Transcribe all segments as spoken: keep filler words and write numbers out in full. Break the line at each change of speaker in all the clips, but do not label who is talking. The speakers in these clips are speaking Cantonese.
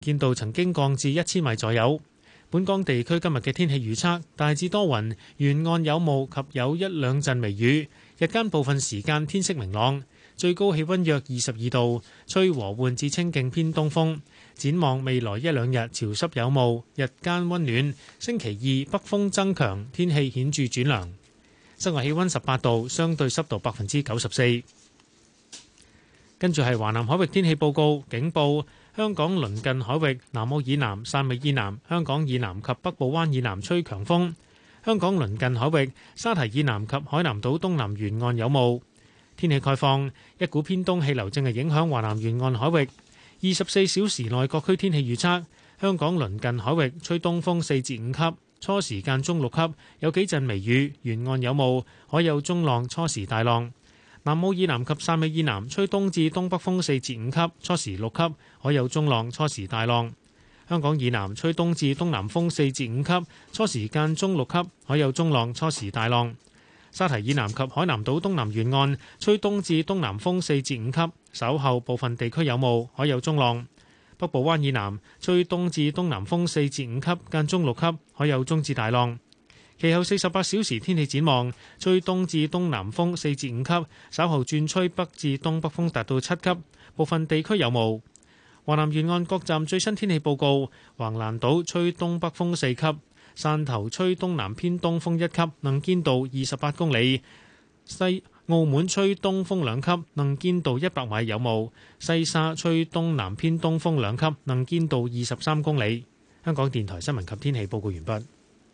見度曾經降至一千米左右。本港地區今日嘅天氣預測大致多雲，沿岸有霧及有一兩陣微雨，日間部分時間天色明朗，最高氣溫約二十二度，吹和緩至清勁偏東風。展望未來一兩日潮濕有霧，日間溫暖。星期二北風增強，天氣顯著轉涼。室外氣溫十八度，相對濕度百分之九十四。跟住係華南海域天氣報告，警報。香港鄰近海域南澳以南、汕尾以南、香港以南及北部灣以南吹強風。香港鄰近海域沙堤以南及海南島東南沿岸有霧。天氣概況，一股偏東氣流正係影響華南沿岸海域。二十四小時內各區天氣預測：香港鄰近海域吹東風四至五級，初時間中六級，有幾陣微雨，沿岸有霧，海有中浪，初時大浪。南澳以南及汕尾以南吹東至東北風四至五級，初時六級，海有中浪，初時大浪。香港以南吹東至東南風四至五級，初時間中六級，海有中浪，初時大浪。沙堤以南及海南島東南沿岸吹東至東南風四至五級，稍後部分地區有霧，海有中浪。北部灣以南吹東至東南風四至五級，間中六級，海有中至大浪。其後四十八小時天氣展望，吹東至東南風四至五級，稍後轉吹北至東北風達到七級，部分地區有霧。華南沿岸各站最新天氣報告：橫瀾島吹東北風四級，汕頭吹東南偏東風一級，能見度二十八公里；西澳門吹東風兩級，能見度一百米有霧；西沙吹東南偏東風兩級，能見度二十三公里。香港電台新聞及天氣報告完畢。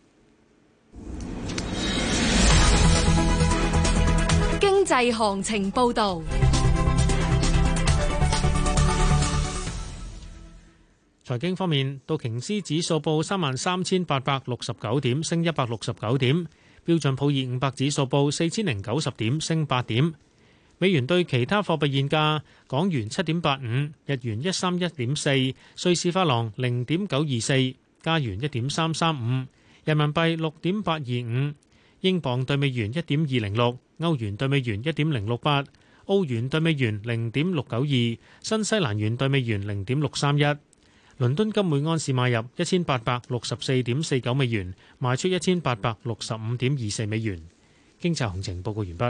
經濟行情報道。
財經方面，道瓊斯指數報三萬三千八百六十九點，升一百六十九點；標準普爾五百指數報四千零九十點，升八點。美元對其他貨幣現價：港元七點八五，日元一三一點四，瑞士法郎零點九二四，加元一點三三五，人民幣六點八二五，英鎊對美元一點二零六，歐元對美元一點零六八，澳元對美元零點六九二，新西蘭元對美元零點六三一。倫敦金每安士買入一千八百六十四點四九美元，賣出一千八百六十五點二四美元。經濟行情報告完畢。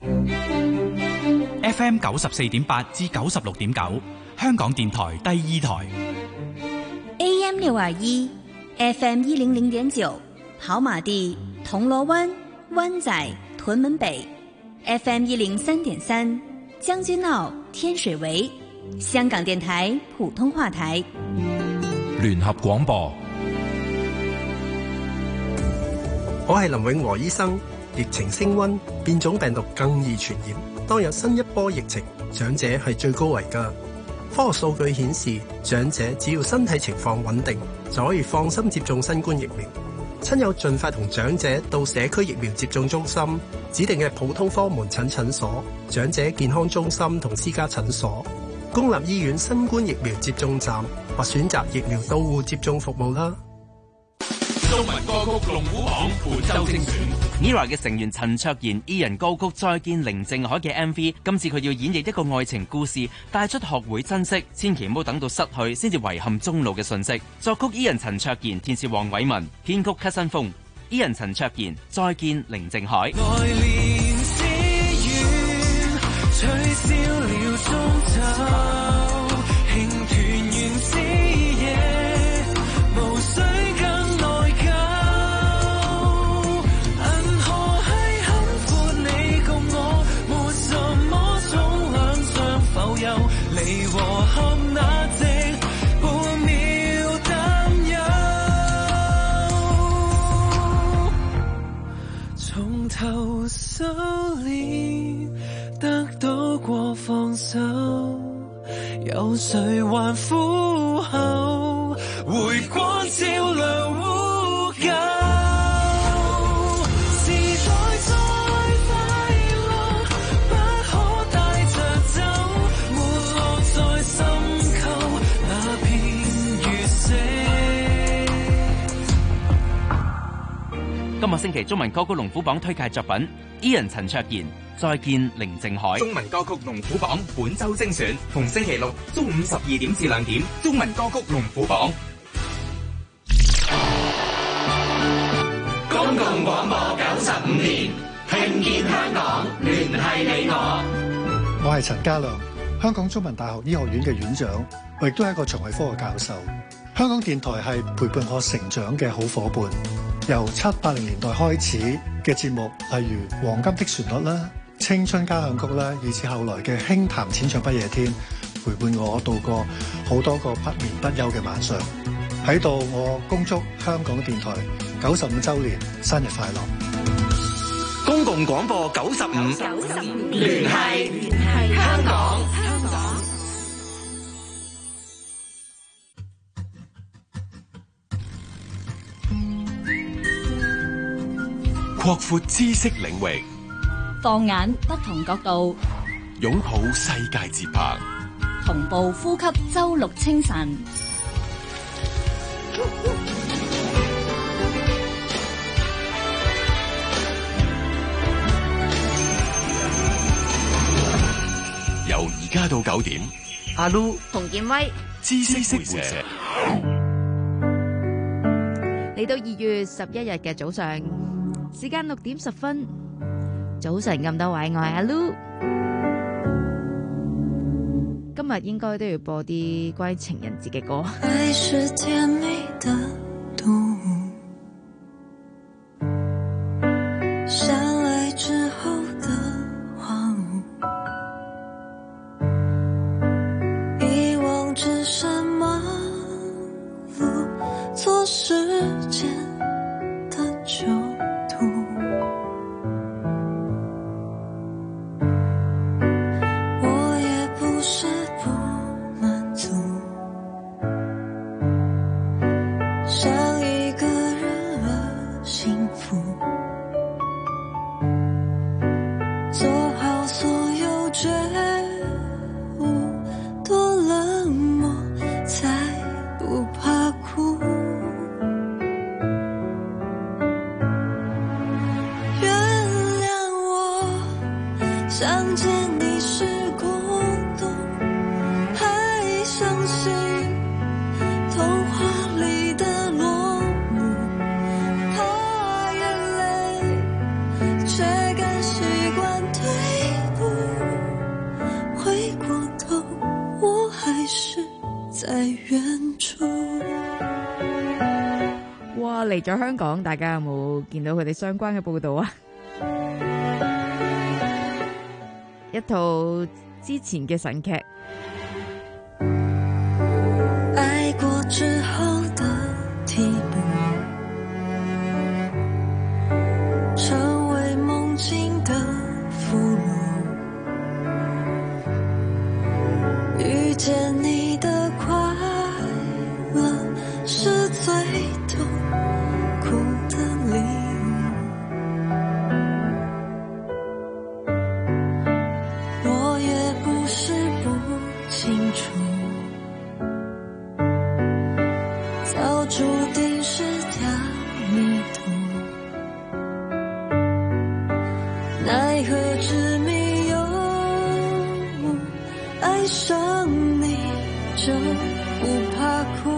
F M 九十四點八至九十六點九，香港電台第二台。
A M 六二一，F M 一零零點九，跑馬地、銅鑼灣、灣仔、屯門北 ，F M 一零三點三，將軍澳、天水圍。香港電台普通話台，
聯合廣播。
我係林永和醫生。疫情升溫，變種病毒更易傳染。當有新一波疫情，長者係最高危㗎。科學數據顯示，長者只要身體情況穩定，就可以放心接種新冠疫苗。親友盡快同長者到社區疫苗接種中心、指定嘅普通科門診診所、長者健康中心同私家診所、公立醫院新冠疫苗接種站或選擇疫苗到戶接種服務啦。
中文歌曲龍虎榜本周精選 ，Mira 嘅成員陳卓賢 Ian 歌曲《再見寧靜海》嘅 M V， 今次佢要演繹一個愛情故事，帶出學會珍惜，千祈唔好等到失去先至遺憾終老嘅訊息。作曲 Ian 陳卓賢，填詞黃偉文，編曲 Cut 新風 ，Ian 陳卓賢《再見寧靜海》。
愛戀之願取消了中秋，慶團圓之夜，無需更內疚。銀河系很闊，你共我沒什麼總兩相浮游，離和合那夕半秒擔憂，從頭修煉得到過放鬆。
今個星期中文歌曲龍虎榜推介作品 Ian 陳卓賢再見寧靜海。
中文歌曲龍虎榜本周精選，逢星期六中午十二點至兩點，中文歌曲龍虎榜。
公共廣播九十五年，聽見香港，聯繫你我。
我係陳家亮，香港中文大學醫學院嘅院長，我亦都係一個腸胃科嘅教授。香港電台係陪伴我成長嘅好夥伴，由七八零年代開始嘅節目，例如《黃金的旋律》啦、《青春交響曲》啦，以至後來嘅《輕談淺唱不夜天》，陪伴我度過好多個不眠不休嘅晚上。喺度，我恭祝香港電台九十五週年生日快樂！
公共廣播九十五，
九十五聯繫聯繫香港，香港。
擴闊知識領域，
放眼不同角度，
擁抱世界節拍，
同步呼吸周六清晨。
由而家到九點，
阿 Lu
洪建威，
知識會社。
嚟到二月十一日嘅早上，時間六點十分，早晨咁多位，我係阿 Lu。今日應該都要播啲關於情人節嘅歌。
愛是甜美的動物，相愛之後的荒蕪，遺忘只剩忙碌做時間的囚徒。我也不是不滿足，想一個人而幸福，做好所有覺悟，多冷漠才不怕苦。原諒我想見你是孤獨，還相信童話裡的落幕，怕眼淚卻更習慣退步，回過頭我還是在遠處。
哇！嚟咗香港，大家有冇見到佢哋相關嘅報導啊？一套之前嘅神劇。
愛過之後的替補，成為夢境的俘虜，遇見你的快樂是最痛苦的禮物，我也不是不清楚，早注定是條迷途，奈何執迷有誤，愛上你就不怕苦。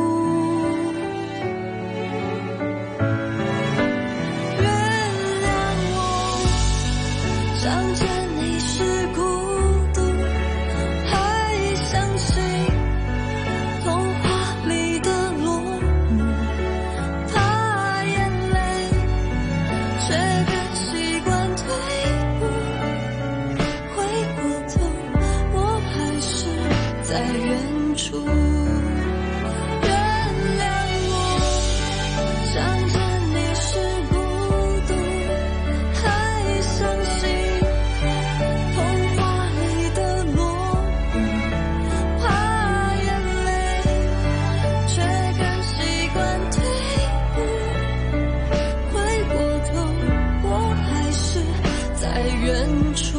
原諒我想見你是孤獨，還相信童話裡的落幕，怕眼淚卻更習慣退步，回過頭我還是在遠處。原諒我想見你是孤獨，還相信童話裡的落幕，怕眼淚卻更習慣退步，回過頭我還是在遠處。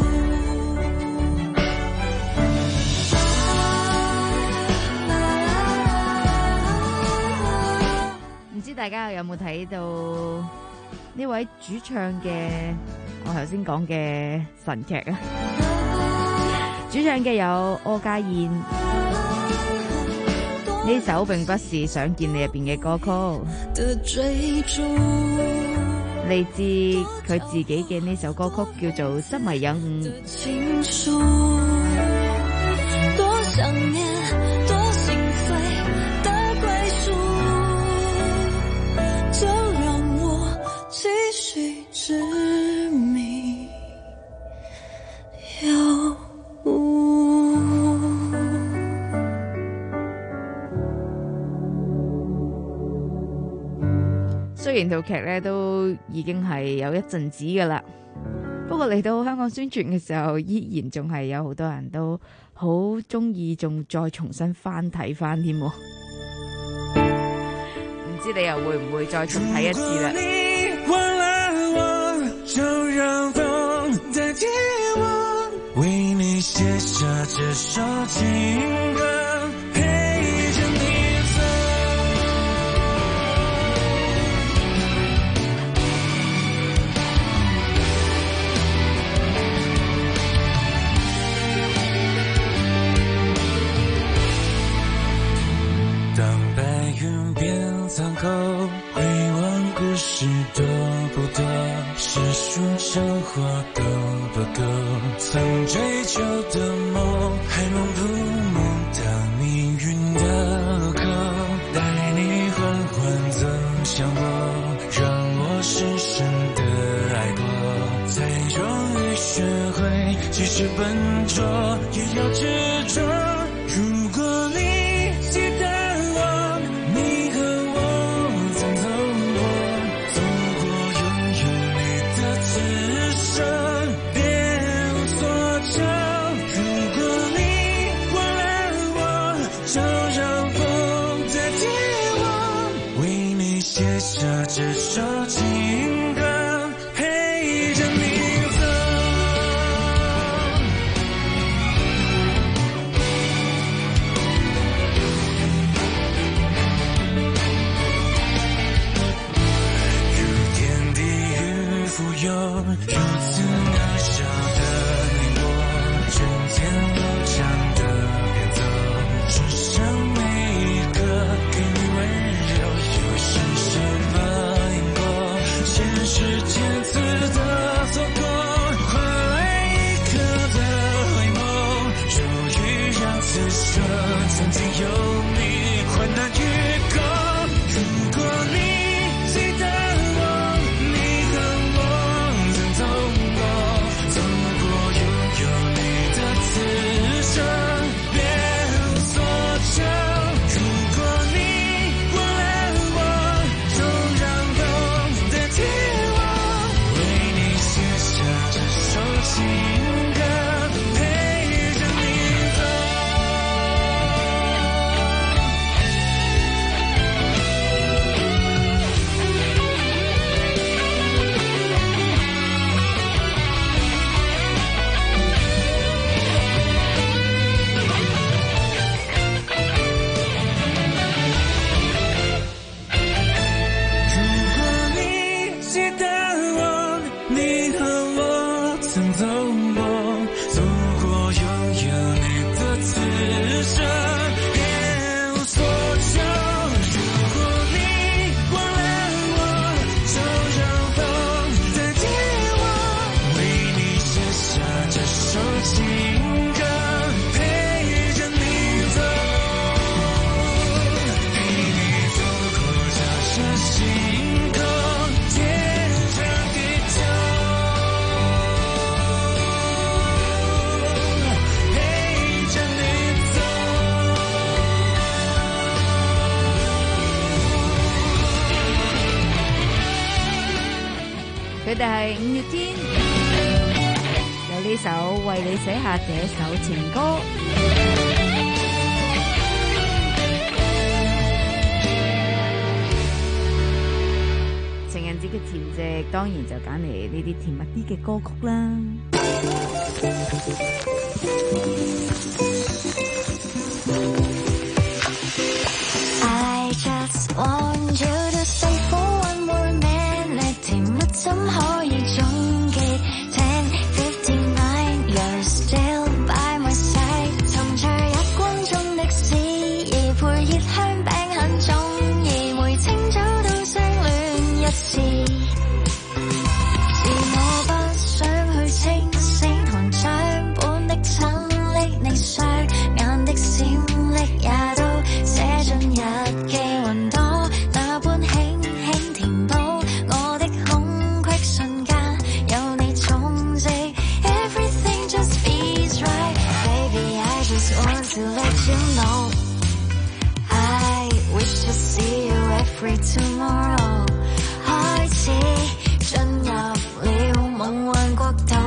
唔知大家有冇睇到呢位主唱嘅我頭先講嘅神劇啊，主唱嘅有柯佳嬿，呢首並不是想見你入邊嘅歌曲，嚟自佢自己嘅呢首歌曲叫做《失迷有誤》。
多想念，多心碎的歸宿，就讓我繼續執迷有誤。
雖然套劇咧都已經係有一陣子噶啦，不過嚟到香港宣傳嘅時候，依然仲係有好多人都好中意，仲再重新翻睇翻添。唔知你又會唔會再重睇一次啦？
如果你忘了我，就讓風代替我，為你寫下這首情歌，陪着你走。當白雲變蒼口，回望故事多不多，細數生活夠不夠，曾追求的夢還夢不夢到命運的路口，帶你緩緩走向我，讓我深深的愛過，才終於學會即使笨拙也要執着。如果你記得我，你和我曾走過，走過擁有你的此生，別無所求。如果你忘了我，就讓風代替我，為你寫下這首情歌，陪着你走。有如此渺小的你我，人間悠長的變奏，只剩每一刻給你溫柔，又是什麼因果，前世千次的錯過，換來一刻的回眸，終於讓此生曾經有你患難與共。如果你記得
佢哋係五月天，有呢首為你寫下這首情歌。情人節嘅前夕，當然就揀嚟呢啲甜蜜啲嘅歌曲啦。I just want you to stay for one more minute，甜蜜
次。是我不想去清醒同相本的親歷，你雙眼的閃爍也都寫進日記雲朵，那般輕輕填補我的空隙瞬間，有你種植 Everything just feels right Baby I just want to let you know I wish to see you every tomorrow 開始進入了夢幻國度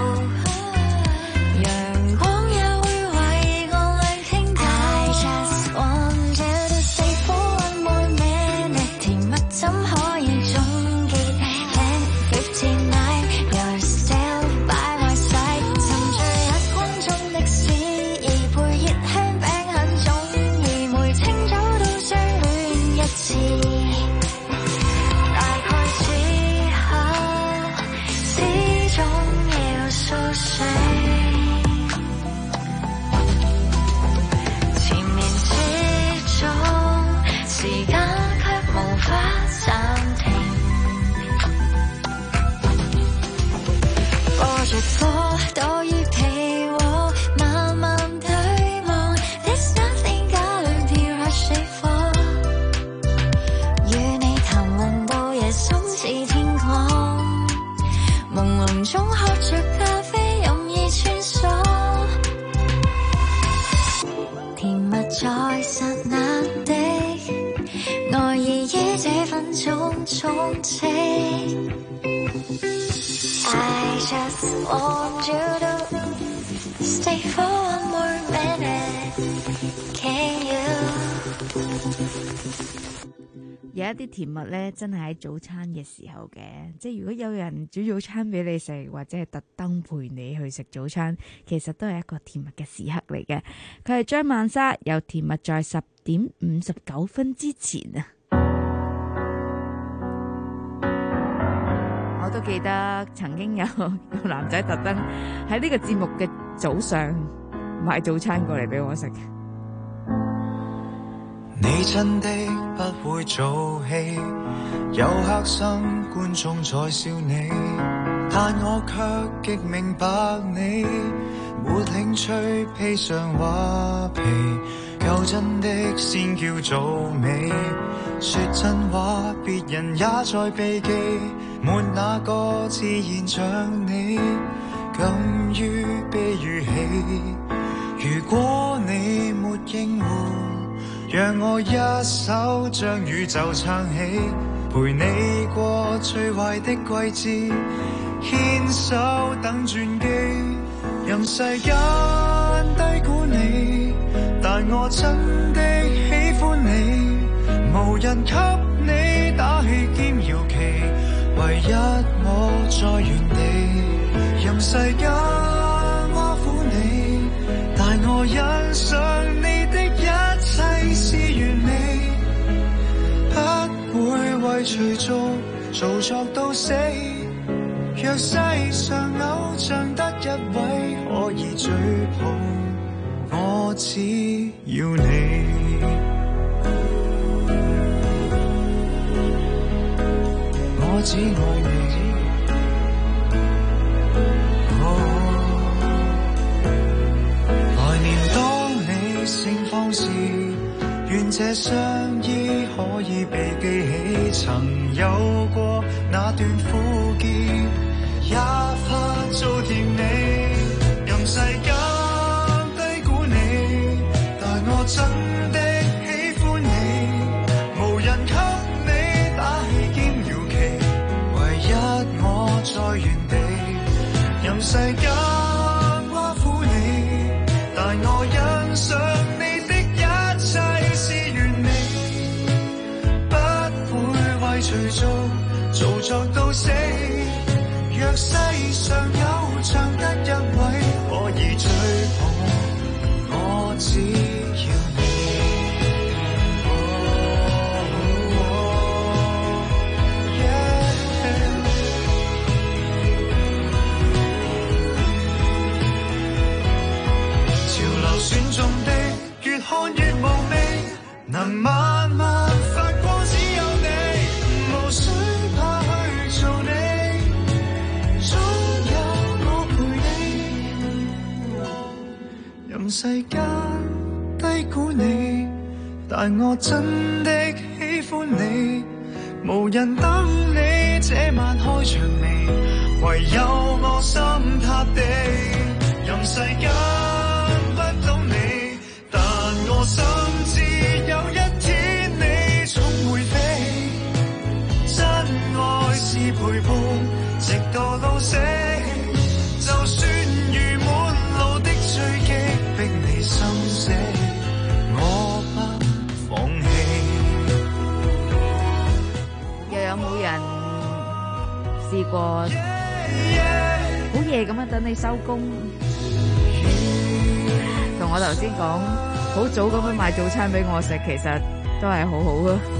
陽光也會為我亮聽到 I just want you to stay for one more minute 甜蜜怎可以終結 ten fifty-nine You're still by my side 沉醉日光中的詩意配熱香餅很中意每清早都相戀一次大概之後始終要蘇醒前面之中時間卻無法暫停播着歌多於被窩慢慢對望 There's nothing gotta be rushed for 與你談論到夜深似天光朦朧中喝着咖啡任意穿梭甜蜜在剎那的愛意於這分鐘充斥I just want you to stay for one more minute Can you
有一啲甜蜜咧，真係喺早餐嘅時候嘅，即係如果有人煮早餐俾你食，或者係特登陪你去食早餐，其實都係一個甜蜜嘅時刻嚟嘅。佢係張曼莎，有甜蜜在十點五十九分之前啊！我都記得曾經有有男仔特登喺呢個節目嘅早上買早餐過嚟俾我食。
你真的不會做戲，有黑心觀眾在笑你，但我卻極明白你沒興趣披上畫皮，夠真的先叫做美，說真話別人也在避忌，沒那個自然像你敢於悲與喜，如果你沒應付讓我一手將宇宙撐起，陪你過最壞的季節，牽手等轉機，任世間低估你，但我真的喜歡你，無人給你打氣兼搖旗，唯一我在原地，任世間挖苦你，但我欣賞你的一切是完美，不會為隨俗做作到死，若世上偶像得一位可以追捧，我只要你，我只愛你，來年當你盛放時，願這相依可以被記起，曾有過那段苦澀，也怕做甜美，任世間低估你，但我真的喜歡你，無人給你打氣兼搖旗，唯一我在原地，任世間挖苦你，但我欣賞你的一切是完美，不會為隨俗做作到死，若世上有像得一位可以追捧，我只要你。潮流選中的越看越無味，能慢慢發光只有你，無需怕去世間低估你，但我真的喜歡你。無人等你這晚開場未，唯有我心塌地。任世間不懂你，但我深知有一天你總會飛。真愛是陪伴，直到老死。就算遇滿路的追擊，逼你心死，我不放棄。
又有冇人試過好夜咁樣等你收工，同我頭先講好早咁樣買早餐俾我食，其實都係好好啊！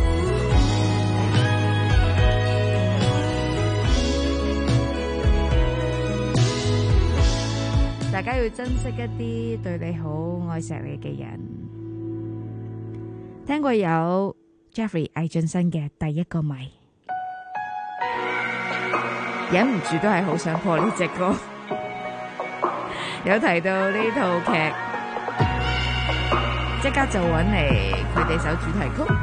大家要珍惜一啲對你好、愛錫你嘅人。聽過有 Jeffrey 魏浚燊嘅第一個謎，忍唔住都係好想播呢隻歌。有提到呢套劇，即刻就揾嚟佢哋首主題曲。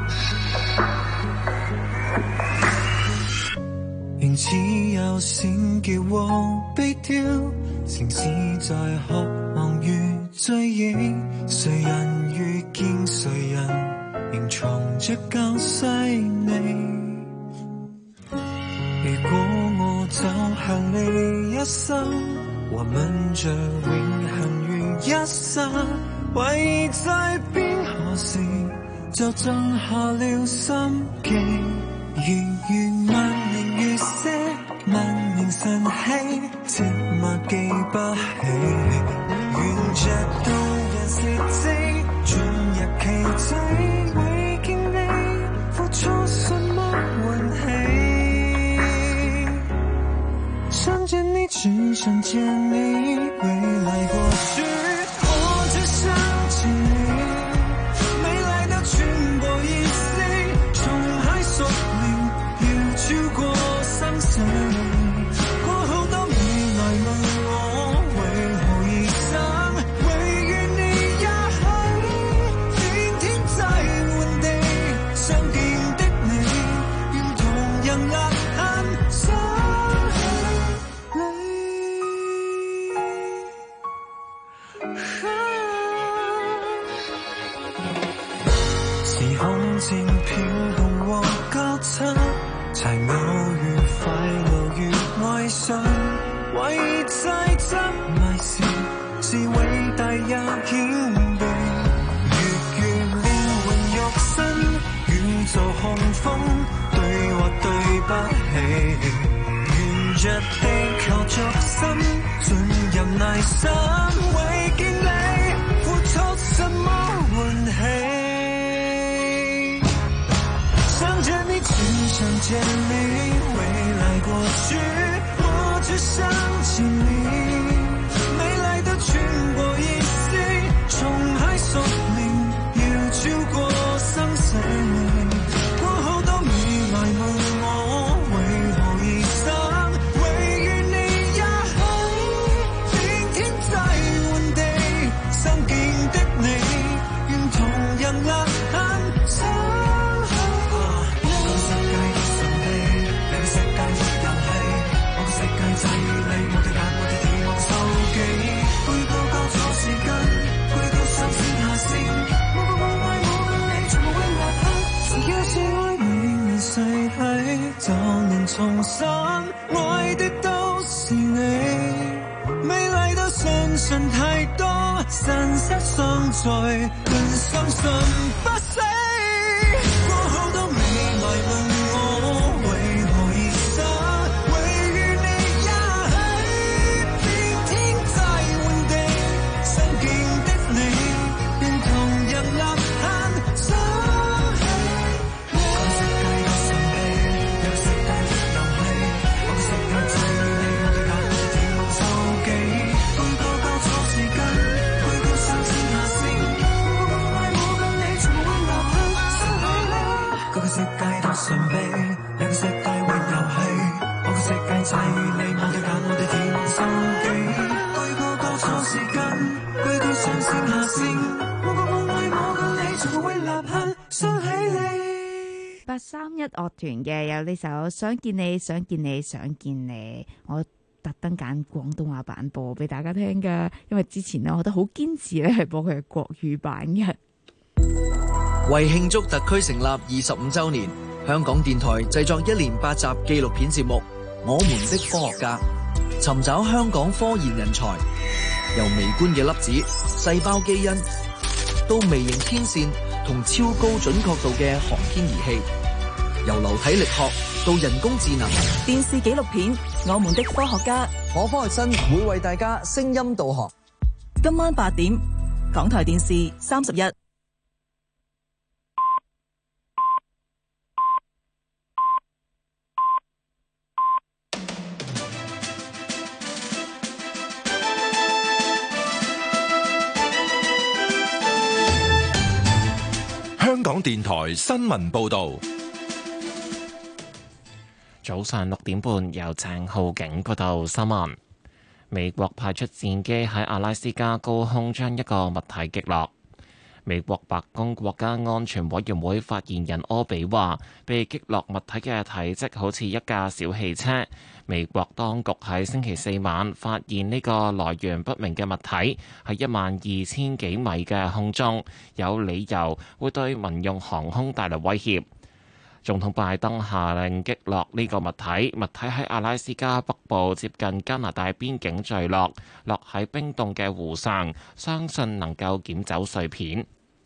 仍似有閃叫和悲調，城市在渴望與追憶，誰人遇見誰人，仍藏着較細膩。如果我走向你一生，和吻着永恆如一剎，唯在邊何時就震下了心境，如如萬年月色，萬年晨曦，寂寞記不起，緣着到人是跡，進入其際，未見你付出什麼運氣，想見你只想見你，未來過去我只想見你，沒來到全部意思，從海屬靈要超過生死，過後都未來問我為何而生，唯願你也係天天在換地，相見的你願同樣吶喊想起你，時空漸飄動和交叉，才偶遇快樂與哀傷，唯在真愛時是偉大也謙卑，月月靈魂肉身遠做控風，對或對不起，沿着地球着心進入內心，為見你付出什麼運氣，想見你只想見你，未來過去我只想見你，沒來的全部意思，從海屬靈要超過生死，過後都未來問我為何而生，唯願你也係天天在換地，相見的你願同樣吶喊想起你，個世界的神秘，你嘅世界的遊戲，我嘅世界際遇你，我對眼我哋電話手機，背過交錯時間，背過上線下線，我個我愛我跟你全部永流行，只要是愛你能逝去，就能重生，愛的都是你，未來都相信太多，神失相在，更相信不死，過後都未來問我為何而生，唯願你也係天天在換地，相見的你願同樣吶喊想起你，個世界有神秘，有世界的遊戲，我嘅世界際遇你，我對眼我哋電話手機，背過交錯時間，背過上線下線，我個我愛我跟你全部永流行想起你，個個世界都神秘，兩個世界為遊戲，我嘅世界際遇你，我對眼我哋電話手機，背過交錯時間，背過上線下線，
八三一樂團嘅有呢首《想見你想見你想見你》，我特登揀廣東話版播俾大家聽噶，因為之前呢，我都好堅持咧係播佢嘅國語版嘅。
為慶祝特區成立二十五週年，香港電台製作一連八集紀錄片節目《我們的科學家》，尋找香港科研人才，由微觀嘅粒子、細胞基因到微型天線同超高準確度嘅航天儀器，由流體力學到人工智能。
電視紀錄片《我們的科學家》，
我科學生會為大家聲音導航。
今晚八點，港台電視三十一。
香港電台新聞報道，
早上六點半由鄭浩景報道新聞。美國派出戰機喺阿拉斯加高空將一個物體擊落。美國白宮國家安全委員會發言人柯比話，被擊落物體嘅體積好似一架小汽車。美國當局喺星期四晚發現呢個來源不明嘅物體喺一萬二千幾米嘅空中，有理由會對民用航空帶來威脅。總統拜登下令擊落呢個物體，物體喺阿拉斯加北部接近加拿大邊境墜落，落喺冰凍嘅湖上，相信能夠撿走碎片。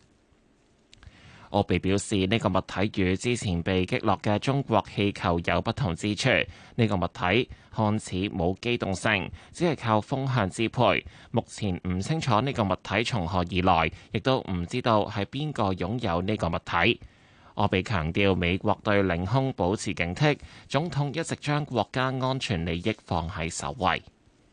柯比表示，呢個物體與之前被擊落嘅中國氣球有不同之處。呢個物體看似冇機動性，只係靠風向支配。目前唔清楚呢個物體從何而來，亦都唔知道係邊個擁有呢個物體。柯比強調，美國對領空保持警惕，總統一直將國家安全利益放喺首位。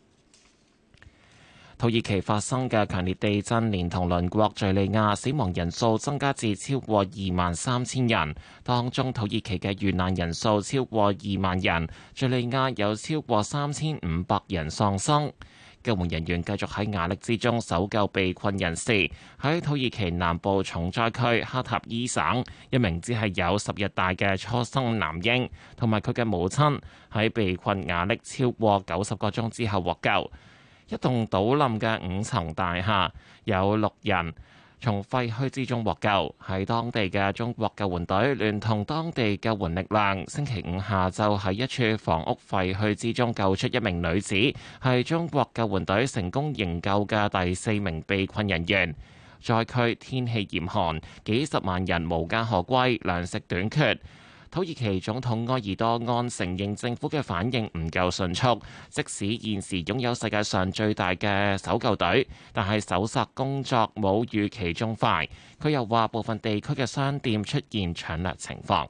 土耳其發生嘅強烈地震，連同鄰國敘利亞，死亡人數增加至超過二萬三千人。當中土耳其嘅遇難人數超過二萬人，敘利亞有超過三千五百人喪生。救援人員繼續喺瓦礫之中搜救被困人士。喺土耳其南部重災區哈塔伊省，一名只係有十日大嘅初生男嬰同埋佢嘅母親喺被困瓦礫超過九十個鐘之後獲救。一棟倒冧嘅五層大廈有六人從廢墟之中獲救。喺當地嘅中國救援隊聯同當地救援力量，星期五下晝喺一處房屋廢墟之中救出一名女子，係中國救援隊成功營救嘅第四名被困人員。災區天氣嚴寒，幾十萬人無家可歸，糧食短缺。土耳其總統埃爾多安承認政府嘅反應唔夠迅速，即使現時擁有世界上最大嘅搜救隊，但係搜索工作冇預期中快。佢又話部分地區嘅商店出現搶掠情況。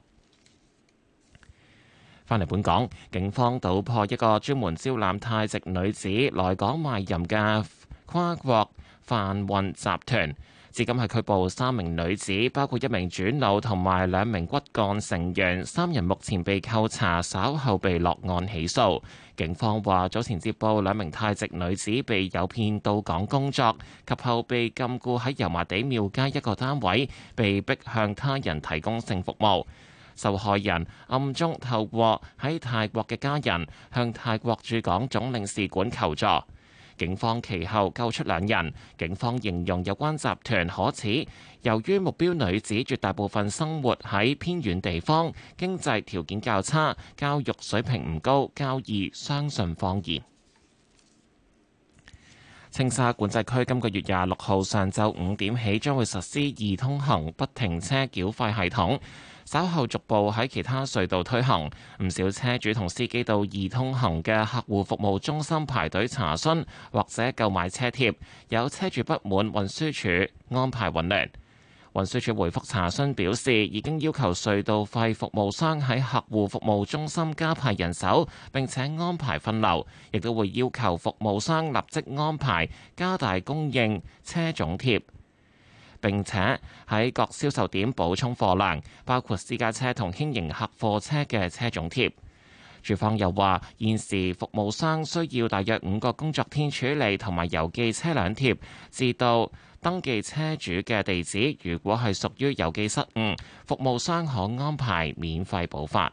返嚟本港，警方搗破一個專門招攬泰籍女子來港賣淫嘅跨國販運集團。至今係拘捕三名女子，包括一名主腦同埋兩名骨幹成員，三人目前被扣查，稍後被落案起訴。警方話早前接報兩名泰籍女子被誘騙到港工作，及後被禁錮喺油麻地廟街一個單位，被逼向他人提供性服務。受害人暗中透過喺泰國嘅家人向泰國駐港總領事館求助。警方其後救出兩人。警方形容有關集團可恥，由於目標女子絕大部分生活喺偏遠地方，經濟條件較差，教育水平唔高，較易相信謊言。青沙管制區今個月廿六號上晝五點起將會實施易通行不停車繳費系統。稍後逐步喺其他隧道推行，唔少車主同司機到易通行嘅客戶服務中心排隊查詢或者購買車貼，有車主不滿運輸署安排混亂。運輸署回覆查詢表示，已經要求隧道費服務商喺客戶服務中心加派人手，並且安排分流，亦都會要求服務商立即安排加大供應車種貼，並且喺各銷售點補充貨量，包括私家車同輕型客貨車嘅車種貼。署方又話，現時服務商需要大約五個工作天處理同埋郵寄車輛貼，至到登記車主嘅地址如果係屬於郵寄失誤，服務商可安排免費補發。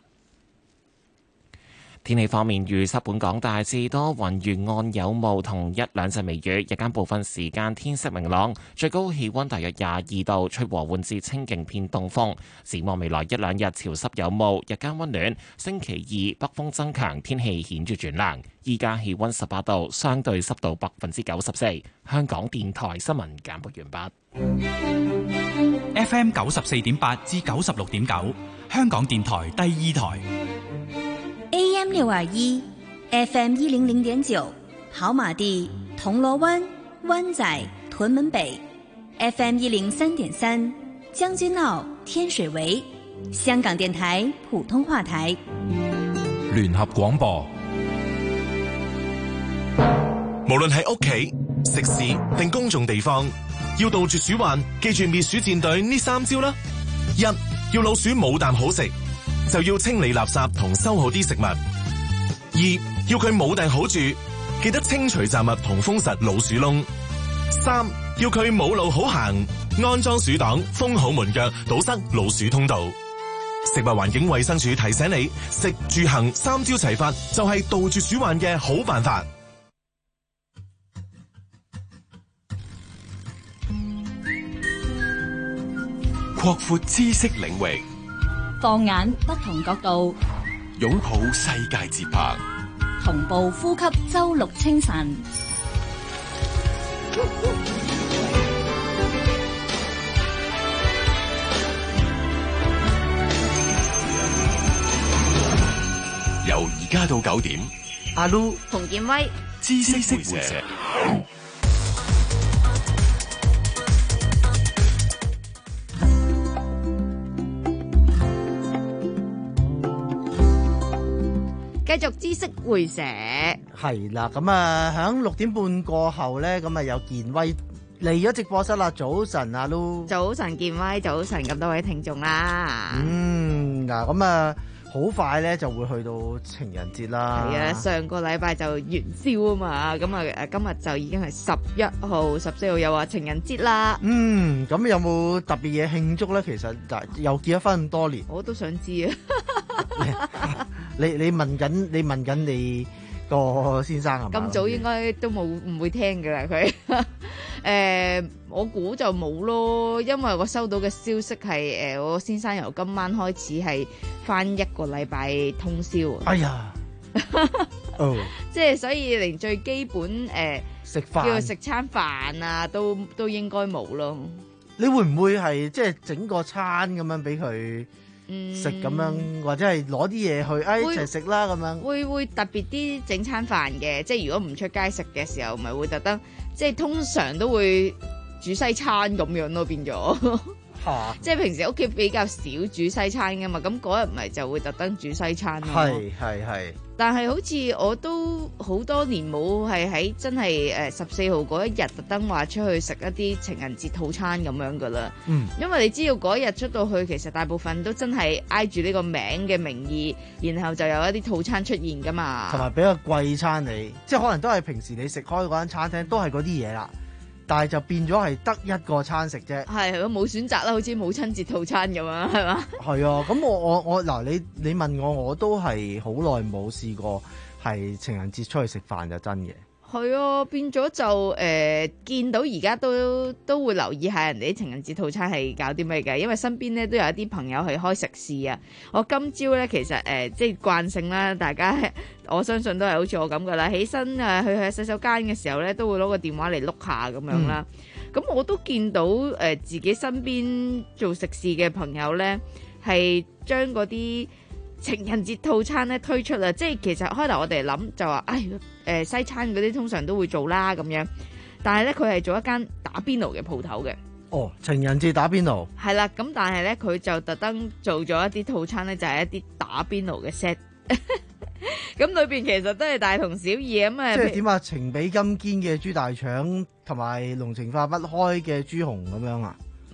天氣方面，預測本港大致多雲，沿岸有霧同一兩陣微雨，日間部分時間天色明朗，最高氣溫大約廿二度，吹和緩至清勁偏東風。展望未來一兩日潮濕有霧，日間溫暖。星期二北風增強，天氣顯著轉涼。依家氣溫十八度，相對濕度百分之九十四。香港電台新聞簡報完畢。
F M 九十四點八至九十六點九，香港電台第二台。
A M 六二一 ，F M 一零零點九，跑馬地、銅鑼灣、灣仔、屯門北 ，F M 一零三點三，將軍澳、天水圍，香港電台普通話台。
聯合廣播。無論喺屋企、食肆定公眾地方，要杜絕鼠患，記住滅鼠戰隊呢三招啦：一，要老鼠冇啖好食，就要清理垃圾同收好啲食物；二，要佢冇埞好住，記得清除雜物同封實老鼠窿；三，要佢冇路好行，安裝鼠擋，封好門腳，堵塞老鼠通道。食物環境衛生署提醒你，食住行三招齊發，就係杜絕鼠患嘅好辦法。
擴闊知識領域，
放眼不同角度，
擁抱世界節拍，
同步呼吸周六清晨。
由而家到九點，
阿 Lu、馮建威、
知識會社。
繼續知識會社
係啦，咁啊響六點半過後咧，咁啊有健威嚟咗直播室啦。早晨啊 Lu，
早晨健威，早晨咁多位聽眾啦。
嗯，嗱咁啊好快咧就會去到情人節啦。
係啊，上個禮拜就元宵啊嘛，咁啊誒今日就已經係十一號、十四號又話情人節啦。
嗯，咁有冇特別嘢慶祝咧？其實又結咗婚咁多年，
我都想知啊。
你你問緊你問緊你個先生係嘛？
咁早應該都冇唔會聽㗎啦佢。誒，我估就冇咯，因為我收到嘅消息係誒，我先生由今晚開始係返一個禮拜通宵。
哎呀，哦，
即係所以連最基本誒
食飯
叫佢食餐飯啊，都都應該冇咯。
你會唔會係即係整個餐咁樣俾佢？食咁樣，或者係攞啲嘢去，哎一齊食啦咁樣。
會會特別啲整餐飯嘅，即係如果唔出街食嘅時候，咪會特登，即係通常都會煮西餐咁樣咯，變咗。
嚇！
即係平時屋企比較少煮西餐噶嘛，咁嗰日咪就會特登煮西餐咯。
係係係。但
係好似我都好多年冇係喺真係誒十四號嗰一日特登話出去食一啲情人節套餐咁樣噶啦。
嗯。
因為你知道嗰日出到去，其實大部分都真係挨住呢個名嘅名義，然後就有一啲套餐出現噶嘛。
同埋比較貴餐你，即係可能都係平時你食開嗰間餐廳都係嗰啲嘢啦。但係就變咗係得一個餐食啫，
係係咯，冇選擇啦，好似母親節套餐咁樣，係嘛？
係啊，咁我我我嗱，你你問我，我都係好耐冇試過係情人節出去食飯就真嘅。
係啊，變咗就誒、呃、見到而家都都會留意下人哋啲情人節套餐係搞啲咩嘅，因為身邊咧都有一啲朋友係開食肆啊。我今朝咧其實誒、呃、即係慣性啦，大家我相信都係好似我咁噶啦，起身啊去去洗手間嘅時候咧都會攞個電話嚟碌下咁樣啦。咁、嗯、我都見到誒、呃、自己身邊做食肆嘅朋友咧係將嗰啲情人節套餐咧推出啦，即係其實開頭我哋諗就話，唉，誒西餐嗰啲通常都會做啦咁樣，但係咧佢係做一間打邊爐嘅鋪頭嘅。
哦，情人節打邊爐。
係啦，咁但係咧佢就特登做咗一啲套餐咧，就係、是、一啲打邊爐嘅 set。咁裏邊其實都係大同小異咁啊。
即係點啊？情比金堅嘅豬大腸同埋濃情化不開嘅豬紅咁樣啊？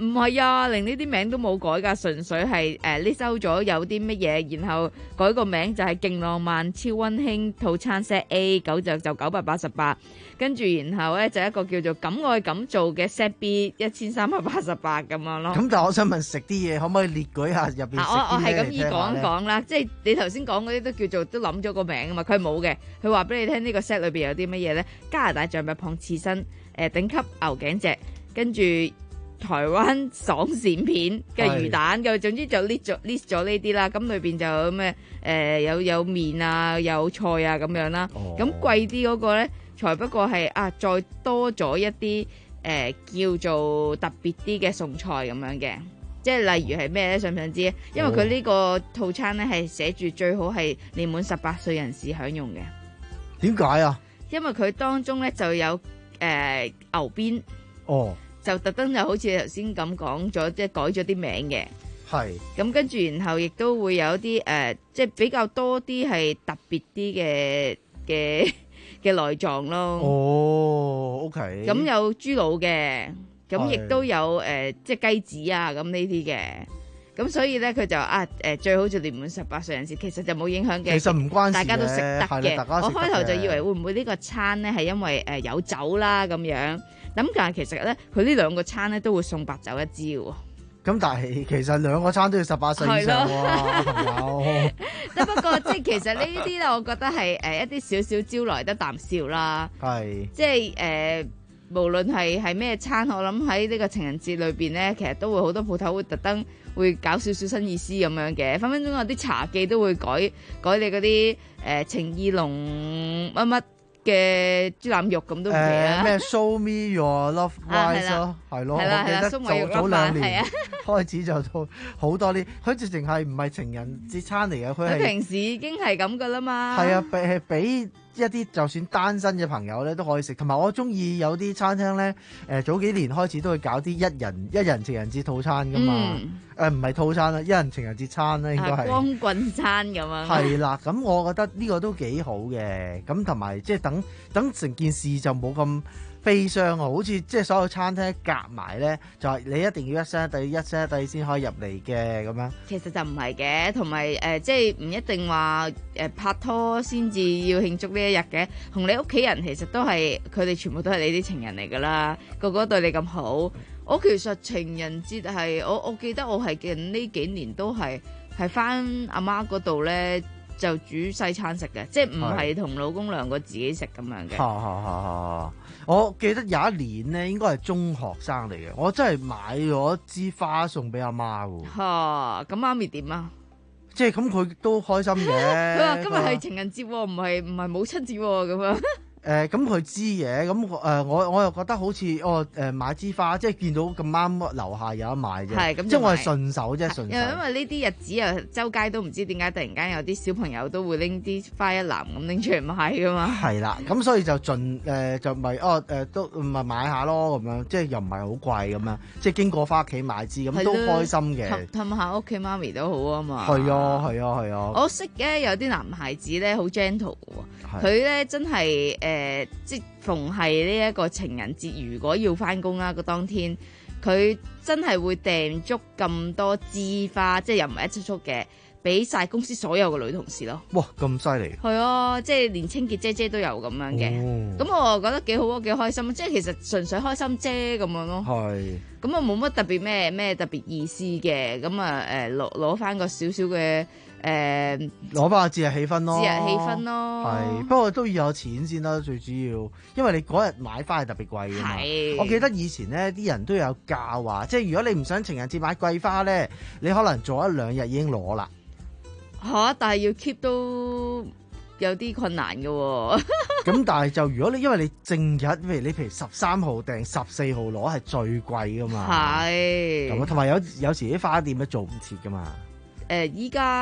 唔係啊，連呢啲名都冇改㗎，純粹係誒呢收咗有啲乜嘢，然後改個名就係勁浪漫超溫馨套餐 set A 九隻就九百八十八，跟住然後咧就一個叫做敢愛敢做嘅 set B 一千三百八十八咁樣咯。
咁但係我想問食啲嘢可唔可以列舉下入邊食啲咩嚟聽下咧？
我我係咁意講一講啦，即係你頭先講嗰啲都叫做都諗咗個名啊嘛，佢冇嘅，佢話俾你聽呢個 set 裏邊有啲乜嘢咧？加拿大象拔蚌刺身，誒頂級牛頸脊，跟住台灣爽鱔片嘅魚蛋，咁總之就 list 咗 list 咗呢啲啦。咁裏邊就有咩誒有有麵啊，有菜啊咁樣啦。咁貴啲嗰個咧，才不過係啊再多咗一啲誒、呃、叫做特別啲嘅餸菜咁樣嘅。即係例如係咩咧？想唔想知？因為佢呢個套餐咧係寫住最好係年滿十八歲人士享用嘅。
點解啊？
因為佢當中咧就有誒、呃、牛鞭。
哦。
就特登就好似頭先咁講咗，即係改咗啲名嘅。
係。咁
跟住然後亦都會有啲誒、呃，即係比較多啲係特別啲嘅嘅嘅內臟咯。
哦，OK。
咁有豬腦嘅，咁亦都有誒、呃，即係雞子啊，咁呢啲嘅。咁所以咧，佢就啊誒最好就年滿十八歲人士，其實就冇影響嘅。
其實唔關事嘅，
大家都食得嘅。我開頭就以為會唔會呢個餐咧係因為誒有酒啦咁樣。咁但係其實咧，佢呢兩個餐咧都會送白酒一支喎。
咁但係其實兩個餐都要十八歲以上喎，朋友。
得不過即係其實呢啲咧，我覺得係誒一啲少少招來得啖笑啦。係。即係誒、呃，無論係係咩餐，我諗喺呢個情人節裏邊咧，其實都會好多鋪頭會特登會搞少少新意思咁樣嘅。分分鐘有啲茶記都會改改你嗰啲誒情意濃乜乜嘅豬腩肉咁都唔奇啊！
咩 Show Me Your Love Rice 咯，係咯，我記得早早兩年開始就到好多啲，佢直情係唔係情人節餐嚟嘅，佢係
平時已經係咁噶啦嘛。
係啊，俾俾一啲就算單身嘅朋友咧都可以食，同埋我中意有啲餐廳咧，誒早幾年開始都會搞啲一人一人情人節套餐噶嘛，誒唔係套餐啦，一人情人節餐咧應該係
光棍餐咁樣。
係啦，咁我覺得呢個都幾好嘅，咁同埋即係等等成件事就冇咁悲傷啊，好似即係所有餐廳夾埋咧，就係你一定要一聲一低一聲一低先可以入嚟嘅咁樣。
其實就唔係嘅，同埋誒即係唔一定話誒、呃、拍拖先至要慶祝呢一日嘅，同你屋企人其實都係佢哋全部都係你啲情人嚟㗎啦，個個對你咁好。我其實情人節係我我記得我係近呢幾年都係係返阿媽嗰度咧。就煮西餐食嘅，即係唔係同老公兩個自己食咁樣嘅。
哈哈哈！我記得有一年咧，應該係中學生嚟嘅，我真係買咗支花送俾阿媽喎。
嚇！咁媽咪點啊？
即係咁，佢都開心嘅。
佢話今日係情人節喎，唔係唔係母親節喎，咁樣。
誒咁佢知嘅，咁誒、呃、我我又覺得好似哦誒、呃、買支花，即係見到咁啱樓下有得賣啫，係咁，即係我係順手啫，順手。因為呢啲日子啊，周街都唔知點解突然間有啲小朋友都會拎啲花一籃咁拎出嚟賣噶嘛。係啦，咁所以就盡誒、呃、就咪哦誒、呃、都咪買下咯咁樣，即係又唔係好貴咁樣，即係經過返屋企買支咁都開心嘅。氹下屋企媽咪都好啊嘛。係啊係啊係啊！我識嘅有啲男孩子咧好 gentle 嘅喎，佢咧真係誒。呃誒，即逢係呢一個情人節，如果要翻工啦，個當天佢真係會訂足咁多支花，即係又唔係一束束嘅，俾晒公司所有嘅女同事咯。哇，咁犀利！係啊，即係連清潔姐姐都有咁樣嘅。咁、哦、我又覺得幾好啊，幾開心。即係其實純粹開心啫咁樣咯。係。咁啊冇乜特別咩咩特別意思嘅。咁啊誒攞攞翻個少少嘅。誒攞翻個節日氣氛咯，節日氣氛咯，係不過都要有錢先啦，最主要，因為你嗰日買花係特別貴嘅嘛。係，我記得以前咧啲人都有教話，即係如果你唔想情人節買貴花咧，你可能做一兩日已經攞啦。嚇！但係要 keep 都有啲困難嘅喎。咁但係就如果你因為你正日，譬如你譬如十三號訂十四號攞係最貴噶嘛。係。咁同埋有有時啲花店都做唔切噶嘛。誒依家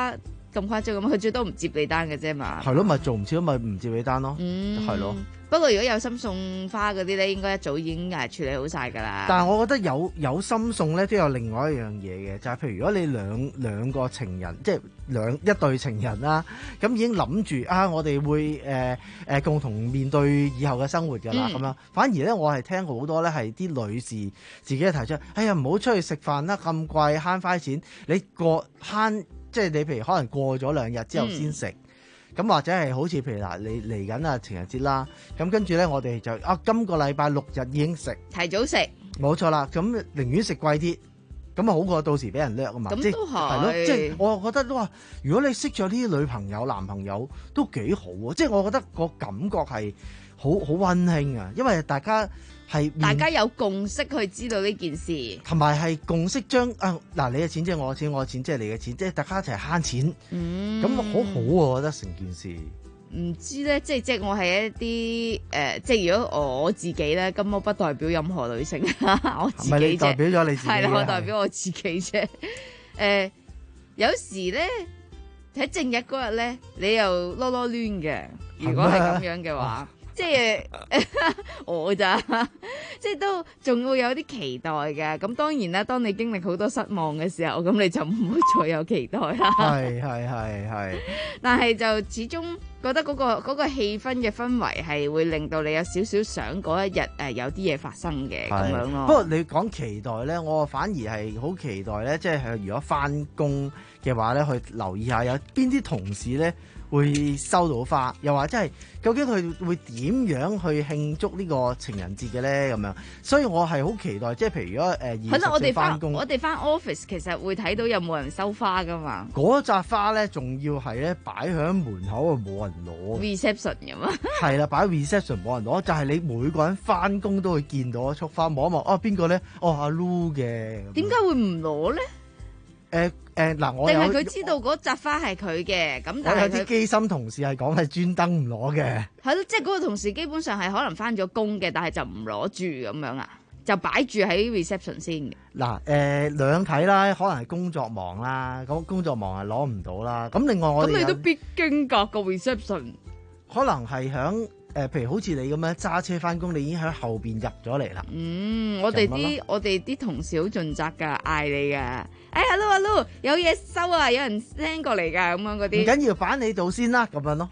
咁誇張咁，佢最多唔接你單嘅啫嘛。
係咯，咪做唔切咪唔接你單咯。嗯，係咯。
不過如果有心送花嗰啲咧，應該一早已經係處理好晒㗎啦。
但係我覺得有有心送咧，都有另外一樣嘢嘅，就係、是、譬如如果你兩兩個情人，即係兩一對情人啦，咁已經諗住啊，我哋會誒誒、呃、共同面對以後嘅生活㗎啦，咁、嗯、樣。反而咧，我係聽過好多咧，係啲女士自己提出，哎呀，唔好出去食飯啦，咁貴慳返錢，你過慳即係你譬如可能過咗兩日之後先食。嗯咁或者係好似譬如嗱，你嚟緊啊情人節啦，咁跟住咧我哋就啊今個禮拜六日已經食，
提早食，
冇錯啦。咁寧願食貴啲，咁啊好過到時俾人掠啊嘛。
咁都係，係咯，
即係我覺得都話，如果你識咗啲女朋友、男朋友都幾好啊，即係我覺得個感覺係好好溫馨啊，因為大家。係
大家有共識去知道呢件事，
同埋係共識將啊嗱你嘅錢即係我嘅錢，我嘅錢即係你嘅錢，即係大家一齊慳錢，嗯，咁好好啊！我覺得成件事。
唔知咧，即係即係我係一啲誒、呃，即係如果我自己咧，咁我不代表任何女性，我自己啫。唔係你代表咗你自己，係啦，我代表我自己啫。誒、呃，有時咧喺正日嗰日咧，你又囉囉攣嘅。如果係咁樣嘅話。即係我咋，即係都仲會有啲期待嘅。咁當然啦，當你經歷好多失望嘅時候，咁你就唔會再有期待啦。
係係係係。
但係就始終覺得嗰、嗰個嗰、嗰個氣氛嘅氛圍係會令到你有少少想嗰一日誒有啲嘢發生嘅咁樣咯。
不過你講期待咧，我反而係好期待咧，即係如果翻工嘅話咧，去留意下有邊啲同事咧。會收到花，又或者係究竟佢會點樣去慶祝呢個情人節嘅咧？咁樣，所以我係好期待，即係譬如如果誒二十四翻工，
我哋翻 office 其實會睇到有冇人收花噶嘛？
嗰扎花咧，仲要係咧擺喺門口啊，冇人攞。
reception 咁啊？係
啦，擺 reception 冇人攞，就係、是、你每個人翻工都會見到一束花，望一望，哦邊個咧？哦阿 Lu 嘅。點解
會唔攞咧？
誒誒嗱，我
定係佢知道嗰扎花係佢嘅，咁但係
有啲機心同事係講係專登唔攞嘅。
係咯，即係嗰個同事基本上係可能翻咗工嘅，但係就唔攞住咁樣啊，就擺住喺 reception 先嘅。
嗱誒兩睇啦，可能係工作忙啦，咁工作忙係攞唔到啦。咁另外我哋
咁你都必經㗎個 reception，
可能係響。誒、呃，譬如好似你咁樣揸車翻工，你已經喺後邊入咗嚟啦。
嗯，我哋啲我哋啲同事好盡責噶，嗌你噶。哎，hello hello，有嘢收啊，有人 send 過嚟噶，咁樣嗰啲。唔
緊要，擺你度先啦，咁樣咯。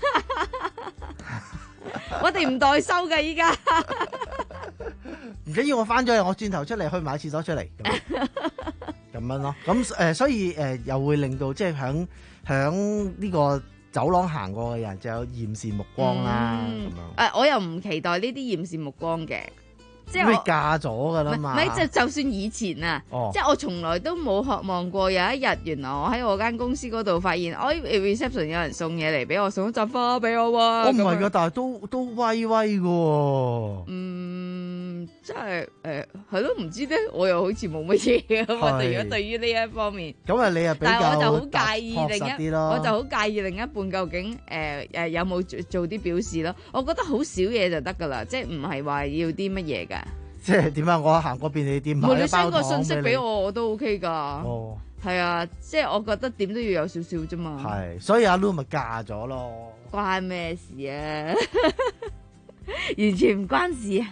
我哋唔代收噶，依家。
唔緊要，我翻咗去，我轉頭出嚟去買廁所出嚟。咁樣咯，咁誒、呃，所以誒、呃，又會令到即係響響呢個。走廊行過嘅人就有艷視目光啦，咁、嗯、樣。誒、
呃，我又唔期待呢啲艷視目光嘅，即係
我嫁咗噶啦嘛。
唔係，就就算以前啊，哦、即係我從來都冇渴望過有一日，原來我喺我間公司嗰度發現，我 reception 有人送嘢嚟俾我，送一扎花俾我喎。
我唔係噶，但係都都威威噶。
嗯，即係誒，係咯，唔知咧，我又好似冇乜嘢咁啊。如果對於呢一方面，
咁啊，你又比較
但係我就好介意另一，
我
就好介意另一半究竟誒誒、呃、有冇做做啲表示咯。我覺得好少嘢就得噶啦，即係唔係話要啲乜嘢噶。
即係點啊？我行過便利店買一包糖俾你。你 send 個信息俾我，
我都 OK 噶。哦，係啊，即係我覺得點都要有少少啫嘛。
係，所以阿 Lu 咪嫁咗咯。
關咩事啊？完全唔關事啊！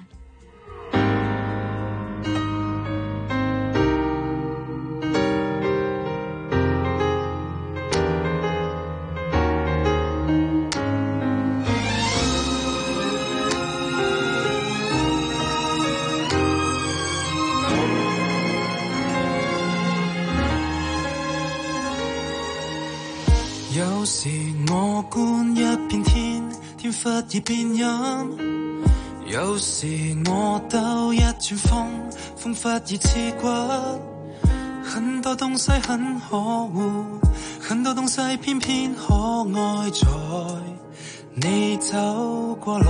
有時我觀一片天，天忽而變陰；有時我兜一轉風，風忽而刺骨。很多東西很可惡，很多東西偏偏可愛，在你走過來。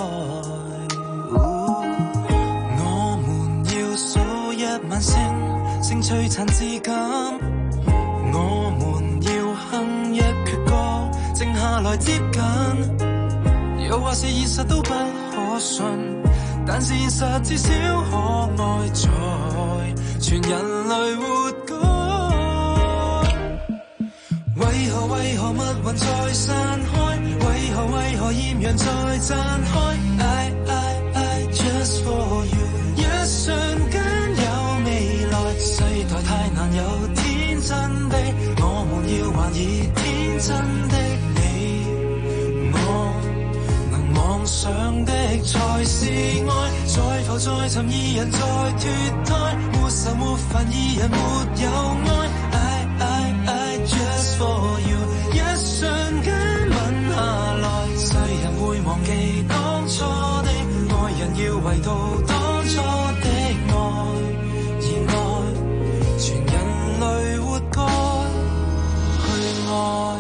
哦、我們要數一晚星，星璀璨至今。我們要哼一闕歌，靜下來接近。又或是現實都不可信，但是現實至少可愛，在全人類活過。 為何為何密雲再散開？為何為何豔陽再綻開 I, I, I just for you 一瞬間有未來，世代太難有天真的，我們要懷疑天真的你我，能妄想的才是愛，再浮再沉二人再脫胎，沒愁沒煩二人沒有愛 I, I, I just for you 一瞬間吻下來，世人會忘記當初的愛人，要圍到當初的愛，而愛全人類活該去愛。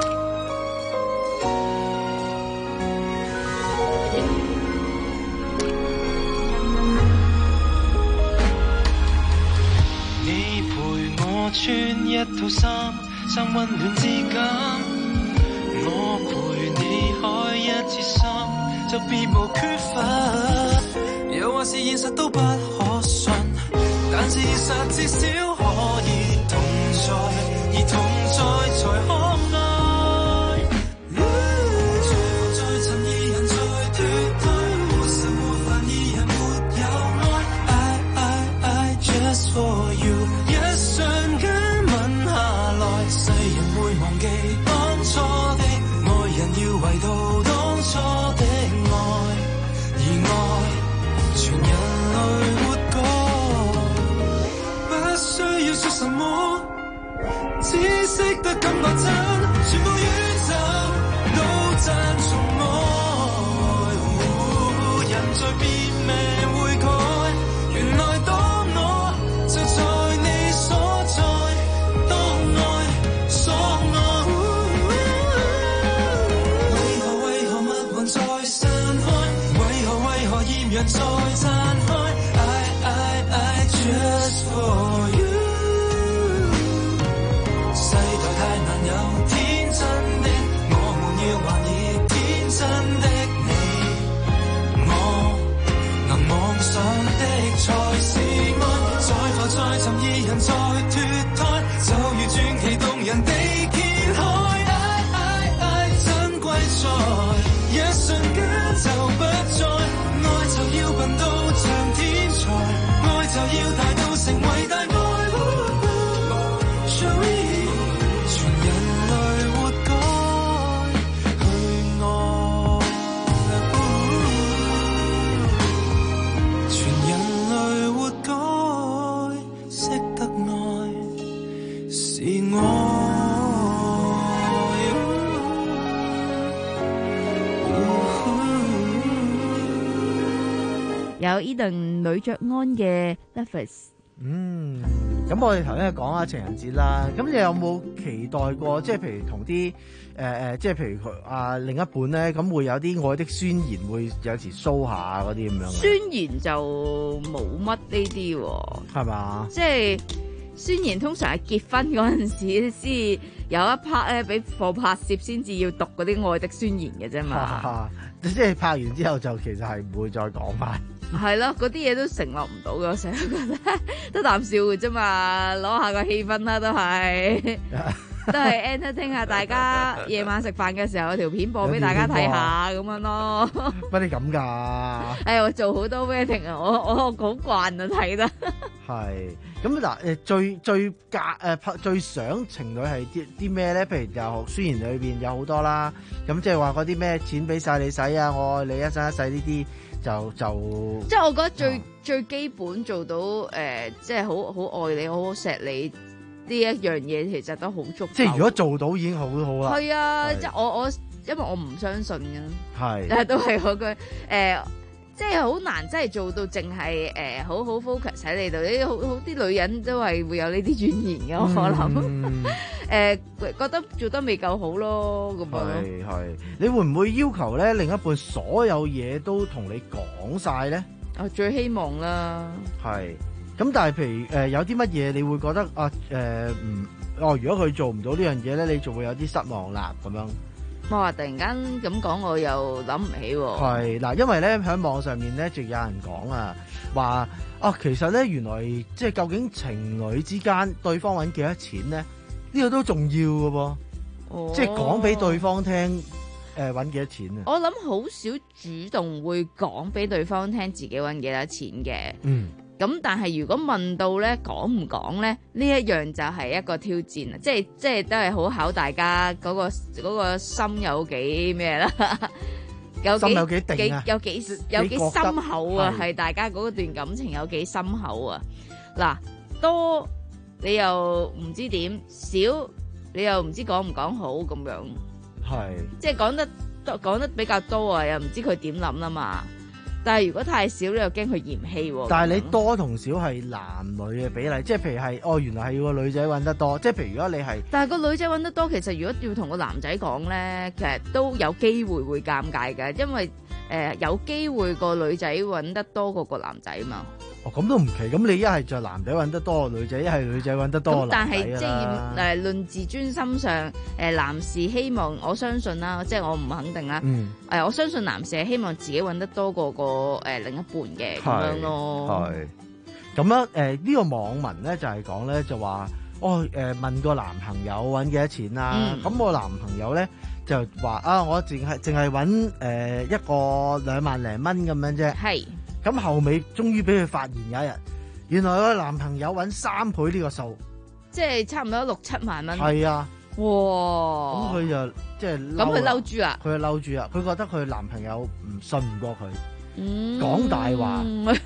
你陪我穿一套衫，衫溫暖之間，我陪你開一次心，就別無缺乏。又或是現實都不可信，但事實至少可以同在，而同在才可愛。再浮再沉二人再脫胎，沒愁沒煩二人沒有愛。I, I, I just for you 一瞬間吻下來，世人會忘記當初的愛人，要圍到當初的愛，而愛全人類活該，不需要說什麼，只識得感覺真，全部宇宙都讚頌愛，哦，人在變命會改，原來當我就在你所在，當愛所愛，為何為何密雲再散開？為何為何豔陽再綻開 I, I, I just for you 世代太難有天真的，我們要懷疑天真的你我，能妄想的才是愛，再浮再沉二人再脫胎，就如傳奇動人地揭開 I, I, I 珍貴在一瞬間就不再，愛就要笨到像天才，愛就要大到成為大愛，全人類活該去愛，全人類活該識得愛是愛。
有 Eden 女爵安嘅 Loveless。
嗯，咁我哋頭先講下情人節啦，咁你有冇期待過？即係譬如同啲誒誒，即係譬如佢啊另一半咧，咁會有啲愛的宣言，會有時 show 下嗰啲咁樣。
宣言就冇乜呢啲喎，
係嘛？
即係宣言通常係結婚嗰陣時先有一 part 咧，俾貨拍攝先至要讀嗰啲愛的宣言嘅啫嘛。
即係拍完之後就其實係唔會再講翻。
係咯，嗰啲嘢都承諾唔到嘅，我成日覺得都啖笑嘅啫嘛，攞下個氣氛啦，都係都係 entertain 下大家。夜晚食飯嘅時候有條片播俾大家睇下咁樣咯。
乜你咁㗎？
誒，我做好多 wedding 啊，我我好慣啊睇得。
係咁嗱，誒最最隔誒拍最想情侶係啲啲咩咧？譬如就宣言裏邊有好多啦，咁即係話嗰啲咩錢俾晒你使啊，我愛你一生一世呢啲。就就
即係我覺得最、啊、最基本做到誒、呃，即係好好愛你，好好錫你呢一樣嘢，其實都好足夠。
即係如果做到已經好好啦。
係啊，即係我我因為我唔相信嘅，
係，
但係都係嗰句誒，即係好難真係做到淨係誒好好 focus 喺你度。啲好好啲女人都係會有呢啲怨言嘅，我諗。
嗯
誒、呃、覺得做得未夠好咯，咁樣。
係係，你會唔會要求咧另一半所有嘢都同你講晒咧？
我最希望啦。
係，咁但係譬如誒、呃、有啲乜嘢你會覺得啊誒唔哦，如果佢做唔到呢樣嘢咧，你就會有啲失望啦咁樣。
我話突然間咁講，我又諗唔起喎。
係嗱，因為咧喺網上面咧，就有人講啊，話啊其實咧原來即係究竟情侶之間對方揾幾多錢咧？呢個都重要嘅噃， 即係講俾對方聽。誒揾幾多錢啊？
我諗好少主動會講俾對方聽自己揾幾多錢嘅。嗯。咁但係如果問到咧講唔講咧，呢一樣就係一個挑戰啊！即係即係都係好考大家嗰、嗰個嗰、嗰個心有幾咩啦？有幾
心有幾定啊？
有幾有幾深厚啊？係大家嗰段感情有幾深厚啊？嗱，多你又唔知點，少你又唔知講唔講好咁樣。係，即係講得講得比較多啊，又唔知佢點諗啦嘛。但係如果太少，你又驚佢嫌棄喎。但係你多同少係男女嘅比例，即係譬如係哦，原來係個女仔揾得多，即係譬如如果你係，但係個女仔揾得多，其實如果要同個男仔講咧，其實都有機會會尷尬嘅，因為誒、呃、有機會個女仔揾得多過個男仔嘛。哦，咁都唔奇。咁你一係就男仔揾得多個女仔，一係女仔揾得多個男仔啦。咁但係即係誒論自尊心上，誒、呃、男士希望我相信啦，即係我唔肯定啦。嗯。誒、呃，我相信男士係希望自己揾得多過個誒、呃、另一半嘅咁樣咯。係。咁樣誒呢個網民咧就係講咧就話，哦誒、呃、問個男朋友揾幾多錢啦、啊。咁、嗯、我男朋友咧就話啊，我淨係淨係揾誒一個兩萬零蚊咁樣啫。係。咁後尾終於俾佢發現有一日，原來個男朋友揾三倍呢個數，即係差唔多六七萬蚊。係啊，哇！咁佢就即係咁佢嬲豬啦，佢就嬲豬啦，佢覺得佢男朋友唔信唔過佢，講大話。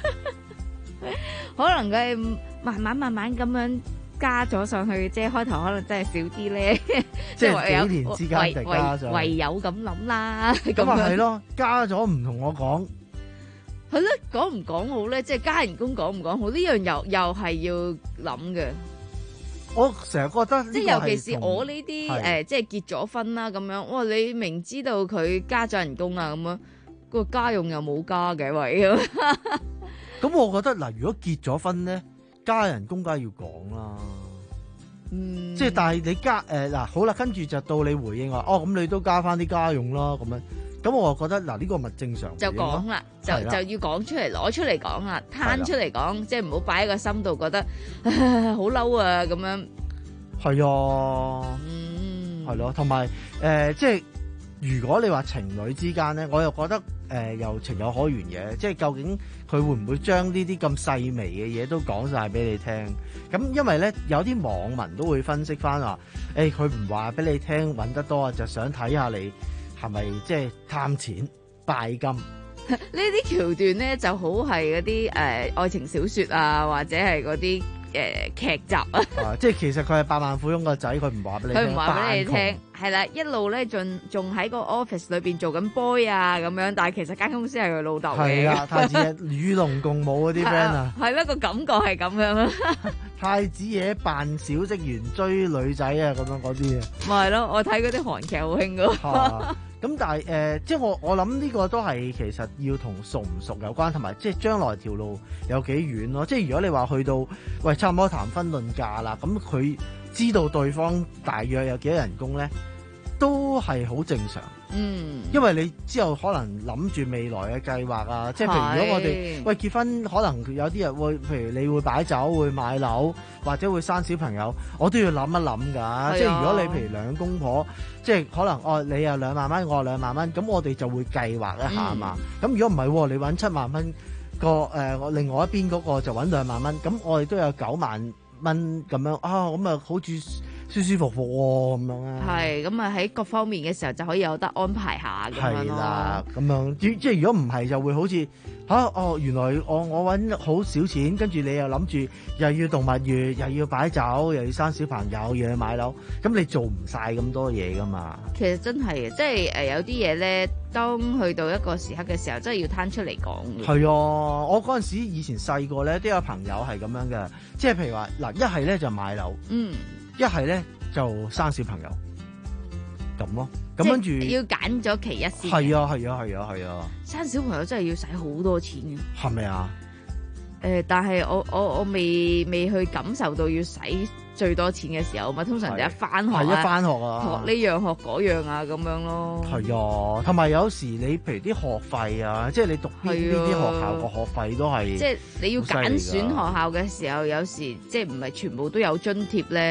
可能佢係慢慢慢慢咁樣加咗上去，即係開頭可能真係少啲咧，即係幾年之間突然加上，唯有咁諗啦。咁啊係咯，加咗唔同我講。係咯，講唔講好咧？即係加人工講唔講好呢樣又又係要諗嘅。我成日覺得即係尤其是我呢啲誒，即係結咗婚啦咁樣。哇！你明知道佢加咗人工啊咁樣，個家用又冇加嘅喂。咁我覺得嗱，如果結咗婚咧，加人工梗係要講啦。嗯，即係但係你加誒嗱、呃、好啦，跟住就到你回應話哦，咁你都加翻啲家用啦咁樣。咁我覺得嗱，呢、這個咪正常就講啦，就就要講出嚟，攞出嚟講啦，攤出嚟講，即係唔好擺喺個心度，覺得好嬲啊咁樣。係啊，嗯，係咯，同埋誒，即係如果你話情侶之間咧，我又覺得誒、呃、又情有可原嘅，即係究竟佢會唔會將呢啲咁細微嘅嘢都講晒俾你聽？咁因為咧有啲網民都會分析翻話，誒佢唔話俾你聽揾得多，就想睇下你。係咪即係貪錢拜金？呢啲橋段咧就好係嗰啲誒愛情小說啊，或者係嗰啲誒劇集啊。啊即係其實佢係百萬富翁個仔，佢唔話俾你聽，佢唔話俾你聽，係啦，一路咧仲仲喺個 office 裏邊做緊 boy 啊咁樣，但係其實間公司係佢老豆嚟嘅。係啊，太子爺與龍共舞嗰啲 friend 啊，係啦，個感覺係咁樣啊。太子爺扮小職員追女仔啊，咁樣嗰啲啊。咪係咯，我睇嗰啲韓劇好興噶。咁但係誒、呃，即係我我諗呢個都係其實要同熟唔熟有關，同埋即係將來條路有幾遠咯。即係如果你話去到喂差唔多談婚論嫁啦，咁佢知道對方大約有幾多人工咧，都係好正常。嗯，因為你之後可能諗住未來嘅計劃啊，即係譬如如果我哋喂結婚，可能有啲人會，譬如你會擺酒、會買樓或者會生小朋友，我都要諗一諗㗎。即係如果你譬如兩公婆，即係可能哦，你有兩萬蚊，我有兩萬蚊，咁我哋就會計劃一下嘛。咁、嗯、如果唔係，你揾七萬蚊個誒，我另外一邊嗰個就揾兩萬蚊，咁我哋都有九萬蚊咁樣啊，咁啊好似舒舒服服喎咁樣啊，係咁啊喺各方面嘅時候就可以有得安排下咁樣咯。係啦，咁樣即即係如果唔係就會好似嚇、啊、哦，原來我我揾好少錢，跟住你又諗住又要度蜜月，又要擺酒，又要生小朋友，又要買樓，咁你做唔晒咁多嘢噶嘛？其實真係即係誒有啲嘢咧，當去到一個時刻嘅時候，真係要攤出嚟講。係啊，我嗰陣時以前細個咧都有朋友係咁樣嘅，即係譬如話嗱，一係咧就買樓，嗯。一係咧就生小朋友咁咯，咁跟住要揀咗其一先。係啊係啊係啊係啊！生小朋友真係要使好多錢嘅，係咪啊？誒、呃，但係我我我未未去感受到要使最多錢嘅時候嘛，通常就一返學、啊，係一返學啊，學呢樣學嗰樣啊咁樣咯。係啊，同埋有時你譬如啲學費啊，即係你讀呢啲學校個學費都係，即係你要揀選學校嘅時候，有時即係唔係全部都有津貼咧。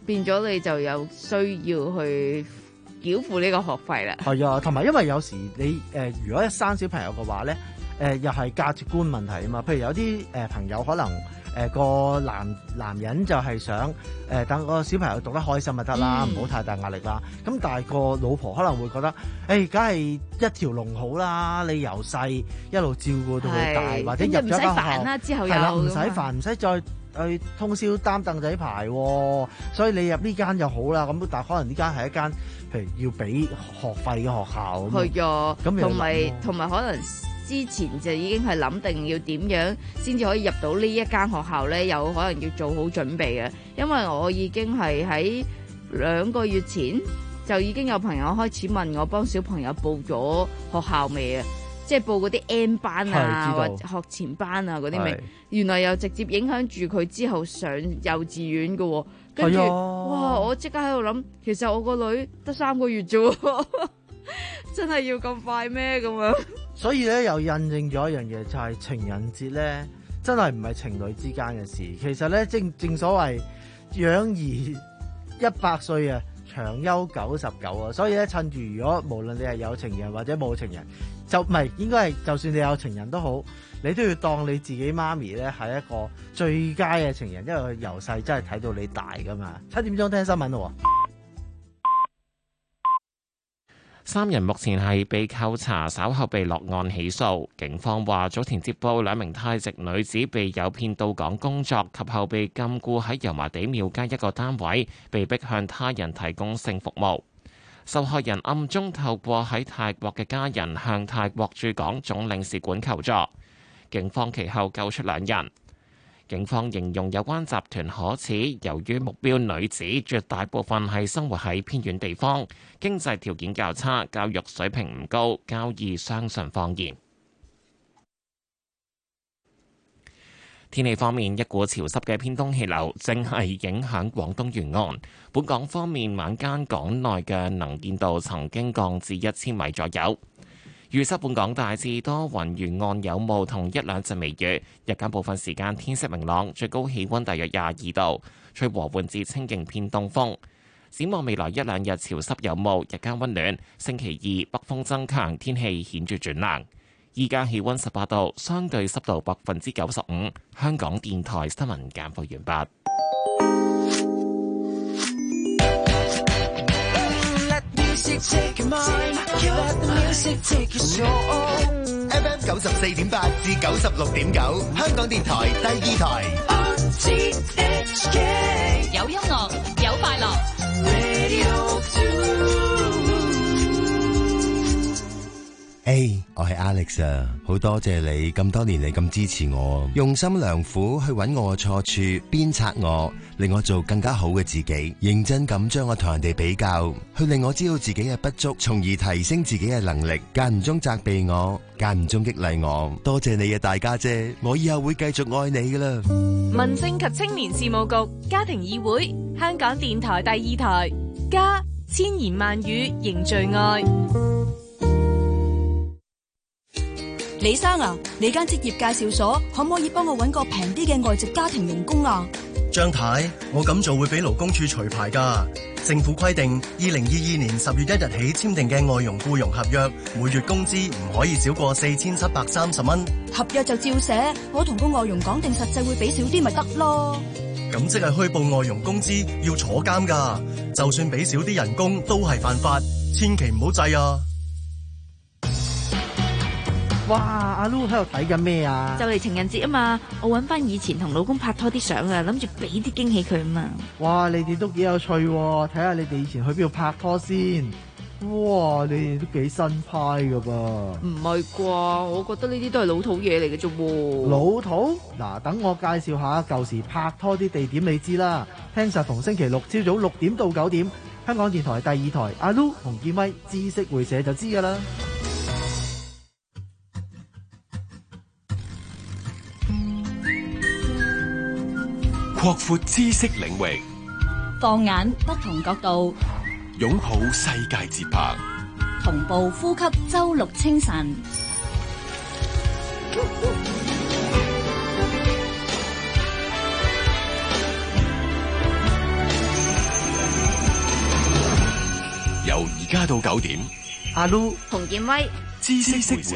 變咗你就有需要去繳付呢個學費啦。
係啊，同埋因為有時你誒、呃，如果一生小朋友嘅話咧，誒、呃、又係價值觀問題啊嘛。譬如有啲誒、呃、朋友可能。誒、呃、個男男人就係想誒、呃、等個小朋友讀得開心就得啦，唔好、嗯、太大壓力啦。咁但係個老婆可能會覺得，誒梗係一條龍好啦，你由細一路照顧到佢大，或者入咗間學校啦，之後係啦，唔使煩，唔使再去通宵擔凳仔牌，所以你入呢間就好啦。咁但係可能呢間係一間譬如要俾學費嘅學校，
係啊，咁同埋同埋可能。之前就已經係諗定要點樣先至可以入到呢一間學校呢，有可能要做好準備嘅。因為我已經係喺兩個月前就已經有朋友開始問我幫小朋友報咗學校未啊，即係報嗰啲 N 班啊或者學前班啊嗰啲未，原來又直接影響住佢之後上幼稚園嘅。跟住哇，我即刻喺度諗，其實我個女得三個月啫，真係要咁快咩咁樣？
所以咧，又印證咗一樣嘢，就係、是、情人節咧，真係唔係情侶之間嘅事。其實咧，正正所謂養兒一百歲啊，長憂九十九啊。所以咧，趁住如果無論你係有情人或者冇情人，就唔係應該係，就算你有情人都好，你都要當你自己媽咪咧係一個最佳嘅情人，因為佢由細真係睇到你大噶嘛。七點鐘聽新聞咯。
三人目前係被扣查，稍後被落案起訴。警方話早前接報兩名泰籍女子被誘騙到港工作，及後被禁錮喺油麻地廟街一個單位，被逼向他人提供性服務。受害人暗中透過喺泰國嘅家人向泰國駐港總領事館求助，警方其後救出兩人。警方形容有關集團可恥，由於目標女子絕大部分係生活喺偏遠地方，經濟條件較差，教育水平唔高，較易相信謊言。天氣方面，一股潮濕嘅偏東氣流正係影響廣東沿岸。本港方面，晚間港內嘅能見度曾經降至一千米左右。預測本港大致多雲，沿岸有霧同一兩陣微雨。日間部分時間天色明朗，最高氣溫大約廿二度，吹和緩至清勁偏東風。展望未來一兩日潮濕有霧，日間溫暖。星期二北風增強，天氣顯著轉涼。依家氣溫十八度，相對濕度百分之九十五。香港電台新聞簡報完畢。
F M 九十四點八至九十六點九，香港電台第二台。
有音樂，有快樂。
誒，我係 Alex 啊，好多謝你咁多年嚟咁支持我，用心良苦去揾我嘅錯處，鞭策我，令我做更加好嘅自己，認真咁將我同人哋比較，去令我知道自己嘅不足，從而提升自己嘅能力，間唔中責備我，間唔中激勵我，多謝你啊大家姐，我以後會繼續愛你噶啦。
民政及青年事務局家庭議會，香港電台第二台，家千言萬語凝聚愛。
李生啊，你間職業介紹所可唔可以幫我搵個平啲嘅外籍家庭傭工啊？
張太，我咁做會俾勞工處除牌噶。政府規定，二零二二年十月一日起簽訂嘅外傭僱傭合約，每月工資唔可以少過四千七百三十蚊。
合約就照寫，我同個外傭講定實際會俾少啲咪得咯。
咁即係虛報外傭工資要坐監噶，就算俾少啲人工都係犯法，千祈唔好制啊！
哇！阿 Lu 喺度睇緊咩啊？
就嚟情人節啊嘛，我揾翻以前同老公拍拖啲相啊，諗住俾啲驚喜佢啊嘛。
哇！你哋都幾有趣喎，睇下你哋以前去邊度拍拖先。哇！你哋都幾新派噶噃。
唔係啩？我覺得呢啲都係老土嘢嚟嘅啫喎。
老土？嗱，等我介紹下舊時拍拖啲地點，你知啦。聽實逢星期六朝早六點到九點，香港電台第二台，阿 Lu 同建威知識會社就知噶啦。
擴闊知識領域，
放眼不同角度，
擁抱世界節拍，
同步呼吸周六清晨。
由而家到九點。
阿 Lu、
洪建威、
知識會社。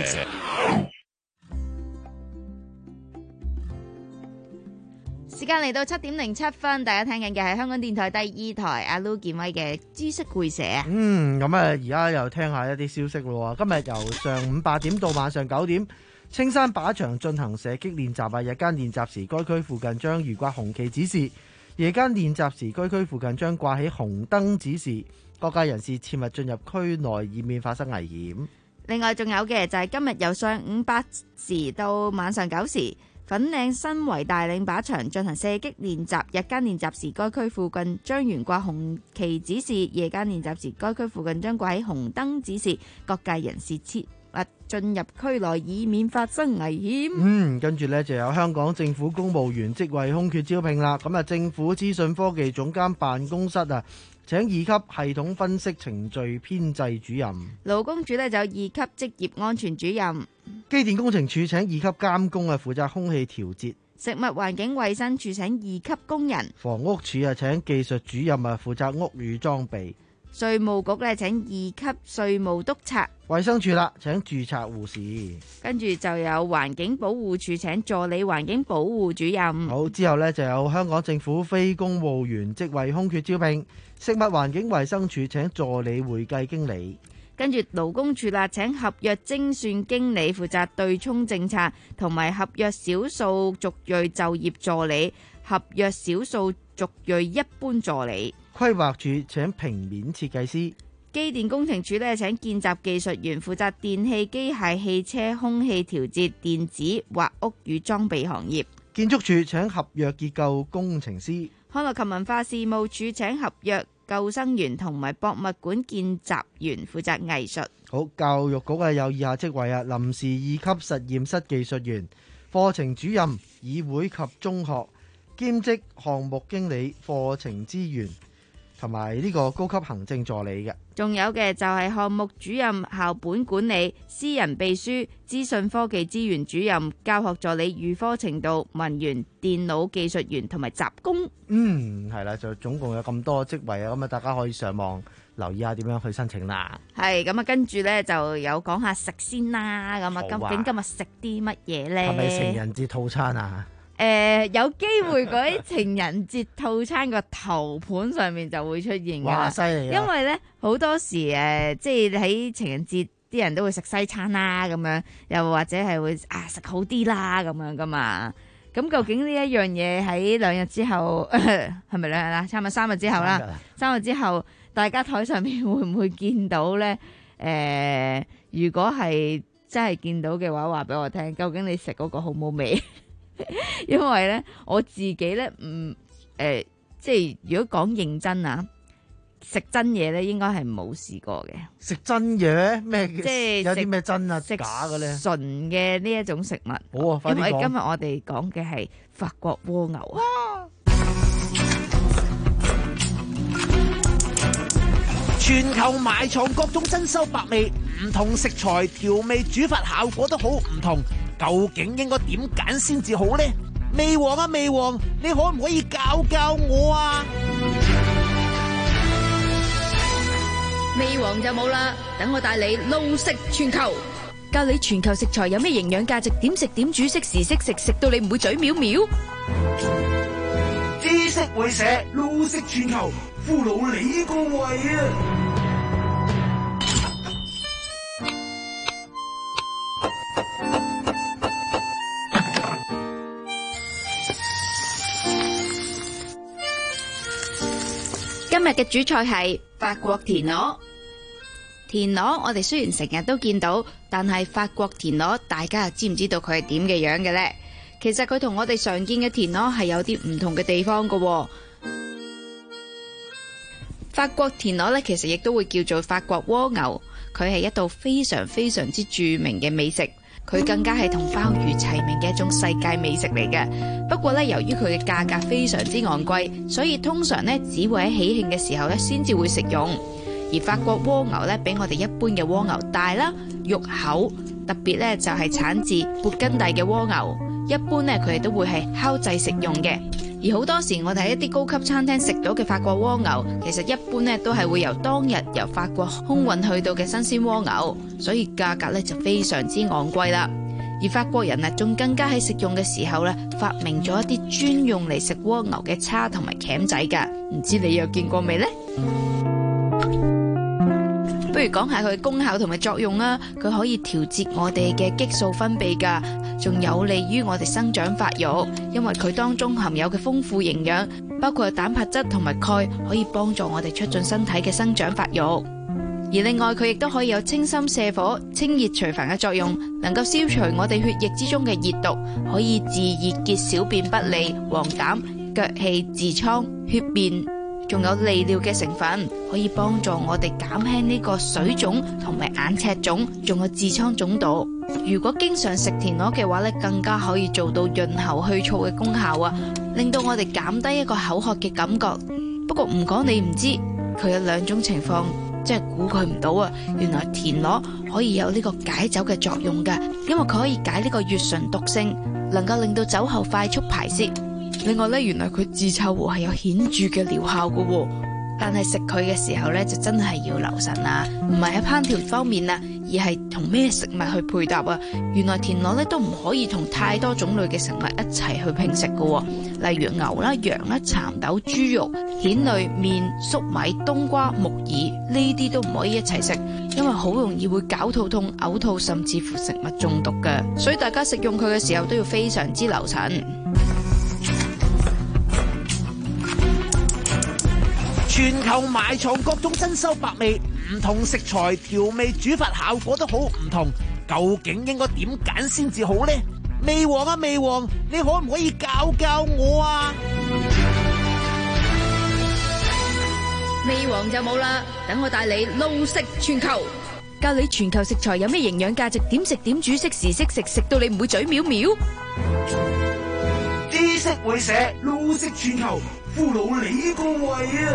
時間嚟到七點零七分，大家聽緊嘅係香港電台第二台阿 Lu 建威嘅知識會社啊。
嗯，咁啊，而家又聽下一啲消息咯。今日由上午八點到晚上九點，青山靶場進行射擊練習啊。日間練習時，該區附近將懸掛紅旗指示；夜間練習時，該區附近將掛起紅燈指示，各界人士切勿進入區內，以免發生危險。
另外仲有嘅就係今日由上午八時到晚上九時，粉嶺新圍大嶺靶場進行射擊練習。日間練習時，該區附近將懸掛紅旗指示；夜間練習時，該區附近將掛起紅燈指示，各界人士切勿進入區內，以免發生危險。
嗯，跟住呢就有香港政府公務員職位空缺招聘啦。咁啊，政府資訊科技總監辦公室啊，請二級系統分析程序編製主任。
勞工處呢就有二級職業安全主任。
機電工程處請二級監工啊，負責空氣調節。
食物環境衛生署請二級工人。
房屋署啊，請技術主任啊，負責屋宇裝備。
稅務局咧請二級稅務督察。
衛生署啦，請註冊護士。
跟住就有環境保護署請助理環境保護主任。
好，之後呢就有香港政府非公務員職位空缺招聘。食物環境衛生署請助理會計經理。
跟住勞工處啦，請合約精算經理負責對沖政策，同埋合約少數族裔就業助理、合約少數族裔一般助理。
規劃處請平面設計師。
機電工程處呢請見習技術員負責電氣、機械、汽車、空氣調節、電子或屋宇裝備行業。
建築處請合約結構工程師。
康樂及文化事務處請合約救生員同埋博物館見習員負責藝術。
好，教育局啊有以下職位啊：臨時二級實驗室技術員、課程主任、議會及中學兼職項目經理、課程資源同埋呢個高級行政助理嘅。
仲有嘅就係項目主任、校本管理、私人秘書、資訊科技資源主任、教學助理、預科程度、文員、電腦技術員同埋雜工。
嗯，係啦，就總共有咁多職位啊，咁啊大家可以上網留意下點樣去申請啦。
係咁啊，跟住呢就有講下食先啦。咁啊，究竟今日食啲乜嘢呢？
係咪情人節套餐啊？
誒、呃、有機會嗰啲情人節套餐個頭盤上面就會出現㗎。
哇！犀利啊！
因為咧好多時誒、呃，即係喺情人節啲人都會食西餐啦，咁樣又或者係會啊食好啲啦咁樣噶嘛。咁究竟呢一樣嘢喺兩日之後係咪兩日啦？差唔多三日之後啦。三日之後，大家台上面會唔會見到咧？誒、呃，如果係真係見到嘅話，話俾我聽，究竟你食嗰個好冇味？因為咧，我自己咧唔誒，即係如果講認真啊，食真嘢咧，應該係冇試過嘅。
食真嘢咩？
即係
有啲咩真啊假嘅咧？
純嘅呢一種食物。
好啊，快啲講。
因為今日我哋講嘅係法國蝸牛啊。
全球埋藏各種珍饈百味，唔同食材調味煮法效果都好唔同。究竟應該點揀先至好呢？味王啊味王，你可唔可以教教我啊？
味王就冇啦，等我帶你路食全球，教你全球食材有咩營養價值，點食點煮，識時識食，食到你唔會嘴秒秒。
知識會社路食全球，俘虜你個胃啊！
今日嘅主菜係法國田螺。田螺我哋雖然成日都見到，但係法國田螺大家又知唔知道佢係點嘅樣嘅呢？其實佢同我哋常見嘅田螺係有啲唔同嘅地方㗎。法國田螺咧，其實亦都會叫做法國蝸牛，佢係一道非常非常之著名嘅美食，佢更加係同鮑魚齊名嘅一種世界美食嚟嘅。不過咧，由於佢嘅價格非常之昂貴，所以通常咧只會喺喜慶嘅時候咧先至會食用。而法國蝸牛咧比我哋一般嘅蝸牛大啦，肉厚，特別咧就係產自勃艮第嘅蝸牛。一般咧佢哋都會係烤製食用嘅。
而好多時我哋喺一啲高級餐廳食到嘅法國蝸牛，其實一般咧都係會由當日由法國空運去到嘅新鮮蝸牛，所以價格咧就非常之昂貴啦。而法國人啊，仲更加喺食用嘅時候咧，發明咗一啲專用嚟食蝸牛嘅叉同埋鉗仔㗎，唔知你有見過未呢？不如講下佢嘅功效同埋作用啦。佢可以調節我哋嘅激素分泌㗎，仲有利於我哋生長發育，因為佢當中含有嘅豐富營養，包括蛋白質同埋鈣，可以幫助我哋促進身體嘅生長發育。而另外佢亦都可以有清心瀉火、清熱除煩嘅作用，能夠消除我哋血液之中嘅熱毒，可以治熱結小便不利、黃疸、腳氣、痔瘡、血便。仲有利尿嘅成分，可以幫助我哋減輕呢個水腫同埋眼赤腫，仲有痔瘡腫毒。如果經常食田螺嘅話咧，更加可以做到潤喉去燥嘅功效啊，令到我哋減低一個口渴嘅感覺。不過唔講你唔知，佢有兩種情況，即係估佢唔到啊！原來田螺可以有呢個解酒嘅作用㗎，因為佢可以解呢個乙醇毒性，能夠令到酒後快速排泄。另外咧，原來佢治臭喎係有顯著嘅療效嘅喎，但係食佢嘅時候咧就真係要留神啦，唔係喺烹調方面啊，而係同咩食物去配搭啊。原來田螺咧都唔可以同太多種類嘅食物一齊去拼食嘅喎，例如牛啦、羊啦、蠶豆、豬肉、蜆類、麵、粟米、冬瓜、木耳呢啲都唔可以一齊食，因為好容易會絞肚痛、嘔吐，甚至乎食物中毒嘅。所以大家食用佢嘅時候都要非常之留神。
全球埋藏各種珍饈百味，唔同食材調味煮法效果都好唔同，究竟應該點揀先至好呢？味王啊味王，你可唔可以教教我啊？
味王就冇啦，等我帶你路食全球，教你全球食材有咩營養價值，點食點煮，識時識食，食到你唔會嘴藐藐。
知識會社，路食全球，俘虜你個胃啊！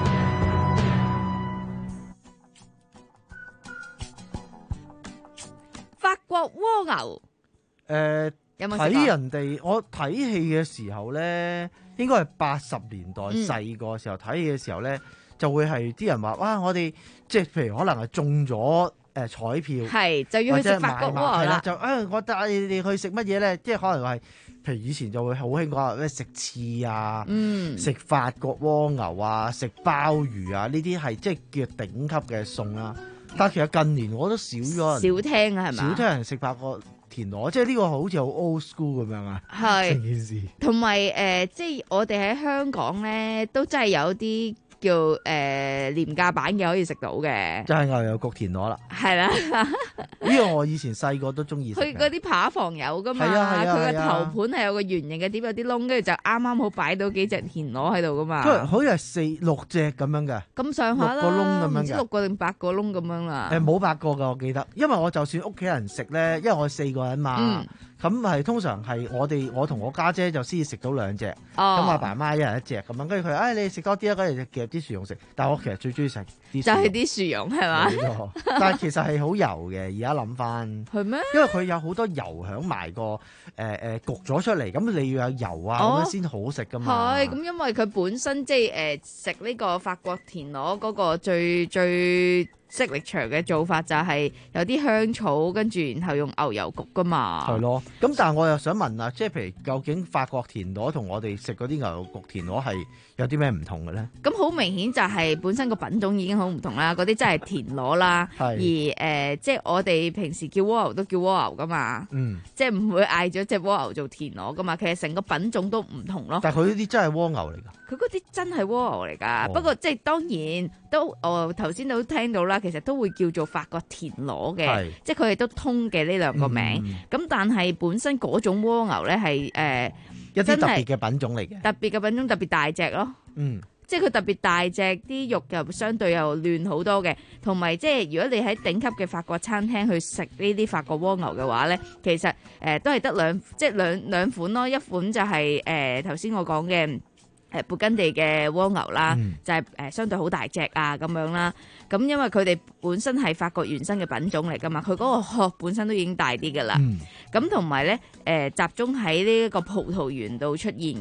法國蝸牛，
誒
有冇
睇人哋？我睇戲嘅時候咧，應該係八十年代細個時候睇戲嘅時候咧，就會係啲人話：哇！我哋即係譬如可能係中咗誒彩票，
係就要去食法國蝸牛啦。
就誒，我帶你哋去食乜嘢咧？即係可能係。譬如以前就會好興講咩食翅啊，
嗯、
食法國蝸牛啊，食鮑魚啊，呢啲係即係叫頂級嘅餸啦。但係其實近年我都少咗人
少聽啊，係咪？
少聽人食法國田螺，即係呢個好似好 old school 咁樣啊。
係
成件事。同
埋誒，即係我哋喺香港咧，都真係有啲叫誒、呃、廉價版嘅可以食到嘅，
就係牛油焗田螺啦。
係啦，
呢個我以前細個都中意食。
佢嗰啲扒房有噶嘛？
係啊係啊，
佢個頭盤係有個圓形嘅碟，有啲窿，跟住就啱啱好擺到幾隻田螺喺度噶嘛。
佢好似係四六隻咁樣嘅，
咁上下啦，
六個窿咁樣嘅，
唔知六個定八個窿咁樣啦。
誒冇八個㗎，我記得，因為我就算屋企人食咧，因為我四個人嘛。嗯咁係通常係我哋我同我家姐就先至食到兩隻，咁阿爸媽一人一隻咁樣，跟住佢誒你食多啲啦，跟住就夾啲薯蓉食。但係我其實最中意食啲
就係啲薯蓉係嘛？
但係其實係好油嘅，而家諗翻
係咩？
因為佢有好多油響埋個誒誒焗咗出嚟，咁你要有油啊咁樣先好食噶嘛。
係咁，因為佢本身即係誒食呢個法國田螺嗰個最最色力場嘅做法就係有啲香草，跟住然後用牛油焗噶嘛。
係咯，咁但係我又想問啊，即係譬如究竟法國田螺同我哋食嗰啲牛油焗田螺係有啲咩唔同嘅咧？
咁好明顯就係本身個品種已經好唔同啦，嗰啲真係田螺啦，而誒、呃、即係我哋平時叫蝸牛都叫蝸牛噶嘛，嗯，即係唔會嗌咗隻蝸牛做田螺噶嘛，其實成個品種都唔同咯。
但係佢呢啲真係蝸牛嚟㗎。
佢嗰啲真係蝸牛嚟㗎，哦、不過即係當然都我頭先都聽到啦，其實都會叫做法國田螺嘅，即係佢哋都通嘅呢兩個名。咁、嗯、但係本身嗰種蝸牛咧係誒
一啲特別嘅品種嚟嘅，
特別嘅品種特別大隻咯。嗯，即係佢特別大隻，啲肉又相對又嫩好多嘅，同埋即係如果你喺頂級嘅法國餐廳去食呢啲法國蝸牛嘅話咧，其實誒、呃、都係得兩即係兩兩款咯，一款就係誒頭先我講嘅。誒勃艮第嘅蝸牛啦，嗯、就係誒相對好大隻啊咁樣啦。咁因為佢哋本身係法國原生嘅品種嚟噶嘛，佢嗰個殼本身都已經大啲噶啦。咁同埋咧誒集中喺呢一個葡萄園度出現嘅。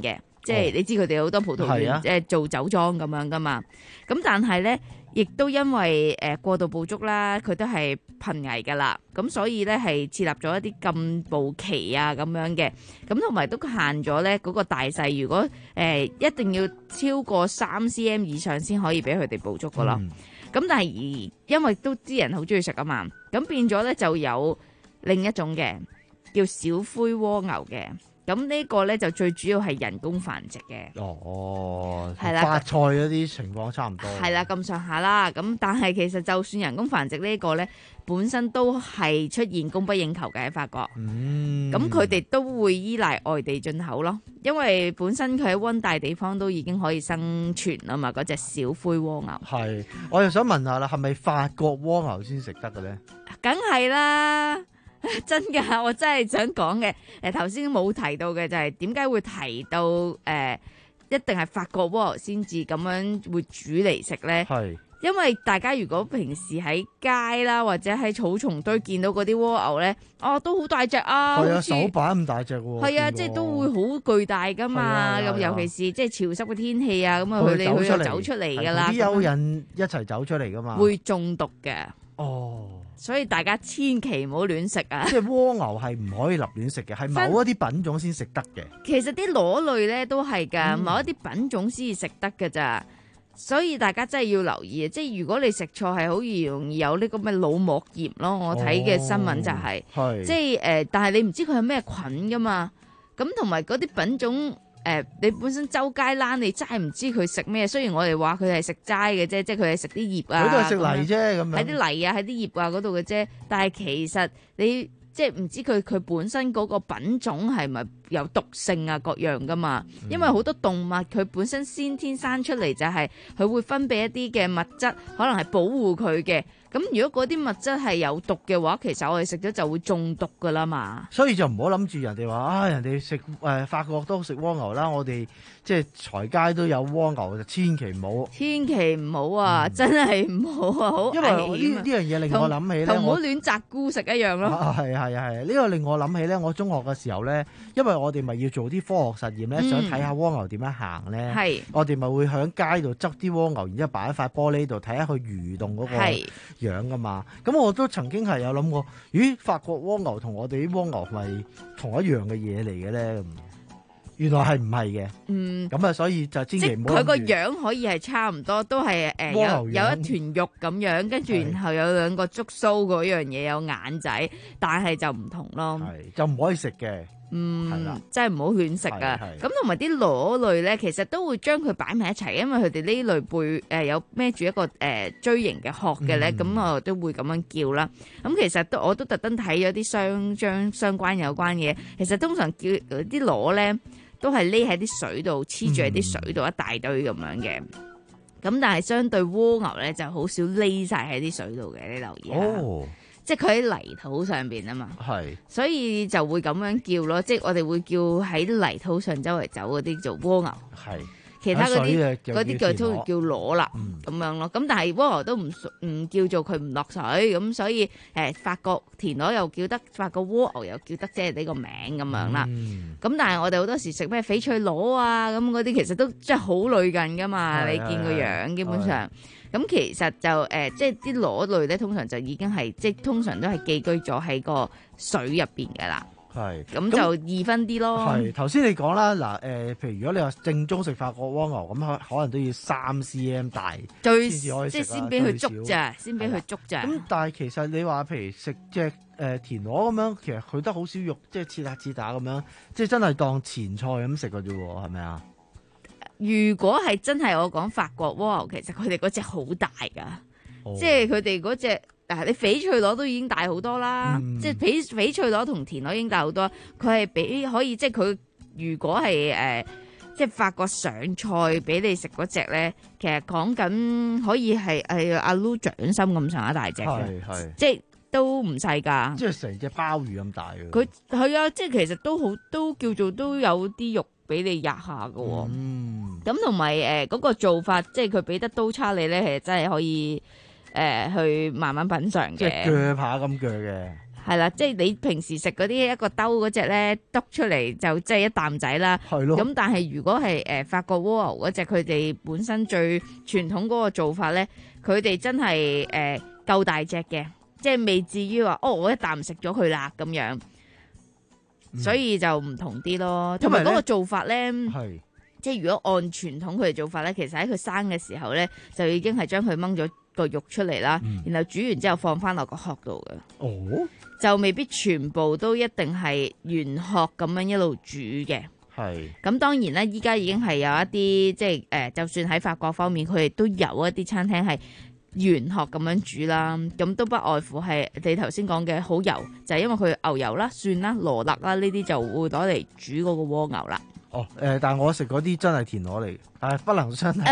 即係你知佢哋好多葡萄園誒做酒莊咁樣噶嘛。咁但係咧，亦都因為誒過度捕捉啦，佢都係瀕危噶啦。咁所以咧係設立咗一啲禁捕期啊咁樣嘅。咁同埋都限咗咧嗰個大細，如果誒、呃、一定要超過三 cm 以上先可以俾佢哋捕捉噶咯。咁、嗯、但係而因為都啲人好中意食啊嘛，咁變咗咧就有另一種嘅叫小灰蝸牛嘅。咁呢個咧就最主要係人工繁殖嘅。
哦，
係啦，
發菜嗰啲情況差唔多。
係啦，咁上下啦。咁但係其實就算人工繁殖呢個咧，本身都係出現供不應求嘅喺法國。
嗯。咁
佢哋都會依賴外地進口咯，因為本身佢喺溫帶地方都已經可以生存啊嘛。嗰隻小灰蝸牛。係，
我又想問下啦，係咪法國蝸牛先食得嘅咧？
梗係啦。真㗎，我真係想講嘅，誒頭先冇提到嘅就係點解會提到誒、呃、一定係法國蝸牛先至咁樣會煮嚟食咧？係因為大家如果平時喺街啦或者喺草叢堆見到嗰啲蝸牛咧，哦都好大隻啊，
係啊，手板咁大隻喎，
係啊，即係都會好巨大噶嘛。咁尤其是即係潮濕嘅天氣啊，咁啊佢哋佢就走出嚟㗎啦，
啲蚯蚓一齊走出嚟㗎嘛，
會中毒嘅。
哦。
所以大家千祈唔好亂食啊！
即係蝸牛係唔可以立亂食嘅，係某一啲品種先食得嘅。
其實啲螺類咧都係㗎，
嗯、
某一啲品種先至食得㗎咋。所以大家真係要留意啊！即係如果你食錯係好容易有呢個咩腦膜炎咯。我睇嘅新聞就係、是哦，即係誒、呃，但係你唔知佢係咩菌㗎嘛。咁同埋嗰啲品種。誒、呃，你本身周街躝，你真係唔知佢食咩。雖然我哋話佢係食齋嘅啫，即係佢係食啲葉啊，
佢都係食泥啫，咁樣喺
啲泥啊，喺啲葉啊嗰度嘅啫。但係其實你即係唔知佢佢本身嗰個品種係咪有毒性啊各樣噶嘛？嗯、因為好多動物佢本身先天生出嚟就係佢會分泌一啲嘅物質，可能係保護佢嘅。咁如果嗰啲物質係有毒嘅話，其實我哋食咗就會中毒噶啦嘛。
所以就唔好諗住人哋話啊，人哋食誒法國都食蝸牛啦，我哋即係財街都有蝸牛，就千祈唔好，
千祈唔好啊！嗯、真係唔好啊，好危險啊！
因為呢呢樣嘢令我諗起咧，
同唔好亂摘菇食一樣咯。
係係係，呢、這個令我諗起咧，我中學嘅時候咧，因為我哋咪要做啲科學實驗咧，嗯、想睇下蝸牛點樣行咧。係，我哋咪會喺街度執啲蝸牛，然之後擺喺塊玻璃度睇下佢蠕動嗰個樣噶嘛。咁我都曾經係有諗過，咦？法國蝸牛同我哋啲蝸牛係同一樣嘅嘢嚟嘅咧？原來係唔係嘅？嗯，咁啊，所以就千祈唔好。
佢個樣可以係差唔多，都係誒、呃、有有一團肉咁樣，跟住然後有兩個觸鬚嗰樣嘢，有眼仔，但係就唔同咯。
係就唔可以食嘅。
嗯，真係唔好亂食啊！咁同埋啲螺類咧，其實都會將佢擺埋一齊，因為佢哋呢類背誒、呃、有孭住一個誒錐形嘅殼嘅咧，咁、嗯、我都會咁樣叫啦。咁其實都我都特登睇咗啲相將相關有關嘅嘢，其實通常叫啲螺咧都係匿喺啲水度，黐住喺啲水度一大堆咁樣嘅。咁、嗯、但係相對蝸牛咧就好少匿晒喺啲水度嘅，你留意下。哦，即係佢喺泥土上邊啊嘛，係，所以就會咁樣叫咯。即係我哋會叫喺泥土上周圍走嗰啲做蝸牛，係。其他嗰啲嗰啲叫都叫螺啦，咁、嗯、樣咯。咁但係蝸牛都唔唔叫做佢唔落水，咁所以誒法國田螺又叫得，法國蝸牛又叫得，即係呢個名咁樣啦。咁、嗯、但係我哋好多時食咩翡翠螺啊，咁嗰啲其實都即係好類近噶嘛。你見個樣基本上，咁其實就誒、呃、即係啲螺類咧，通常就已經係即係通常都係寄居咗喺個水入邊噶啦。係，咁就易分啲咯。
係，頭先你講啦，嗱，誒，譬如如果你話正宗食法國蝸牛，咁可可能都要三 cm 大，
最
先至可以食啦，
即係先俾佢捉咋，先俾佢捉咋。
咁但係其實你話譬如食隻誒田螺咁樣，其實佢都好少肉，即係切下切下咁樣，即係真係當前菜咁食嘅啫喎，係咪啊？
如果係真係我講法國蝸牛，其實佢哋嗰隻好大㗎，哦、即係佢哋嗰隻。但係你翡翠螺都已經大好多啦，嗯、即係翡翡翠螺同田螺已經大好多。佢係比可以即係佢如果係誒、呃、即係法國上菜俾你食嗰隻咧，其實講緊可以係係阿 Lu 掌心咁上下大隻嘅，即係都唔細㗎。
即係成隻鮑魚咁大嘅。
佢係啊，即係其實都好都叫做都有啲肉俾你壓下㗎喎。咁同埋誒嗰個做法，即係佢俾得刀叉你咧，其實真係可以。誒、呃，去慢慢品嚐嘅，
即係鋸扒咁鋸嘅，
係啦，即係你平時食嗰啲一個兜嗰隻咧，篤出嚟就即係一啖仔啦。
係咯。
咁但係如果係誒法國蝸牛嗰隻，佢哋本身最傳統嗰個做法咧，佢哋真係誒夠大隻嘅，即係未至於話哦，我一啖食咗佢啦咁樣。嗯、所以就唔同啲咯，同埋嗰個做法咧，即係如果按傳統佢哋做法咧，其實喺佢生嘅時候咧，就已經係將佢掹咗個肉出嚟啦，嗯、然後煮完之後放翻落個殼度嘅。哦，就未必全部都一定係原殼咁樣一路煮嘅。係。咁當然咧，依家已經係有一啲即係誒、呃，就算喺法國方面，佢哋都有一啲餐廳係原殼咁樣煮啦，咁都不外乎係你頭先講嘅好油，就係、是、因為佢牛油啦、蒜啦、羅勒啦呢啲就會攞嚟煮嗰個蝸牛啦。
哦，誒、呃，但係我食嗰啲真係田螺嚟，但係不能相提並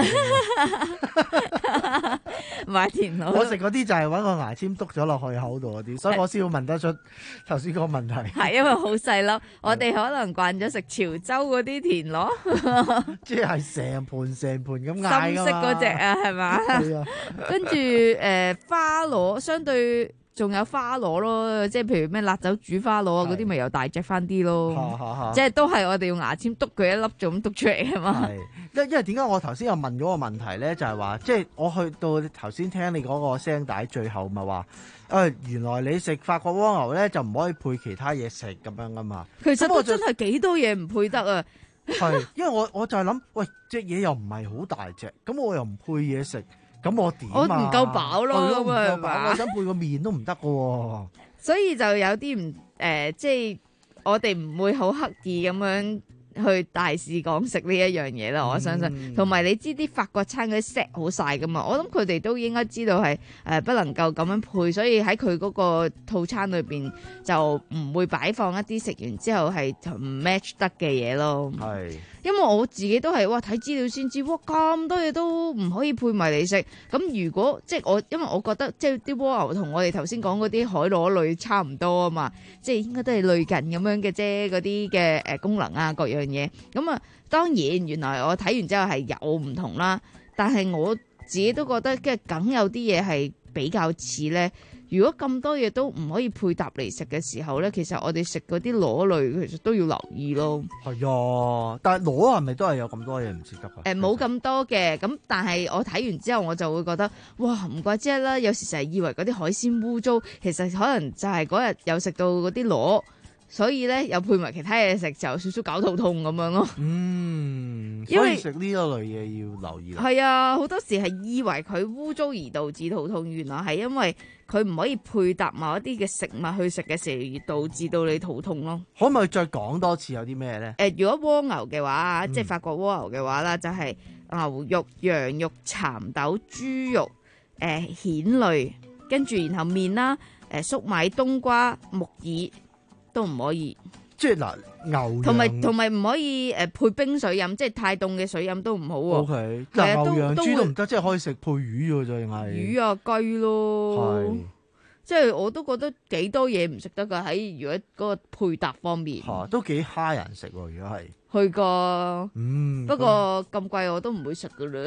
論。
買田螺，
我食嗰啲就係揾個牙籤篤咗落去口度嗰啲，所以我先要問得出頭先個問題。係因為好細粒，我哋可能慣咗食潮州嗰啲田螺，即係成盤成盤咁嗌㗎嘛。深色嗰隻啊，係嘛？係啊。跟住誒、呃、花螺，相對。仲有花螺咯，即係譬如咩辣酒煮花螺啊，嗰啲咪又大隻翻啲咯，即係都係我哋用牙籤篤佢一粒就咁篤出嚟啊嘛。因因為點解我頭先又問嗰個問題咧，就係話即係我去到頭先聽你嗰個聲帶，最後咪話誒原來你食法國蝸牛咧就唔可以配其他嘢食咁樣噶嘛。其實都真係幾多嘢唔配得啊。係，因為我我就係諗，喂隻嘢又唔係好大隻，咁我又唔配嘢食。咁我點啊？我唔夠飽咯，咁啊嘛！我想配個麵都唔得嘅喎，所以就有啲唔誒，即係我哋唔會好刻意咁樣去大肆講食呢一樣嘢啦。我相信，同埋、嗯、你知啲法國餐嗰啲 set 好晒噶嘛，我諗佢哋都應該知道係誒、呃、不能夠咁樣配，所以喺佢嗰個套餐裏邊就唔會擺放一啲食完之後係唔 match 得嘅嘢咯。係。因為我自己都係哇睇資料先知，哇咁多嘢都唔可以配埋嚟食。咁如果即係我，因為我覺得即係啲蝸牛同我哋頭先講嗰啲海螺類差唔多啊嘛，即係應該都係類近咁樣嘅啫，嗰啲嘅誒功能啊各樣嘢。咁啊當然原來我睇完之後係有唔同啦，但係我自己都覺得即係梗有啲嘢係比較似咧。如果咁多嘢都唔可以配搭嚟食嘅時候咧，其實我哋食嗰啲螺類其實都要留意咯。係啊，但係螺係咪都係有咁多嘢唔食得啊？誒冇咁多嘅，咁但係我睇完之後我就會覺得，哇唔怪之啦，有時成日以為嗰啲海鮮污糟，其實可能就係嗰日有食到嗰啲螺。所以咧，又配埋其他嘢食，就有少少搞肚痛咁樣咯。嗯，所以食呢一類嘢要留意。係啊，好多時係以為佢污糟而導致肚痛，原來係因為佢唔可以配搭某一啲嘅食物去食嘅時候，而導致到你肚痛咯。可唔可以再講多次有啲咩咧？誒、呃，如果蝸牛嘅話，嗯、即係法國蝸牛嘅話啦，就係、是、牛肉、羊肉、蠶豆、豬肉、誒、呃、蜆類，跟住然後麵啦，誒、呃、粟米、冬瓜、木耳。都唔可以，即係嗱牛同埋同埋唔可以誒配冰水飲，即係太凍嘅水飲都唔好喎。O K，嗱牛羊豬都唔得，即係可以食配魚嘅啫，係魚啊雞咯，係即係我都覺得幾多嘢唔食得噶。喺如果嗰個配搭方面，嚇都幾蝦人食喎。如果係去過，嗯，不過咁貴我都唔會食噶啦。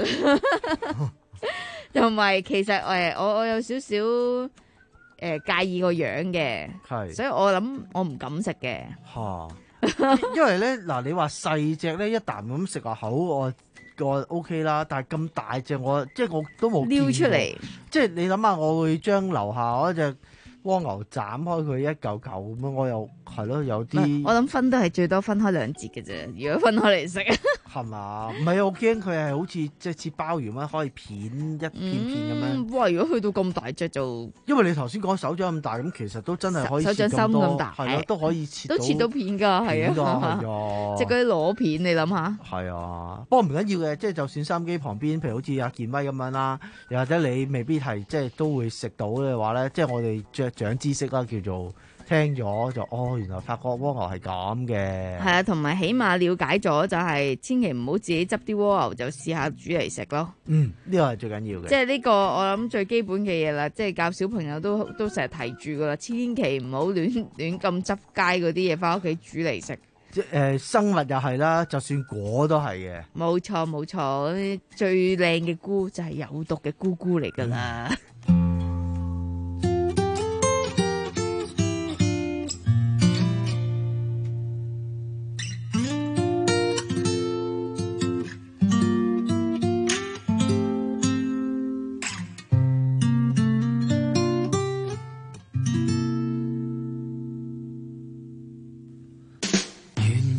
同埋其實誒，我我有少少。誒、呃，介意個樣嘅，係，所以我諗我唔敢食嘅。吓，因為咧嗱，你話細隻咧一啖咁食落口，我我 O K 啦。但係咁大隻，我即係我都冇撩出嚟。即係你諗下，我會將樓下嗰隻蝸牛斬開佢一嚿嚿咁樣，我又係咯，有啲。我諗分都係最多分開兩截嘅啫。如果分開嚟食，係嘛？唔係，我驚佢係好似即係似鮑魚咁，可以片一片片咁樣、嗯。哇！如果去到咁大隻就，因為你頭先講手掌咁大，咁其實都真係可以切咁多。手掌心咁大，係咯，都可以切到。都切到片㗎，係啊，係啊，即係嗰啲螺片，你諗下。係啊，不過唔緊要嘅，即係就算收音機旁邊，譬如好似阿健威咁樣啦，又或者你未必係即係都會食到嘅話咧，即係我哋著長知識啦，叫做。聽咗就哦，原來法國蝸牛係咁嘅。係啊，同埋起碼了解咗就係、是、千祈唔好自己執啲蝸牛就試下煮嚟食咯。嗯，呢個係最緊要嘅。即係呢個我諗最基本嘅嘢啦，即係教小朋友都都成日提住噶啦，千祈唔好亂亂咁執街嗰啲嘢翻屋企煮嚟食。即係、呃、生物又係啦，就算果都係嘅。冇錯冇錯，最靚嘅菇就係有毒嘅菇菇嚟噶啦。嗯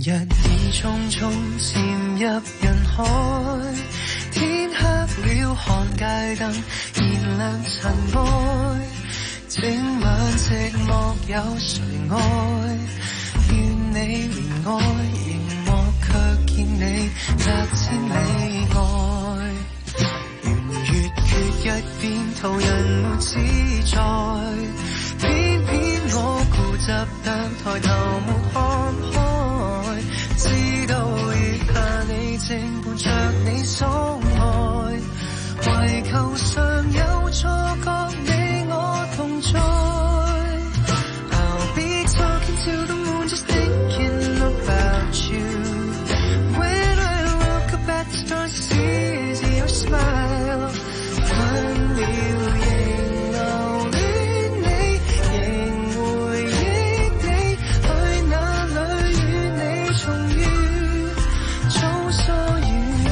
日已匆匆潛入人海，天黑了看街燈燃亮塵埃，整晚寂寞有誰愛？願你憐愛，凝望卻見你隔千里外。圓月缺一邊，途人沒自在，偏偏我固執但抬頭沒看開，知道月下你正伴着你所愛，為求尚有錯覺你我同在。I'll be talking to the moon just thinking about you. When I look up at the stars I see your smile. 分秒仍留戀你，仍回憶你，去哪裏與你重遇，早疏遠。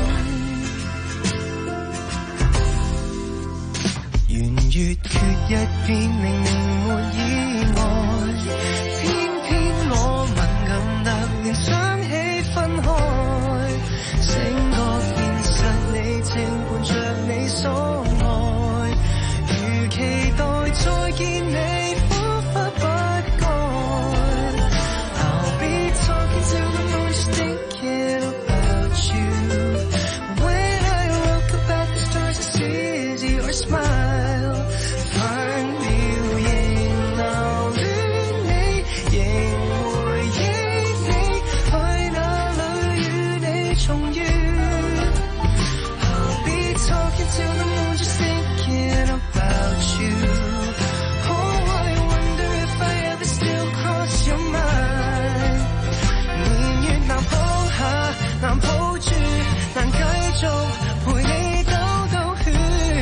圓月缺一邊，明明沒意外，偏偏我敏感得連想起分開，醒覺現實你正伴着你所愛，如期待再見你彷彿不該。I'll be talking to the moon just thinking about you. When I look up at the stars I see your smile. 分秒仍留戀你，仍回憶你，去哪裏與你重遇。I'll be talking to the moon just thinking about you. Oh, I wonder if I ever still cross your mind. 年月難放下，難抱住，難繼續陪你兜兜圈，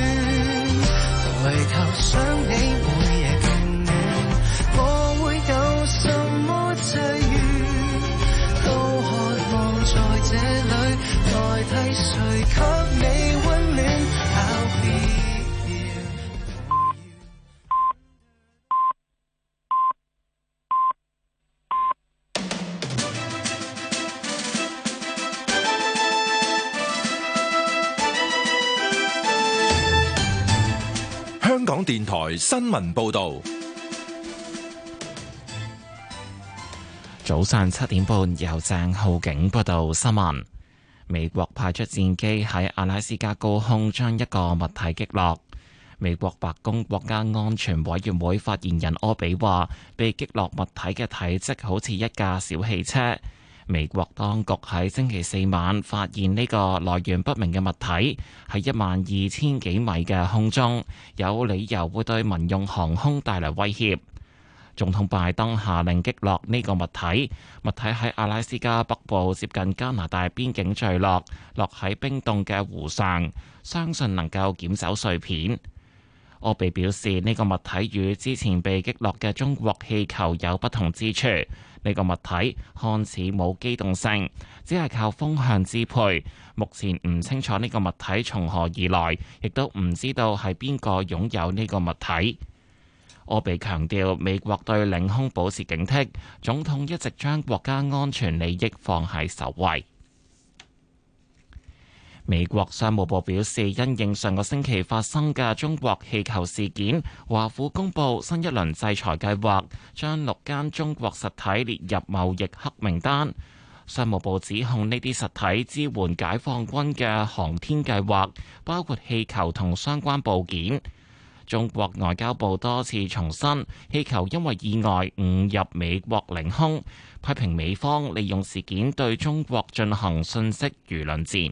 為求想你每夜眷戀，我會有什麼際遇，都渴望在這裏代替誰給你溫暖。I'll be here for you。
香港電台新聞報導，
早上七點半由鄭浩景報道新聞。美國派出戰機喺阿拉斯加高空將一個物體擊落。美國白宮國家安全委員會發言人柯比話，被擊落物體嘅體積好似一架小汽車。美國當局喺星期四晚發現呢個來源不明嘅物體喺一萬二千幾米嘅空中，有理由會對民用航空帶來威脅。總統拜登下令擊落呢個物體，物體喺阿拉斯加北部接近加拿大邊境墜落，落喺冰凍嘅湖上，相信能夠撿走碎片。柯比表示，呢個物體與之前被擊落嘅中國氣球有不同之處。呢個物體看似冇機動性，只係靠風向支配。目前唔清楚呢個物體從何而來，亦都唔知道係邊個擁有呢個物體。柯比強調，美國對領空保持警惕，總統一直將國家安全利益放喺首位。美國商務部表示，因應上個星期發生嘅中國氣球事件，華府公布新一輪制裁計劃，將六間中國實體列入貿易黑名單。商務部指控呢啲實體支援解放軍嘅航天計劃，包括氣球同相關部件。中國外交部多次重申，氣球因為意外誤入美國領空，批評美方利用事件對中國進行信息輿論戰。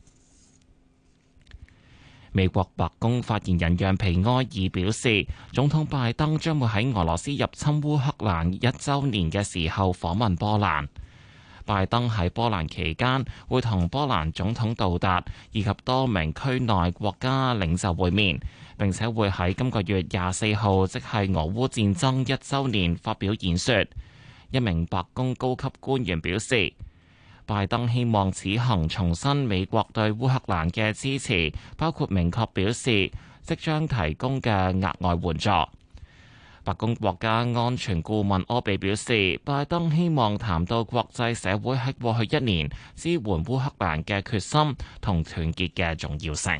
美國白宮發言人讓皮埃爾表示，總統拜登將會喺俄羅斯入侵烏克蘭一週年嘅時候訪問波蘭。拜登喺波蘭期間會同波蘭總統杜達以及多名區內國家領袖會面，並且會喺今個月廿四號，即係俄烏戰爭一週年發表演說。一名白宮高級官員表示，拜登希望此行重申美國對烏克蘭嘅支持，包括明確表示即將提供嘅額外援助。 白宮國家安全顧問柯比表示，拜登希望談到國際社會喺過去一年支援烏克蘭嘅決心同團結嘅重要性。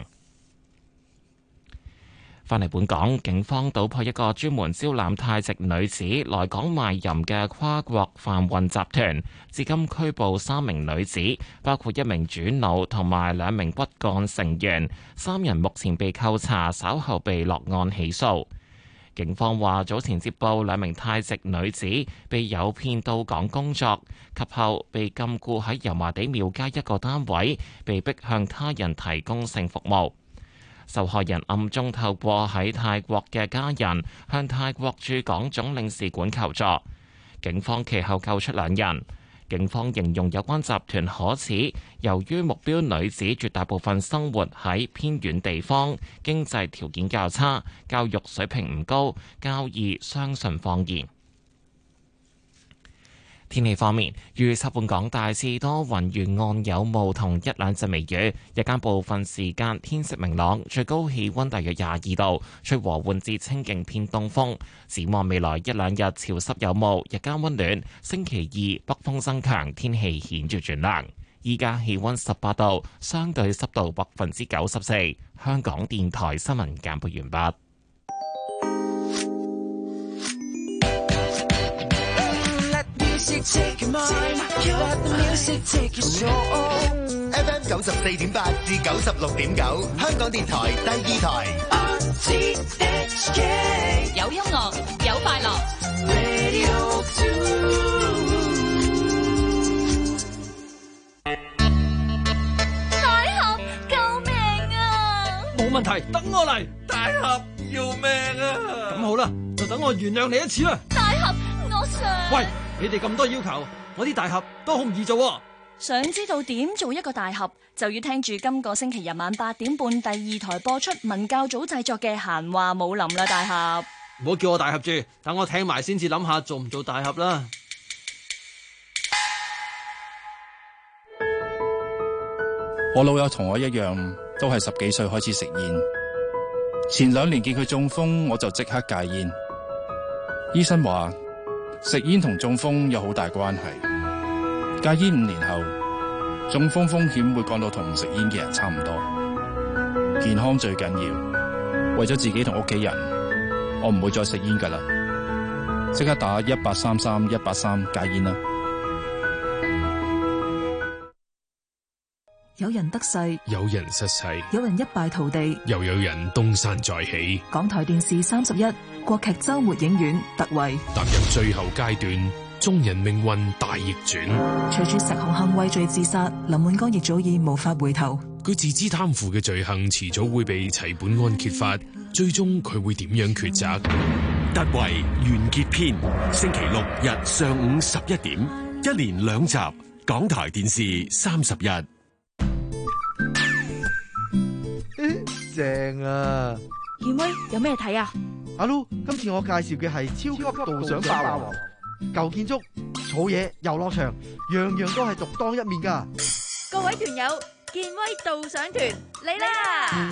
返嚟本港，警方搗破一個專門招攬泰籍女子來港賣淫嘅跨國販運集團，至今拘捕三名女子，包括一名主腦同埋兩名骨幹成員，三人目前被扣查，稍後被落案起訴。警方話，早前接報兩名泰籍女子被誘騙到港工作，及後被禁錮喺油麻地廟街一個單位，被逼向他人提供性服務。受害人暗中透過喺泰國嘅家人向泰國駐港總領事館求助，警方其後救出兩人。警方形容有關集團可恥，由於目標女子絕大部分生活喺偏遠地方，經濟條件較差，教育水平唔高，較易相信謊言。天氣方面，預測本港大致多雲，沿岸有霧同一兩陣微雨，日間部分時間天色明朗，最高氣溫大約廿二度，吹和緩至清勁偏東風。展望未來一兩日潮濕有霧，日間溫暖。星期二北風增強，天氣顯著轉涼。依家氣溫十八度，相對濕度百分之九十四。香港電台新聞簡報完畢。
Take your mind, let the music take your soul. F M 九十四點八至九十六點九，香港電台第二台。R T H K
有音樂，有快樂。
Radio two。
大俠，救命啊！
冇問題，等我嚟。大俠要命啊！咁好啦，就等我原諒你一次啦。
大俠，我想。
喂！你哋咁多要求，我啲大俠都好唔易做啊。
想知道點做一個大俠，就要聽住今個星期日晚八點半第二台播出文教組製作嘅閒話武林啦。大俠，
唔好叫我大俠住，等我聽埋先至諗下做唔做大俠啦。
我老友同我一樣，都係十幾歲開始食煙。前兩年見佢中風，我就即刻戒煙。醫生話食煙同中風有好大關係，戒煙五年後，中風風險會降到同唔食煙嘅人差唔多。健康最緊要，為咗自己同屋企人，我唔會再食煙㗎喇。即刻打一八三三一八三戒煙啦！
有人得勢，
有人失勢，
有人一敗塗地，
又有人東山再起。
港台電視三十一國劇周末影院特惠
踏入最後階段，眾人命運大逆轉。
隨住石紅杏畏罪自殺，林滿江亦早已無法回頭。
佢自知貪腐嘅罪行遲早會被齊本安揭發，最終佢會點樣抉擇？
特惠完結篇，星期六日上午十一點，一連兩集，港台電視三十一。
正啊！
健威有咩睇啊？
阿 Lu，今次我介紹嘅係超級導賞霸王，舊建築、草野、遊樂場，樣樣都係獨當一面噶。
各位團友，健威導賞團嚟啦！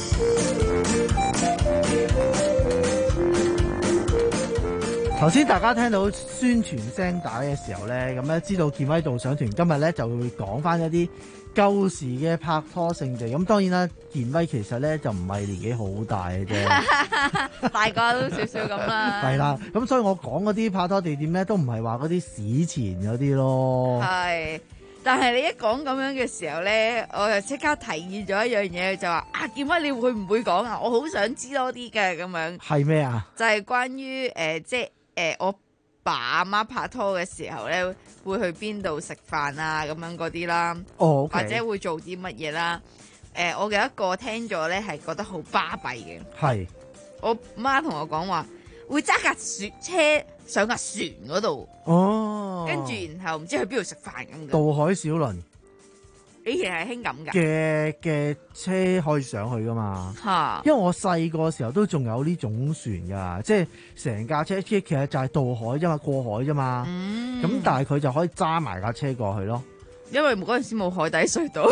頭先大家聽到宣傳聲帶嘅時候咧，咁咧知道健威導賞團今日咧就會講翻一啲舊時嘅拍拖聖地。咁當然啦，健威其實咧就唔係年紀好大嘅啫，
大個都少少咁啦。
係啦，咁所以我講嗰啲拍拖地點咧，都唔係話嗰啲史前嗰啲咯。
係，但係你一講咁樣嘅時候咧，我就即刻提議咗一樣嘢，就話啊，健威你會唔會講啊？我好想知多啲嘅咁樣。
係咩啊？
就係關於誒、呃，即係誒、呃，我爸阿媽拍拖嘅時候咧，會去邊度食飯啊，咁樣嗰啲啦。
哦，okay.
或者會做啲乜嘢啦？誒、呃，我有一個聽咗咧，係覺得好巴閉嘅。
係，
我媽同我講話會揸架船車上架船嗰度。
哦，
跟住然後唔知去邊度食飯咁。
渡海小輪。
以前係興咁㗎
嘅嘅車可以上去噶嘛？
嚇！
因為我細個時候都仲有呢種船㗎，即係成架車，其實就係渡海啫嘛，過海啫嘛。咁、嗯、但係佢就可以揸埋架車過去咯。
因為嗰陣時冇海底隧道。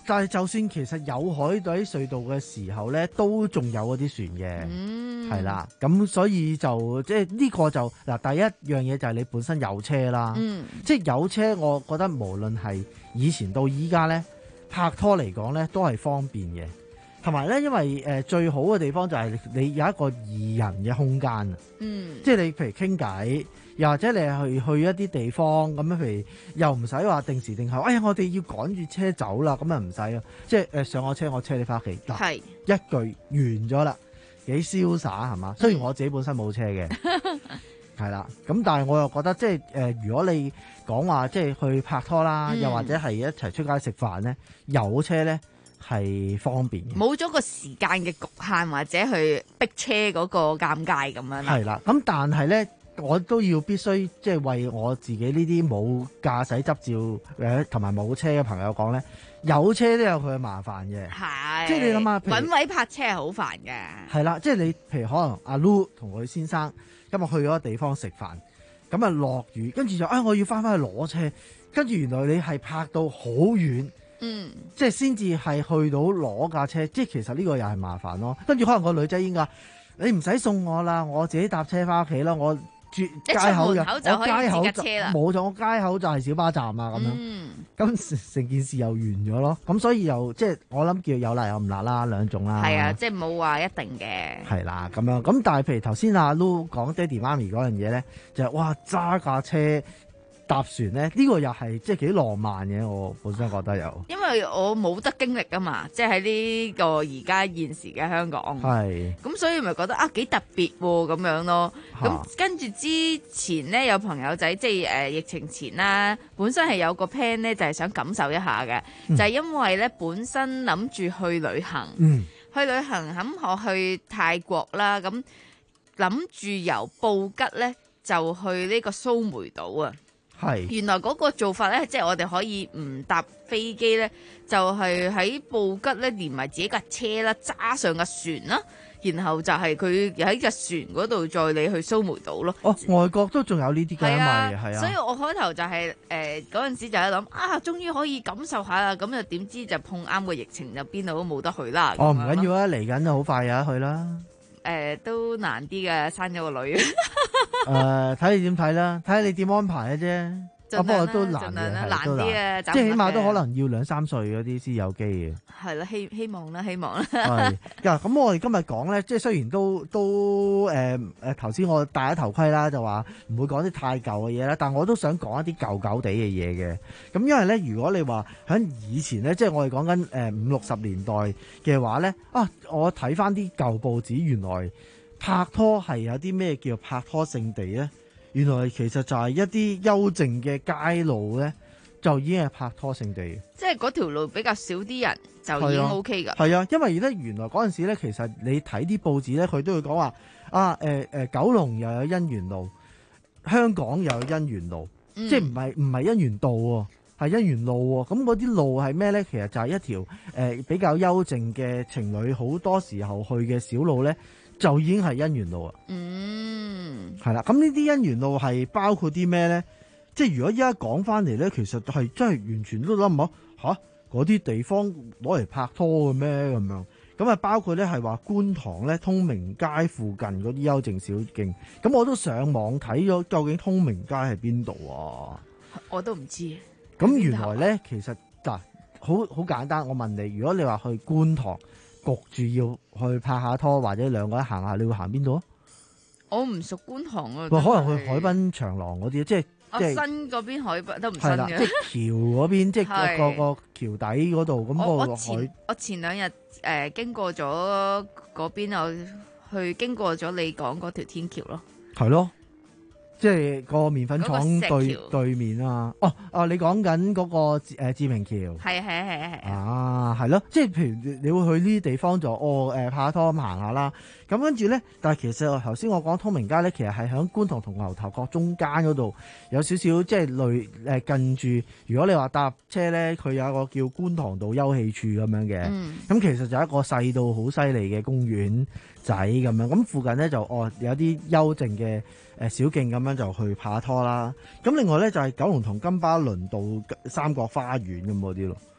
但係就算其實有海底隧道嘅時候咧，都仲有嗰啲船嘅，係啦、嗯。咁所以就即係呢個就嗱，第一樣嘢就係你本身有車啦，嗯、即係有車，我覺得無論係以前到依家咧，拍拖嚟講咧都係方便嘅。同埋咧，因為誒、呃、最好嘅地方就係你有一個二人嘅空間啊，嗯，即係你譬如傾偈，又或者你係去去一啲地方咁樣，譬如又唔使話定時定候，哎呀我哋要趕住車走啦，咁啊唔使啊，即係誒、呃、上我車我車你翻屋企，係一句完咗啦，幾瀟灑係嘛？雖然我自己本身冇車嘅，係啦，咁但係我又覺得即係誒、呃，如果你講話即係去拍拖啦，嗯、又或者係一齊出街食飯咧，有車咧。係方便嘅，
冇咗個時間嘅局限或者去逼車嗰個尷尬咁樣啦。
係啦，咁但係咧，我都要必須即係為我自己呢啲冇駕駛執照誒同埋冇車嘅朋友講咧，有車都有佢嘅麻煩嘅。係，即係你諗下，
揾位泊車係好煩嘅。係
啦，即係你譬如可能阿 Lu 同佢先生今日去咗個地方食飯，咁啊落雨，跟住就啊、哎、我要翻返去攞車，跟住原來你係泊到好遠。嗯，即係先至係去到攞架車，即係其實呢個又係麻煩咯。跟住可能個女仔應該，你唔使送我啦，我自己搭車翻屋企啦。我住街口嘅，我街口就冇咗，我街口就係小巴站啊咁樣。咁成、嗯、成件事又完咗咯。咁所以又即係我諗叫有辣有唔辣啦，兩種啦。係啊，
即係冇話一定嘅。
係啦，咁樣咁，但係譬如頭先阿 Lu 講爹哋媽咪嗰樣嘢咧，就係、哇揸架車。搭船咧，呢、這個又係即係幾浪漫嘅，我本身覺得有。因為我冇得經歷啊嘛，即係喺呢個而家現時嘅香港。係。咁所以咪覺得啊幾特別喎咁樣咯。咁跟住之前咧有朋友仔即係誒、呃、疫情前啦，本身係有個 plan 咧就係、是、想感受一下嘅，嗯、就係因為咧本身諗住去旅行，嗯、去旅行咁我去泰國啦，咁諗住由布吉咧就去呢個蘇梅島啊。係，原來嗰個做法咧，即係我哋可以唔搭飛機咧，就係喺布吉咧連埋自己架車啦，揸上架船啦，然後就係佢喺架船嗰度載你去蘇梅島咯。哦，外國都仲有呢啲嘅，係啊，係啊。所以我開頭就係誒嗰陣時就喺諗啊，終於可以感受下啦，咁又點知就碰啱個疫情，就邊度都冇得去啦。哦，唔緊要啊，嚟緊就好快有得去啦。誒、呃，都難啲嘅，生咗個女。誒、呃，睇你點睇啦，睇下你點安排嘅啫。不過都難嘅，難啲啊，即係起碼都可能要兩三歲嗰啲先有機嘅。係啦，希希望啦，希望啦。係，咁我哋今日講咧，即係雖然都都誒誒，頭、呃、先我戴咗頭盔啦，就話唔會講啲太舊嘅嘢啦，但我都想講一啲舊舊地嘅嘢嘅。咁因為咧，如果你話喺以前咧，即係我哋講緊誒五六十年代嘅話咧，啊，我睇翻啲舊報紙，原來拍拖係有啲咩叫拍拖聖地咧？原來其實就係一啲幽靜嘅街路咧，就已經係拍拖聖地。即係嗰條路比較少啲人，就已經 O K 噶。係啊，因為咧原來嗰陣時咧，其實你睇啲報紙咧，佢都會講話啊，誒、呃、誒、呃，九龍又有姻緣路，香港又有姻緣路，嗯、即係唔係唔係姻緣道喎，係姻緣路喎。咁嗰啲路係咩咧？其實就係一條誒、呃、比較幽靜嘅情侶好多時候去嘅小路咧。就已經係姻緣路啦。嗯，係啦。咁呢啲姻緣路係包括啲咩咧？即係如果依家講翻嚟咧，其實係真係完全都諗唔到吓嗰啲地方攞嚟拍拖嘅咩咁樣。咁啊，包括咧係話觀塘咧通明街附近嗰啲幽靜小徑。咁我都上網睇咗，究竟通明街係邊度啊？我都唔知。咁原來咧，其實嗱，好好簡單。我問你，如果你話去觀塘，焗住要去拍下拖，或者兩個人行下，你會行邊度啊？我唔熟觀塘啊，可能去海濱長廊嗰啲，即係即係新嗰邊海濱都唔新嘅，即係橋嗰邊，即係個個橋底嗰度咁個海。我前我前兩日誒經過咗嗰邊，我去經過咗你講嗰條天橋咯。係咯。即係個麵粉廠對對面啊！哦哦，你講緊嗰個誒志明橋，係係係係係啊，係咯！即係譬如你會去呢啲地方就哦誒拍下拖咁行下啦。咁跟住咧，但係其實頭先我講通明街咧，其實係喺觀塘同牛頭角中間嗰度有少少即係類誒近住。如果你話搭車咧，佢有一個叫觀塘道休憩處咁樣嘅。咁、嗯、其實就係一個細到好犀利嘅公園仔咁樣。咁附近咧就哦有啲幽靜嘅誒小徑咁樣就去拍拖啦。咁另外咧就係九龍塘金巴倫道三角花園咁嗰啲咯。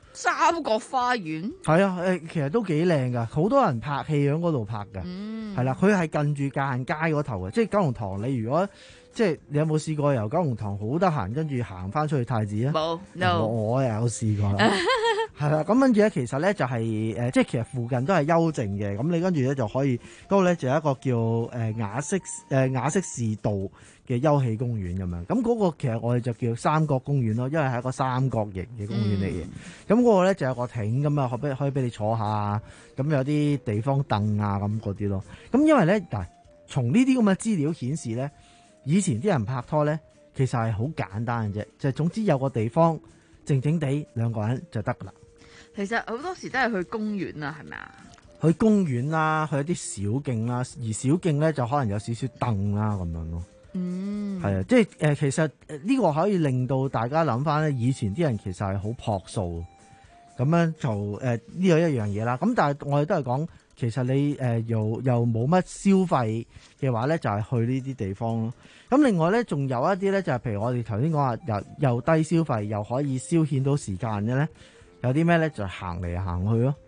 三角花園
係啊，誒，其實都幾靚噶，好多人拍戲喺嗰度拍嘅，係啦、嗯，佢係近住界限街嗰頭嘅，即係九龍塘。你如果即係你有冇試過由九龍塘好得閒，跟住行翻出去太子啊？冇，no，我我又有試過啦，係啦。咁跟住咧，其實咧就係、是、誒，即係其實附近都係幽靜嘅。咁你跟住咧就可以嗰度咧就有一個叫誒雅式誒雅式士道嘅休憩公園咁樣。咁嗰個其實我哋就叫三角公園咯，因為係一個三角形嘅公園嚟嘅。咁嗰、嗯、個咧就有個艇咁啊，可俾可以俾你坐下，咁有啲地方凳啊咁嗰啲咯。咁因為咧嗱，從呢啲咁嘅資料顯示咧。以前啲人拍拖咧，其實係好簡單嘅啫，就係總之有個地方靜靜地兩個人就得噶啦。
其實好多時都係去公園啊，係咪啊？
去公園啦，去一啲小徑啦，而小徑咧就可能有少少凳啦咁樣咯。嗯，係啊，即係誒、呃，其實呢個可以令到大家諗翻咧，以前啲人其實係好樸素，咁樣就誒呢個一樣嘢啦。咁但係我哋都係講。其實你誒、呃、又又冇乜消費嘅話咧，就係、是、去呢啲地方咯。咁另外咧，仲有一啲咧，就係、是、譬如我哋頭先講話又又低消費又可以消遣到時間嘅咧，有啲咩咧就行嚟行去咯。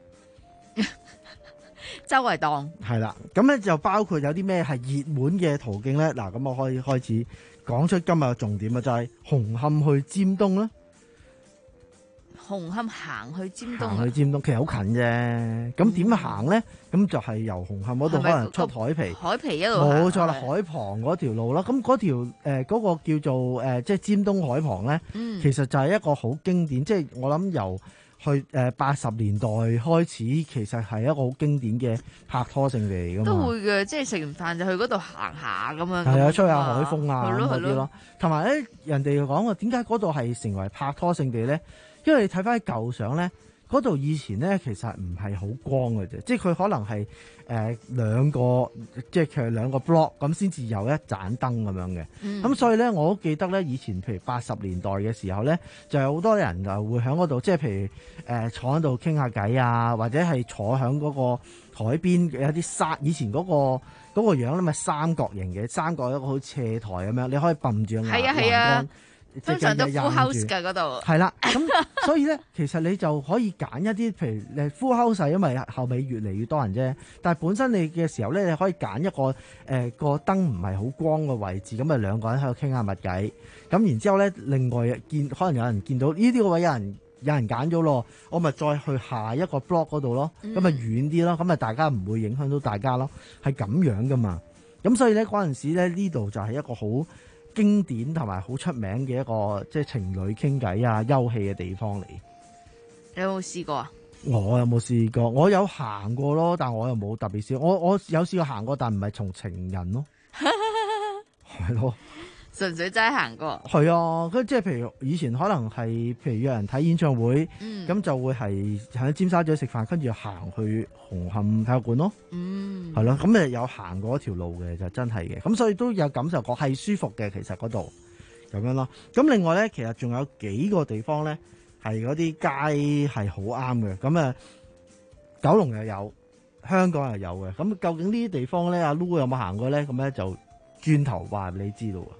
周圍蕩
係啦，咁咧就包括有啲咩係熱門嘅途徑咧。嗱，咁我可以開始講出今日嘅重點啊，就係、是、紅磡去尖東啦。
紅磡行去尖東，
行去尖東其實好近啫。咁點行咧？咁、嗯、就係由紅磡嗰度可能出海皮，
海皮一路
冇錯啦，海旁嗰條路啦。咁嗰條誒嗰、呃嗰個叫做誒、呃、即係尖東海旁咧，嗯、其實就係一個好經典，即係我諗由去誒八十年代開始，其實係一個好經典嘅拍拖勝地嚟噶嘛。
都會嘅，即係食完飯就去嗰度行下咁樣。
係啊，吹下海風啊嗰啲咯。同埋咧，人哋講話點解嗰度係成為拍拖勝地咧？因為你睇翻啲舊相咧，嗰度以前咧其實唔係好光嘅啫，即係佢可能係誒、呃、兩個，即係佢兩個 block 咁先至有一盞燈咁樣嘅。咁、嗯、所以咧，我都記得咧，以前譬如八十年代嘅時候咧，就有好多人就會喺嗰度，即係譬如誒、呃、坐喺度傾下偈啊，或者係坐喺嗰個海邊嘅一啲沙，以前嗰、嗰個嗰、嗰個樣咧咪三角形嘅，三角一個好斜台咁樣，你可以揼住個眼
係啊係啊。通常都 full house 㗎嗰度，
係啦，咁所以咧，其實你就可以揀一啲，譬如誒 full house，因為後尾越嚟越多人啫。但係本身你嘅時候咧，你可以揀一個誒、呃、個燈唔係好光嘅位置，咁啊兩個人喺度傾下密偈。咁然之後咧，另外見可能有人見到呢啲個位有人有人揀咗咯，我咪再去下一個 block 嗰度咯，咁啊遠啲咯，咁啊大家唔會影響到大家咯，係咁樣噶嘛。咁所以咧嗰陣時咧呢度就係一個好經典同埋好出名嘅一個即係情侶傾偈啊休憩嘅地方嚟。
你有冇試過啊？
我有冇試過？我有行過咯，但我又冇特別試。我我有試過行過，但唔係從情人咯，係咯，
純粹齋行過。
係啊，咁即係譬如以前可能係譬如約人睇演唱會，咁、嗯、就會係喺尖沙咀食飯，跟住行去紅磡體育館咯。嗯，係咯，咁誒有行過一條路嘅就真係嘅，咁所以都有感受過係舒服嘅。其實嗰度咁樣咯。咁另外咧，其實仲有幾個地方咧係嗰啲街係好啱嘅。咁啊，九龍又有，香港又有嘅。咁究竟呢啲地方咧，阿 Lu 有冇行過咧？咁咧就轉頭話俾你知道啊。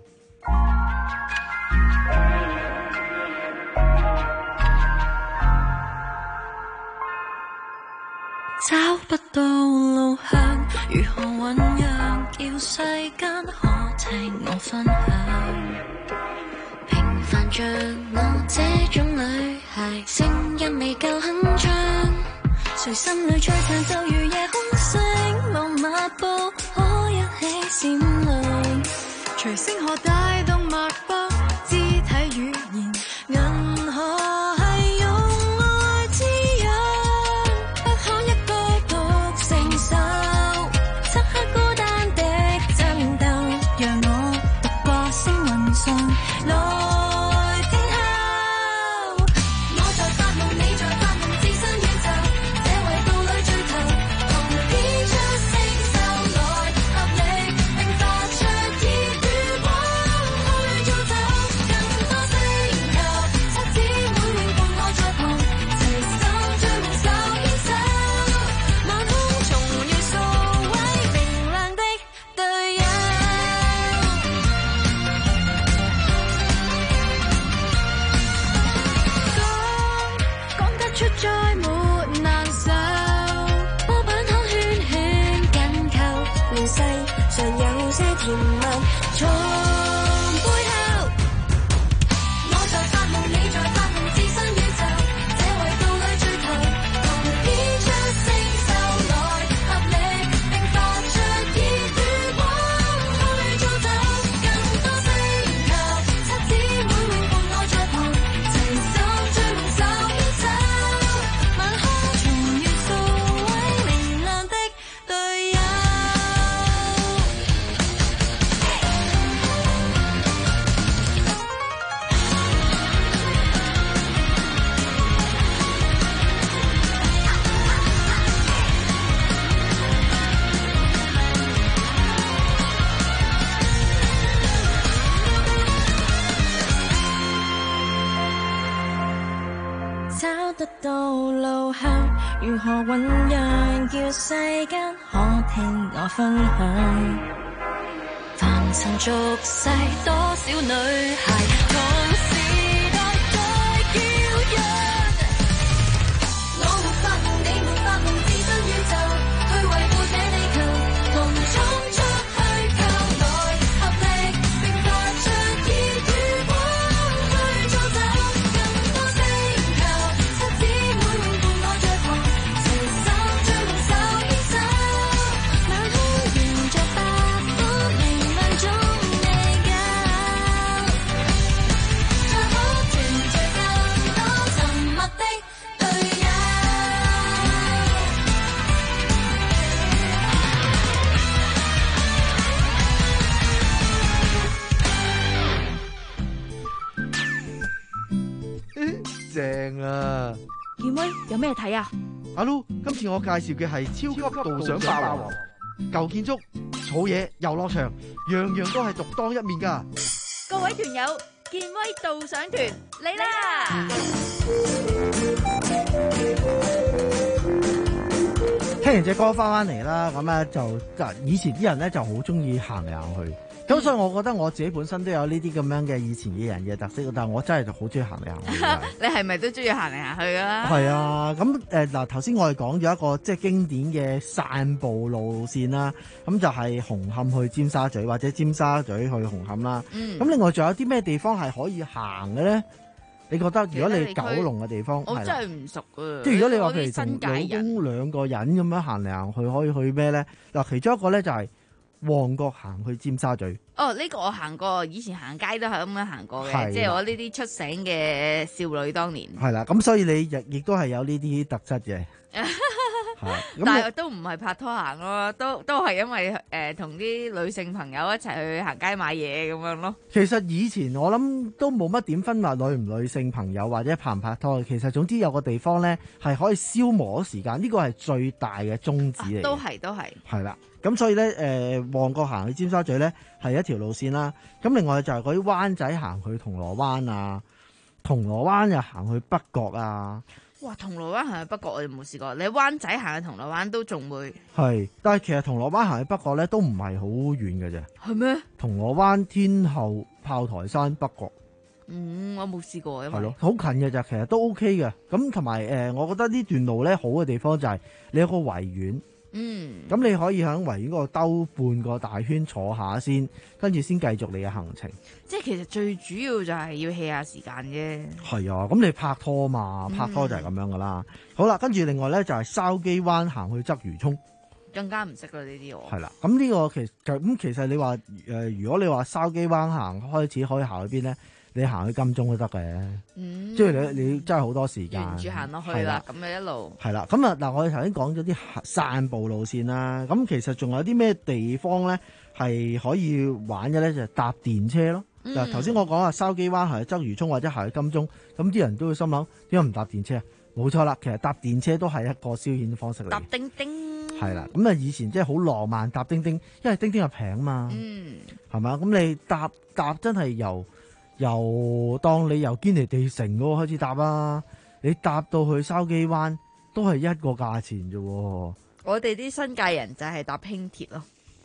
找不到路向，如何醞釀，叫世間可聽我分享。平凡着我這種女孩，聲音未夠鏗鏘，誰心裏璀璨就如夜空星芒抹布，可一起閃亮。隨星河帶動脈搏，肢體語言銀河。 甜蜜從背後，我在發夢，你在發夢，置身宇宙，這維度裏追求，同編出星宿來合力，並發出熱與光去造就更多星球，七姊妹永伴我在旁，齊心追夢手牽手，晚空重遇數位明亮的隊友。找得到路向，如何醞釀，叫世間可聽我分享。凡塵俗世，多少女孩同時代在叫嚷。我沒發夢，你沒發夢，置身宇宙，去維護這地球，同衝出去靠來合力，並發出熱與光去造就更多星球，七姊妹永伴我在旁，齊心追夢手牽手，晚空迎着八方明亮中未夠，才可團聚更多沉默的隊友。
正啊！
健威有咩睇啊？
阿 Lu，今次我介紹嘅係超級導賞霸王，舊建築、草野、遊樂場，樣樣都係獨當一面噶。
各位團友，健威導賞團嚟啦！
聽完隻歌翻翻嚟啦，咁咧就就以前啲人咧就好中意行嚟行去，咁所以我覺得我自己本身都有呢啲咁樣嘅以前嘅人嘅特色，但係我真係就好中意行嚟行去㗎。
你係咪都中意行嚟行去㗎啦？
係啊，咁誒嗱，頭先我哋講咗一個即係經典嘅散步路線啦，咁就係紅磡去尖沙咀或者尖沙咀去紅磡啦。
嗯。
咁另外仲有啲咩地方係可以行嘅咧？你覺得如果你九龍嘅地方，
我真係唔熟啊！
即係如果你話譬如
新界人
同老公兩個人咁樣行嚟行去，可以去咩咧？嗱，其中一個咧就係旺角行去尖沙咀。
哦，呢、這個我行過，以前行街都係咁樣行過嘅，即係我呢啲出醒嘅少女當年。
係啦，咁所以你亦亦都係有呢啲特質嘅。
但係都唔係拍拖行咯，都都係因為誒同啲女性朋友一齊去行街買嘢咁樣咯。
其實以前我諗都冇乜點分話女唔女性朋友或者拍唔拍拖，其實總之有個地方咧係可以消磨時間，呢個係最大嘅宗旨嚟、啊。
都係都係。
係啦，咁所以咧誒旺角行去尖沙咀咧係一條路線啦。咁另外就係嗰啲灣仔行去銅鑼灣啊，銅鑼灣又行去北角啊。
哇！銅鑼灣行去北角我哋冇試過，你灣仔行去銅鑼灣都仲會
係，但係其實銅鑼灣行去北角咧都唔係好遠嘅啫。
係咩？
銅鑼灣、天后、炮台山、北角。
嗯，我冇試過，因為
係咯，好近嘅咋，其實都 OK 嘅。咁同埋誒，我覺得呢段路咧好嘅地方就係你有個維園。
嗯，
咁你可以喺維園嗰度兜半個大圈坐下先，跟住先繼續你嘅行程。
即係其實最主要就係要 hea 下時間啫。
係啊，咁你拍拖嘛，拍拖就係咁樣噶啦。嗯、好啦，跟住另外咧就係筲箕灣行去鰂魚涌，
更加唔識啦呢啲我。
係啦，咁呢個其實咁其實你話誒、呃，如果你話筲箕灣行開始可以行去邊咧？你行去金鐘都得嘅，嗯、即係你你真係好多時間。沿住
行落去啦，咁咪一路。
係啦，咁啊嗱，我哋頭先講咗啲散步路線啦，咁其實仲有啲咩地方咧係可以玩嘅咧？就係、搭電車咯。嗱頭先我講啊，筲箕灣行去鰂魚涌或者行去金鐘，咁啲人都會心諗點解唔搭電車啊？冇錯啦，其實搭電車都係一個消遣方式嚟。
搭叮叮。
係啦，咁啊以前即係好浪漫搭叮叮，因為叮叮又平啊嘛。嗯。係嘛？咁你搭搭真係由由當你由堅尼地城嗰個開始搭啦，你搭到去筲箕灣都係一個價錢啫。
我哋啲新界人就係搭輕鐵咯。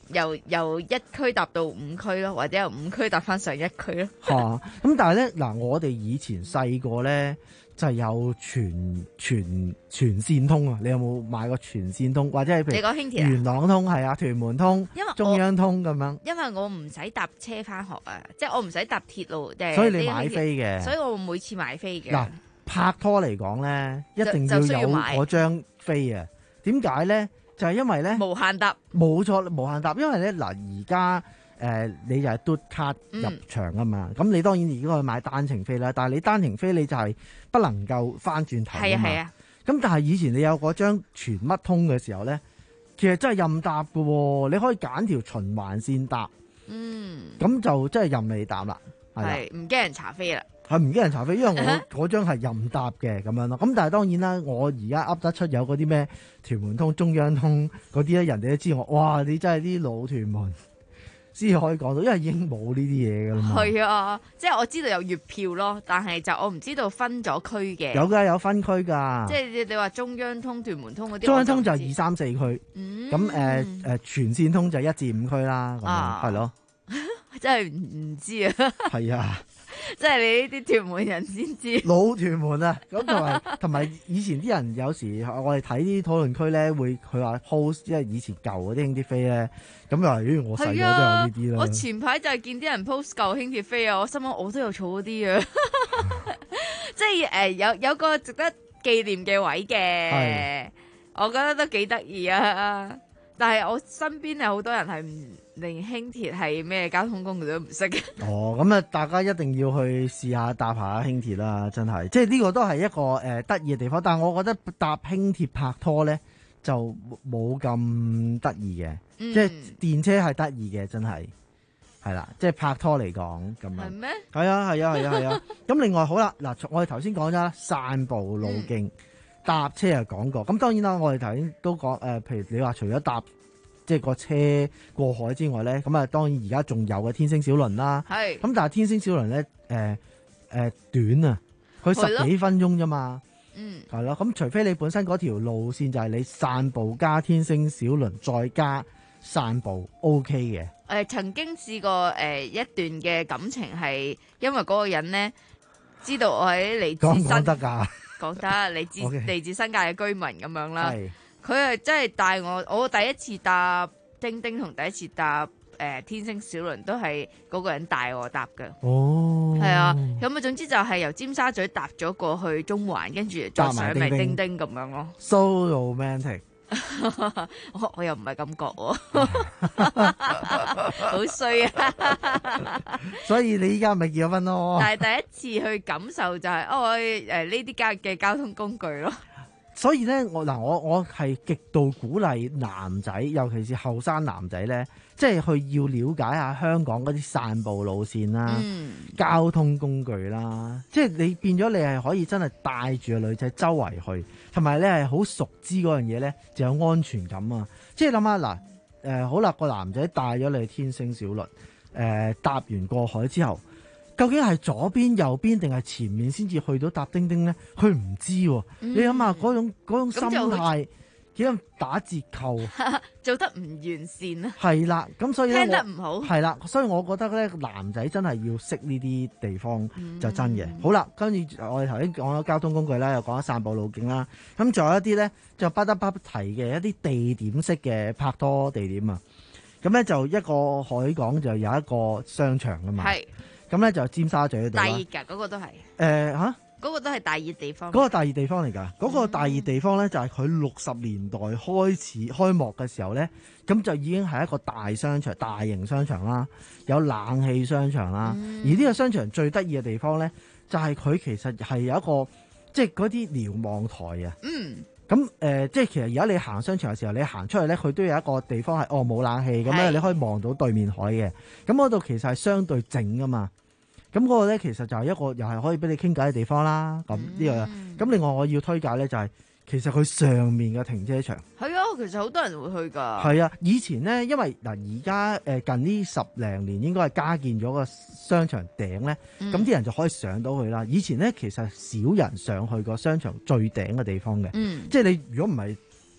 由由一區搭到五區咯，或者由五區搭翻上一區咯。
嚇、啊！咁但係咧嗱，我哋以前細個咧就係有全全全線通啊！你有冇買過全線通？或者係譬如
你講輕鐵啊
元朗通係啊，屯門通、
因為我
中央通咁樣。
因為我唔使搭車翻學啊，即係我唔使搭鐵路誒。
所以你買飛嘅，
所以我每次買飛嘅。
嗱，拍拖嚟講咧，一定要有嗰張飛啊！點解咧？就係、是、因為咧，
無限搭，
冇錯，無限搭。因為咧嗱，而家誒你就係嘟卡入場啊嘛。咁、嗯、你當然而家可以買單程飛啦，但係你單程飛你就係不能夠翻轉頭啊嘛。係啊。咁但係以前你有嗰張全乜通嘅時候咧，其實真係任搭㗎喎，你可以揀條循環線搭。嗯。咁就真係任你搭啦。
係唔驚人查飛啦。
係唔驚人查飛，因為我嗰張係任搭嘅咁樣咯。咁但係當然啦，我而家噏得出有嗰啲咩屯門通、中央通嗰啲咧，人哋都知我。哇！你真係啲老屯門先可以講到，因為已經冇呢啲嘢㗎啦嘛。係
啊，即係我知道有月票咯，但係就我唔知道分咗區嘅。
有㗎，有分區㗎。
即係你你話中央通、屯門通嗰啲。
中央通就二三四區，咁誒誒全線通就一至五區啦。咁樣係咯。
真係唔知啊。係
啊。
即係你呢啲屯門人先知，
老屯門啊！咁同埋同埋以前啲人有時我哋睇啲討論區咧，會佢話 post， 因為以前舊嗰啲輕鐵飛咧，咁又話咦我細個都有呢啲啦。
我前排就係見啲人 post 舊輕鐵飛啊，我心諗我都有儲嗰啲啊，即係誒有有個值得紀念嘅位嘅，我覺得都幾得意啊！但係我身邊有好多人係唔連輕鐵係咩交通工具都唔識嘅。
哦，咁啊，大家一定要去試下搭下輕鐵啦，真係，即係呢個都係一個誒得意嘅地方。但係我覺得搭輕鐵拍拖咧就冇咁得意嘅，即係電車係得意嘅，真係係啦，即係拍拖嚟講咁樣。係咩？係啊，係啊，係啊，係啊。咁另外好啦，嗱，我哋頭先講咗啦，散步路徑。嗯搭車又講過，咁當然啦，我哋頭先都講誒、呃，譬如你話除咗搭即係個車過海之外咧，咁啊當然而家仲有嘅天星小輪啦，係，咁但係天星小輪咧誒誒短啊，佢十幾分鐘啫嘛，嗯，係咯，咁除非你本身嗰條路線就係你散步加天星小輪再加散步 OK 嘅。誒、
呃、曾經試過誒、呃、一段嘅感情係因為嗰個人咧知道我喺嚟自新，講得㗎。講得嚟自嚟、okay. 自新界嘅居民咁樣啦，佢係真係帶我，我第一次搭叮叮同第一次搭誒、呃、天星小輪都係嗰個人帶我搭嘅。哦，係啊，咁啊總之就係由尖沙咀搭咗過去中環，跟住再上嚟叮叮咁樣咯。
So romantic。
我我又唔係咁覺喎，好衰啊！
所以你依家咪結咗婚咯？
但係第一次去感受就係、是、哦，誒呢啲交嘅交通工具咯。
所以咧，我嗱我我係極度鼓勵男仔，尤其是後生男仔咧，即係去要了解下香港嗰啲散步路線啦、嗯、交通工具啦，即係你變咗你係可以真係帶住個女仔周圍去，同埋咧係好熟知嗰樣嘢咧，就有安全感啊！即係諗下嗱，誒、呃、好啦，個男仔帶咗你去天星小輪，誒、呃、搭完過海之後。究竟係左邊、右邊定係前面先至去到搭叮叮咧？佢唔知喎、啊嗯。你諗下嗰種嗰種心態幾咁打折扣，
做得唔完善啊！
係啦，咁所以咧，
聽得唔好
係啦，所以我覺得咧，男仔真係要識呢啲地方就真嘅、嗯。好啦，跟住我哋頭先講咗交通工具啦，又講咗散步路徑啦，咁仲有一啲咧就不得不提嘅一啲地點式嘅拍拖地點啊。咁咧就一個海港就有一個商場㗎嘛。係。咁咧就尖沙咀嗰度啦，
大熱㗎，嗰、那個都係。誒、
呃、嚇，嗰、
那個都係大熱地方。
嗰、那個大熱地方嚟㗎，嗰、那個大熱地方咧就係佢六十年代開始開幕嘅時候咧，咁就已經係一個大商場、大型商場啦，有冷氣商場啦。嗯、而呢個商場最得意嘅地方咧，就係、是、佢其實係有一個即係嗰啲瞭望台啊。嗯。咁誒、呃，即係其實而家你行商場嘅時候，你行出去咧，佢都有一個地方係哦冇冷氣咁咧，你可以望到對面海嘅。咁嗰度其實係相對靜噶嘛。咁、那、嗰個咧其實就係一個又係可以俾你傾偈嘅地方啦。咁、嗯、呢、這個咁另外我要推介咧就係、是、其實佢上面嘅停車場
係啊，其實好多人會去㗎。
係啊，以前咧因為嗱而家誒近呢十零年應該係加建咗個商場頂咧，咁、嗯、啲人就可以上到去啦。以前咧其實少人上去個商場最頂嘅地方嘅、嗯，即係你如果唔係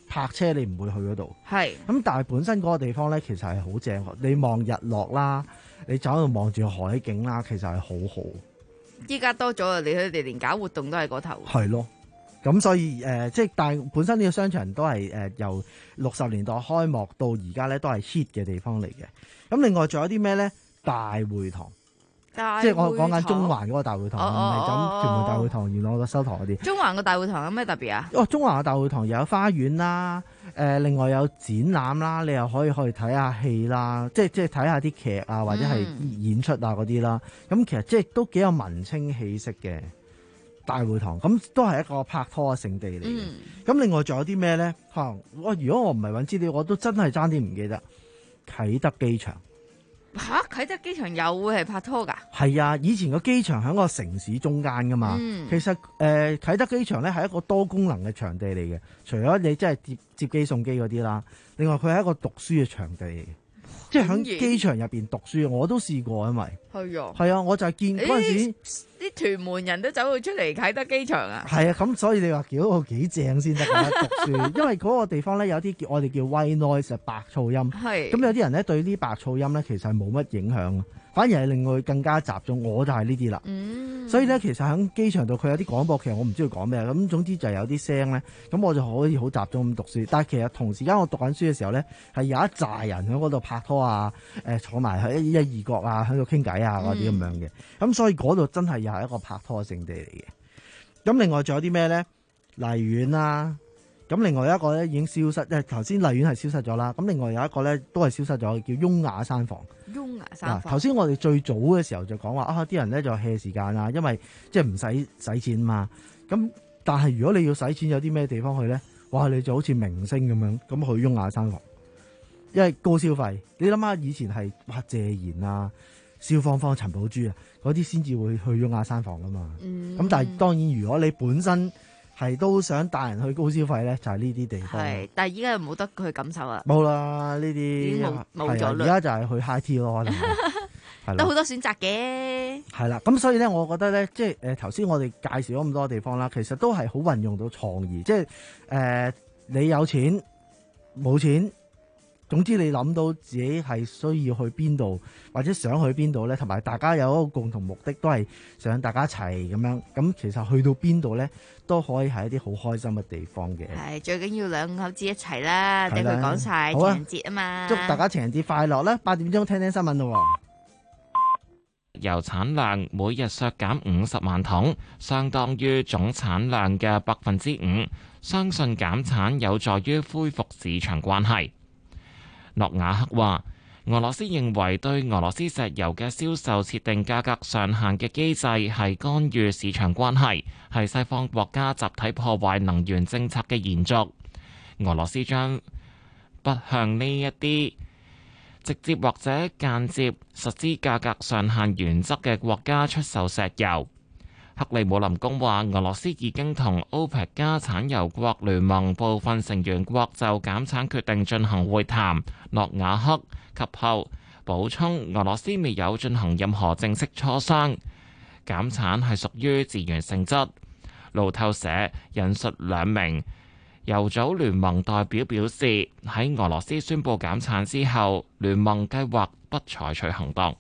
泊車你唔會去嗰度。
係。
咁但係本身嗰個地方咧，其實係好正。你望日落啦，你走喺度望住海景啦，其實係好好。
依家多咗啊！你佢哋連搞活動都係嗰頭。
係咯。咁所以誒、呃，即係但係本身呢個商場都係誒、呃、由六十年代開幕到而家咧，都係 hit 嘅地方嚟嘅。咁另外仲有啲咩咧？大會堂，
大會堂
即係我講緊中環嗰個大會堂，唔係咁屯門大會堂、
哦、
元朗個收堂嗰啲。
中環個大會堂有咩特別啊？
哦，中環嘅大會堂又有花園啦，誒、呃，另外有展覽啦，你又可以去睇下戲啦，即係即係睇下啲劇啊，或者係演出啊嗰啲啦。咁、嗯、其實即係都幾有文青氣息嘅大會堂，咁都係一個拍拖嘅聖地嚟嘅。咁、嗯、另外仲有啲咩咧？可能我如果我唔係揾資料，我都真係爭啲唔記得啟德機場。
吓，啟德機場又會係拍拖噶？
係啊，以前個機場喺個城市中間噶嘛。嗯、其實誒、呃、啟德機場咧係一個多功能嘅場地嚟嘅，除咗你即係接接機送機嗰啲啦，另外佢係一個讀書嘅場地嚟嘅，即係喺機場入邊讀書，我都試過，因為
係啊，
係啊，我就係見嗰陣時
啲屯門人都走到出嚟啟德機場啊。
係啊，咁所以你話幾個幾正先得㗎讀書，因為嗰個地方咧有啲叫我哋叫 white noise 白噪音，係咁有啲人咧對呢白噪音咧其實係冇乜影響，反而係令佢更加集中。我就係呢啲啦，嗯、所以咧其實喺機場度佢有啲廣播劇，我唔知佢講咩，咁總之就係有啲聲咧，咁我就可以好集中咁讀書。但係其實同時間我讀緊書嘅時候咧，係有一紮人喺嗰度拍拖啊，誒、呃、坐埋喺一二角啊，喺度傾偈啊嗰啲咁樣嘅，咁、嗯、所以嗰度真係又係一個拍拖嘅聖地嚟嘅。咁另外仲有啲咩咧？荔園啦，咁另外一個咧已經消失，即係頭先荔園係消失咗啦。咁另外有一個咧都係消失咗，叫雍雅山房。
雍雅山房。頭
先我哋最早嘅時候就講話啊，啲人咧就 hea 時間啊，因為即係唔使使錢嘛。咁但係如果你要使錢，有啲咩地方去咧？哇！你就好似明星咁樣咁去雍雅山房，因為高消費。你諗下以前係哇謝賢啊、蕭芳芳、陳寶珠啊嗰啲先至會去雍雅山房噶嘛。咁、嗯、但係當然如果你本身係都想帶人去高消費咧，就係呢啲地方。係，
但係依家又冇得去感受啦。
冇啦，呢啲
已經冇冇咗啦。
而家就係去 high tea 咯，可能係
都好多選擇嘅。
係啦，咁所以咧，我覺得咧，即係誒頭先我哋介紹咗咁多地方啦，其實都係好運用到創意，即係誒、呃、你有錢冇錢，總之你諗到自己係需要去邊度或者想去邊度咧，同埋大家有一個共同目的，都係想大家一齊咁樣。咁其實去到邊度咧，都可以係一啲好開心嘅地方嘅。
係最緊要兩口子一齊啦，等佢講晒情人節啊嘛。
祝大家情人節快樂啦！八點鐘聽聽新聞咯。
油產量每日削減五十萬桶，相當於總產量嘅百分之五。相信減產有助於恢復市場關係。諾瓦克話：俄羅斯認為對俄羅斯石油嘅銷售設定價格上限嘅機制係干預市場關係，係西方國家集體破壞能源政策嘅延續。俄羅斯將不向呢一啲直接或者間接實施價格上限原則嘅國家出售石油。克里姆林宮話，俄羅斯已經同歐佩克加產油國聯盟部分成員國就減產決定進行會談。諾瓦克及後補充，俄羅斯未有進行任何正式磋商，減產係屬於自願性質。路透社引述兩名油組聯盟代表表示，喺俄羅斯宣布減產之後，聯盟計劃不採取行動。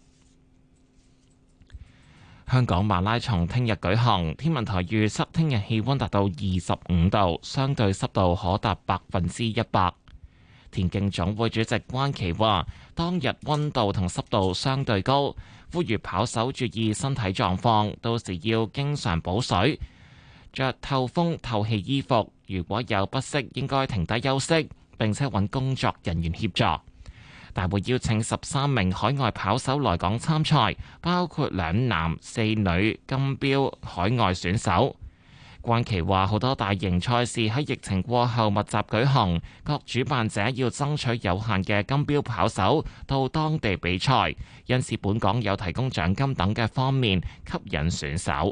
香港馬拉松聽日舉行，天文台預測聽日氣溫達到二十五度，相對濕度可達百分之一百。田徑總會主席關琪話，當日溫度同濕度相對高，呼籲跑手注意身體狀況，到時要經常補水，着透風透氣衣服。如果有不適，應該停低休息，並且揾工作人員協助。大會邀請十三名海外跑手來港參賽，包括兩男四女金標海外選手。關琪話：好多大型賽事喺疫情過後密集舉行，各主辦者要爭取有限嘅金標跑手到當地比賽，因此本港有提供獎金等嘅方面吸引選手。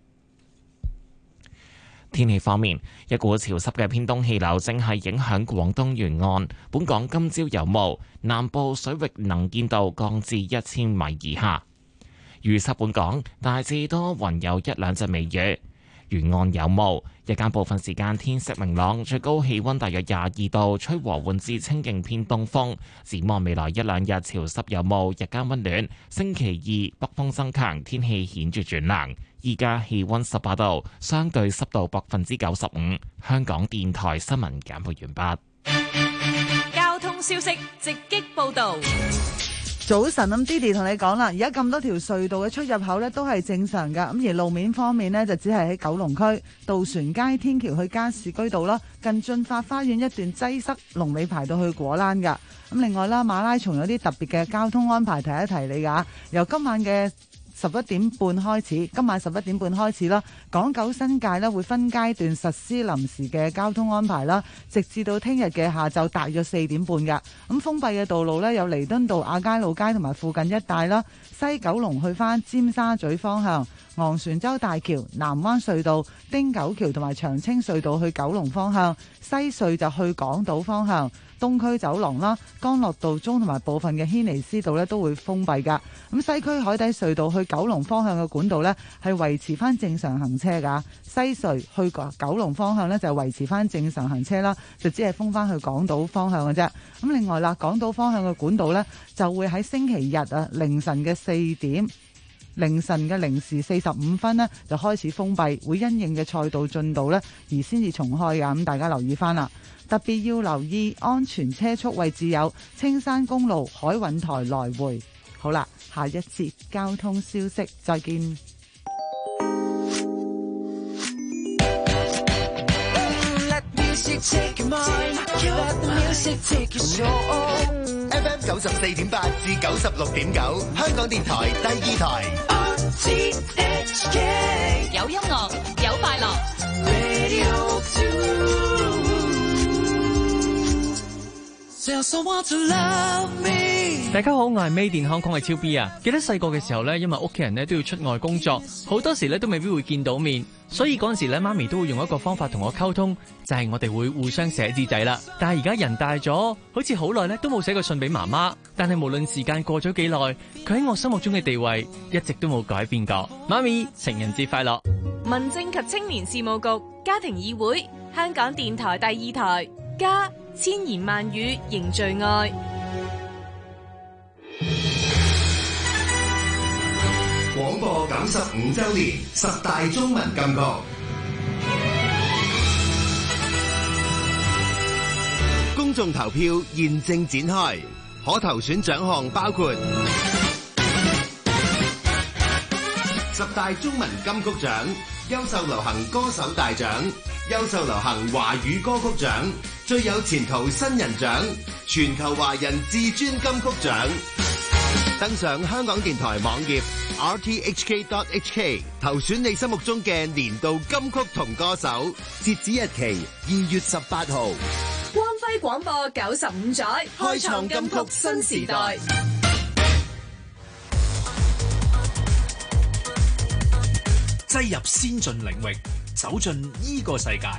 天氣方面，一股潮濕嘅偏東氣流正係影響廣東沿岸，本港今朝有霧，南部水域能見度降至一千米以下。預測本港大致多雲，有一兩陣微雨。 沿岸有霧，日間部分時間天色明朗，最高氣溫大約廿二度，吹和緩至清勁偏東風。展望未來一兩日潮濕有霧，日間溫暖。星期二北風增強，天氣顯著轉涼。依家氣溫十八度，相對濕度百分之九十五。香港電台新聞簡報完畢。
交通消息直擊報道。
早晨，咁 Didi 同你講啦，而家咁多條隧道嘅出入口呢都係正常噶，咁而路面方面呢，就只係喺九龍區渡船街天橋去加士居道啦，近駿發花園一段擠塞，龍尾排到去果欄噶。咁另外啦，馬拉松有啲特別嘅交通安排，提一提你噶，由今晚嘅十一點半開始，今晚十一點半開始啦，港九新界咧會分階段實施臨時嘅交通安排啦，直至到聽日嘅下晝大約四點半㗎。咁封閉嘅道路呢，有彌敦道、亞皆老街同埋附近一帶啦，西九龍去返尖沙咀方向，昂船洲大橋、南灣隧道、汀九橋同埋長青隧道去九龍方向，西隧就去港島方向。東區走廊啦、干諾道中同埋部分嘅軒尼詩道咧都會封閉噶。咁西區海底隧道去九龍方向嘅管道呢，係維持翻正常行車噶。西隧去九龍方向呢，就維持翻正常行車啦，就只係封翻去港島方向嘅啫。咁另外啦，港島方向嘅管道呢，就會喺星期日啊凌晨嘅四點。凌晨嘅零時四十五分呢，就開始封閉，會因應嘅賽道進度呢，而先至重開㗎。咁大家留意翻啦，特別要留意安全車速位置有青山公路海韻台來回。好啦，下一節交通消息，再見。
F M 九十四點八至九十六點九，香港電台第二台。
有音樂，有快樂。
大家好，我係 Made in Hong Kong 嘅超 B 啊！記得細個嘅時候呢，因為屋企人呢都要出外工作，好多時呢都未必會見到面，所以嗰陣時呢，媽咪都會用一個方法同我溝通，就係我哋會互相寫字仔啦。但係而家人大咗，好似好耐呢都冇寫過信俾媽媽，但係無論時間過咗幾耐，佢喺我心目中嘅地位一直都冇改變過。媽咪，情人節快樂！
民政及青年事務局家庭議會，香港電台第二台，加千言萬語凝聚愛。
廣播九十五週年十大中文金曲，公眾投票現正展開，可投選獎項包括十大中文金曲獎、優秀流行歌手大獎、優秀流行華語歌曲獎、最有前途新人獎、全球華人至尊金曲獎。登上香港電台網頁 r t h k dot h k 投選你心目中嘅年度金曲同歌手，截止日期二月十八號。
光輝廣播九十五載，開創金曲新時代。
擠入先進領域，走進呢個世界。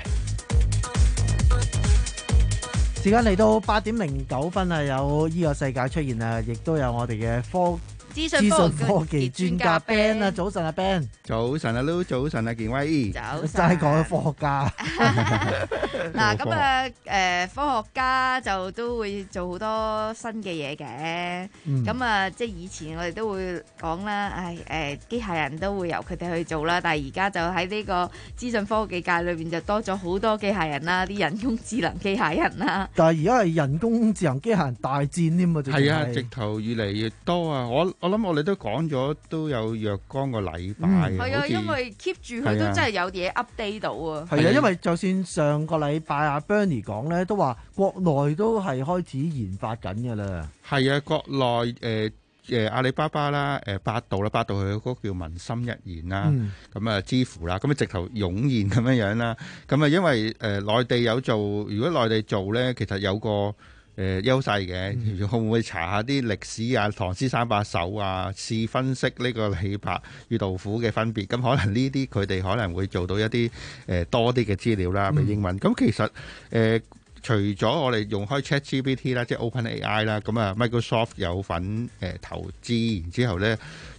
時間嚟到八點零九分啊，有呢個世界出現啊，亦都有我哋嘅科
資訊科
技專家 Ben 啊，早晨啊 Ben，
早晨啊 Lou，早晨啊健威，
早
晨，就係講科學家。
嗱咁啊，誒科學家就都會做好多新嘅嘢嘅。咁啊，即係以前我哋都會講啦，唉誒機械人都會由佢哋去做啦，但係而家就喺呢個資訊科技界裏邊就多咗好多機械人啦，啲人工智能機械人啦。
但係而家係人工智能機械人大戰添啊！
係啊，直頭越嚟越多啊！我我諗我哋都講咗都有若干個禮拜。
係啊，因為 keep 住佢都真係有嘢 update 到啊。
係啊，因為就算上個禮拜阿 Bernie 講咧，都話國內都係開始研發緊㗎啦。
係啊，國內誒誒阿里巴巴啦，誒百度啦，百度佢嗰個叫文心一言啦，咁啊知乎啦，咁啊直頭湧現咁樣樣啦。咁啊因為誒內地有做，如果內地做咧，其實有個誒優勢嘅，會唔會查下啲歷史啊？唐詩三百首啊，試分析呢個李白與杜甫嘅分別。咁可能呢啲佢哋可能會做到一啲誒多啲嘅資料啦，俾英文。咁其實誒除咗我哋用開 ChatGPT 啦，即係 OpenAI 啦，咁啊 Microsoft 有份誒投資，然之後咧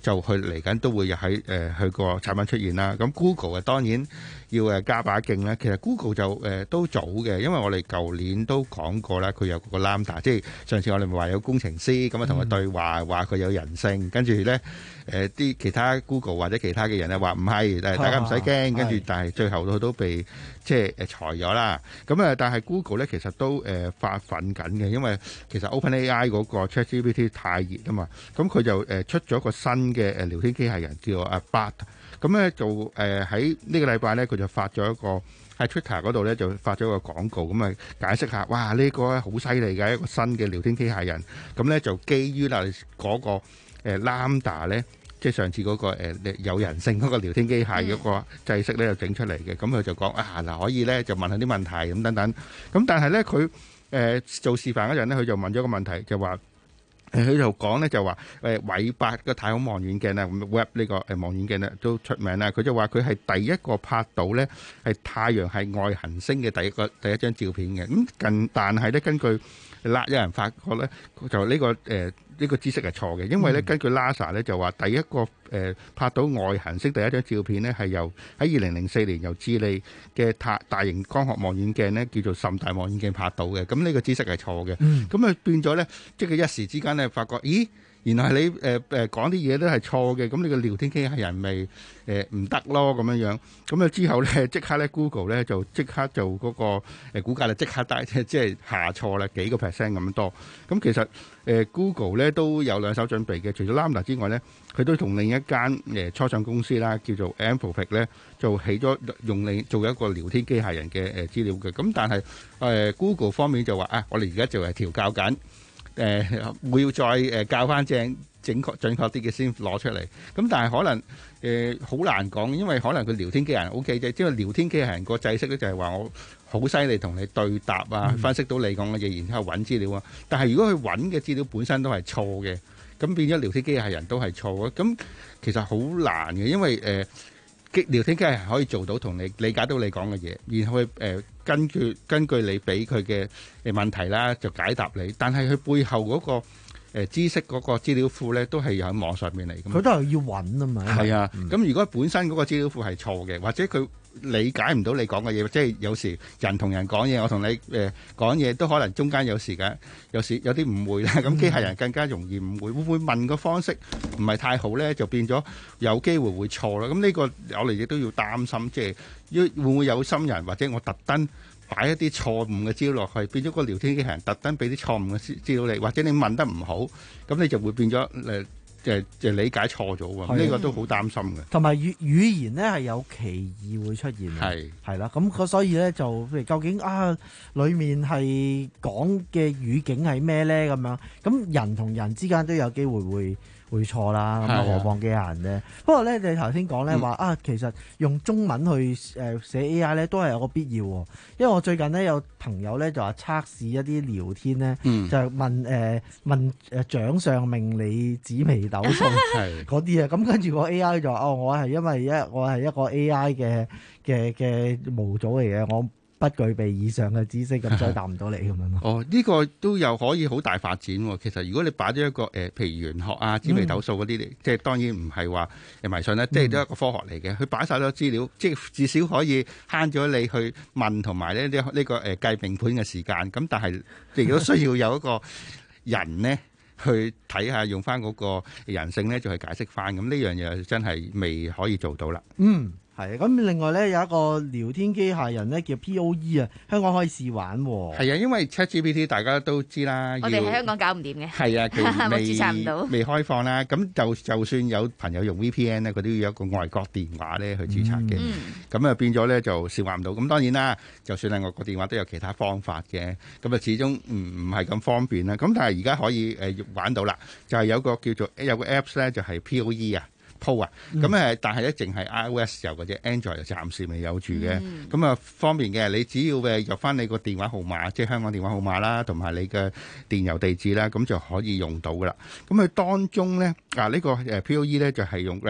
就去嚟緊都會喺誒佢個產品出現啦。咁 Google 啊當然要誒加把勁啦。其實 Google 就誒、呃、都早嘅，因為我哋舊年都講過啦，佢有個 Lambda， 即係上次我哋咪話有工程師咁啊同佢對話，話佢有人性，跟住咧誒啲其他 Google 或者其他嘅人咧話唔係，但係大家唔使驚，跟住但係最後佢都被即係誒裁咗啦。咁啊，但係 Google 咧其實都誒、呃、發奮緊嘅，因為其實 OpenAI 嗰個 ChatGPT 太熱啊嘛，咁佢就誒出咗個新嘅誒聊天機械人叫做阿 Bard， 咁咧就誒喺呢個禮拜咧佢就發咗一個喺 Twitter 嗰度咧就發咗個廣告，咁啊解釋下，哇呢個好犀利嘅一個新嘅聊天機械人，咁咧就基於啦嗰個誒 Lambda 咧。即係上次嗰、那個、呃、有人性嗰個聊天機械嗰個制式咧，就整出嚟嘅。咁佢就講啊嗱，可以咧就問下啲問題咁等等。咁但係咧佢誒做示範嗰陣咧，佢就問咗個問題，就話誒佢就講咧就話誒韋伯個太空望遠鏡咧 ，Webb 呢個誒望遠鏡咧都出名啦。佢就話佢係第一個拍到咧係太陽系外行星嘅第一個第一張照片嘅。咁近但係咧根據拉有人發覺咧就呢、這個誒。呃呢個知識係錯嘅，因為咧根據 NASA 咧就話第一個誒、呃、拍到外行星第一張照片咧係由喺二零零四年由智利嘅大大型光學望遠鏡咧叫做甚大望遠鏡拍到嘅，咁呢個知識係錯嘅，咁、嗯、啊變咗咧即係一時之間咧發覺，咦原來係你誒誒講啲嘢都係錯嘅，咁你個聊天機械人咪誒唔得咯咁樣樣，咁啊之後咧即刻咧 Google 咧就即刻就嗰個誒股價就即刻大即係下挫啦幾個 percent 咁多，咁其實誒 Google 咧都有兩手準備嘅，除咗 Lambda 之外咧，佢都同另一間誒初創公司啦，叫做 Anthropic 咧，就起咗用嚟做一個聊天機械人嘅誒資料嘅。咁但係誒 Google 方面就話啊，我哋而家就係調教緊，誒會要再誒教翻正正確準確啲嘅先攞出嚟。咁但係可能誒好難講，因為可能佢聊天機械人 OK 啫，即係聊天機械人個制式咧就係話我好犀利同你對答啊，分析到你講嘅嘢，然之後揾資料啊。但係如果佢揾嘅資料本身都係錯嘅，咁變咗聊天機械人都係錯嘅。咁其實好難嘅，因為誒聊天機械人可以做到同你理解到你講嘅嘢，然後誒根據根據你俾佢嘅誒問題啦，就解答你。但係佢背後嗰個誒知識嗰個資料庫咧，都係喺網上面嚟嘅。
佢都係要揾啊嘛。
係啊，咁、嗯、如果本身嗰個資料庫係錯嘅，或者佢理解唔到你講嘅嘢，即係有時人同人講嘢，我同你誒講嘢都可能中間有時間，有時有啲誤會啦。咁機械人更加容易誤會，會唔會問個方式唔係太好咧，就變咗有機會會錯啦。咁呢個我哋亦都要擔心，即係會唔會有心人或者我特登擺一啲錯誤嘅資料落去，變咗個聊天機械人特登俾啲錯誤嘅資料你，或者你問得唔好，咁你就會變咗誒。呃誒誒理解錯咗喎，呢、這個都好擔心嘅。同埋語語言咧係有歧義會出現，係係啦。咁所以咧就譬如究竟啊，裡面係講嘅語境係咩咧？咁樣咁人同人之間都有機會會會錯啦。咁啊，何況機械人咧？不過咧，你頭先講咧話啊，其實用中文去誒寫 A I 咧都係有個必要喎。因為我最近咧有朋友咧就話測試一啲聊天咧，嗯、就問誒、呃、問誒掌上命理紫微斗數嗰啲啊，咁跟住個 A I 就話哦，我係因為一我係一個 A I 嘅嘅嘅模組嚟嘅，我不具備以上嘅知識，咁所以答唔到你咁樣咯。哦，呢、這個都有可以好大發展喎。其實如果你擺咗一個誒、呃，譬如玄學啊、紫微斗數嗰啲嚟，即係當然唔係話誒迷信咧，即係都係一個科學嚟嘅。佢擺晒咗資料，即係至少可以慳咗你去問同埋咧呢呢、這個誒計命盤嘅時間。咁但係亦都需要有一個人呢去睇下，用翻嗰個人性咧，就去解釋翻。咁呢樣嘢真係未可以做到啦。嗯。係咁，另外咧有一個聊天機械人咧叫 P O E 啊，香港可以試玩喎。係啊，因為 ChatGPT 大家都知啦，
我哋喺香港搞唔掂嘅。係啊，
佢未
註冊唔到，
未開放啦。咁就就算有朋友用 V P N 咧，佢都要有一個外國電話咧去註冊嘅。咁啊、嗯、變咗咧就試玩唔到。咁當然啦，就算係外國電話都有其他方法嘅。咁啊始終唔唔係咁方便啦。咁但係而家可以誒玩到啦，就係、是、有個叫做有個 Apps 咧，就係 P O E 啊。鋪啊，咁誒、嗯，但係咧淨係 iOS 有嘅啫 ，Android 就暫時未有住嘅。咁啊、嗯、方便嘅，你只要誒入翻你個電話號碼，即係香港電話號碼啦，同埋你嘅電郵地址啦，咁就可以用到噶啦。咁佢當中咧啊呢、呢個誒 P O E 咧就係用誒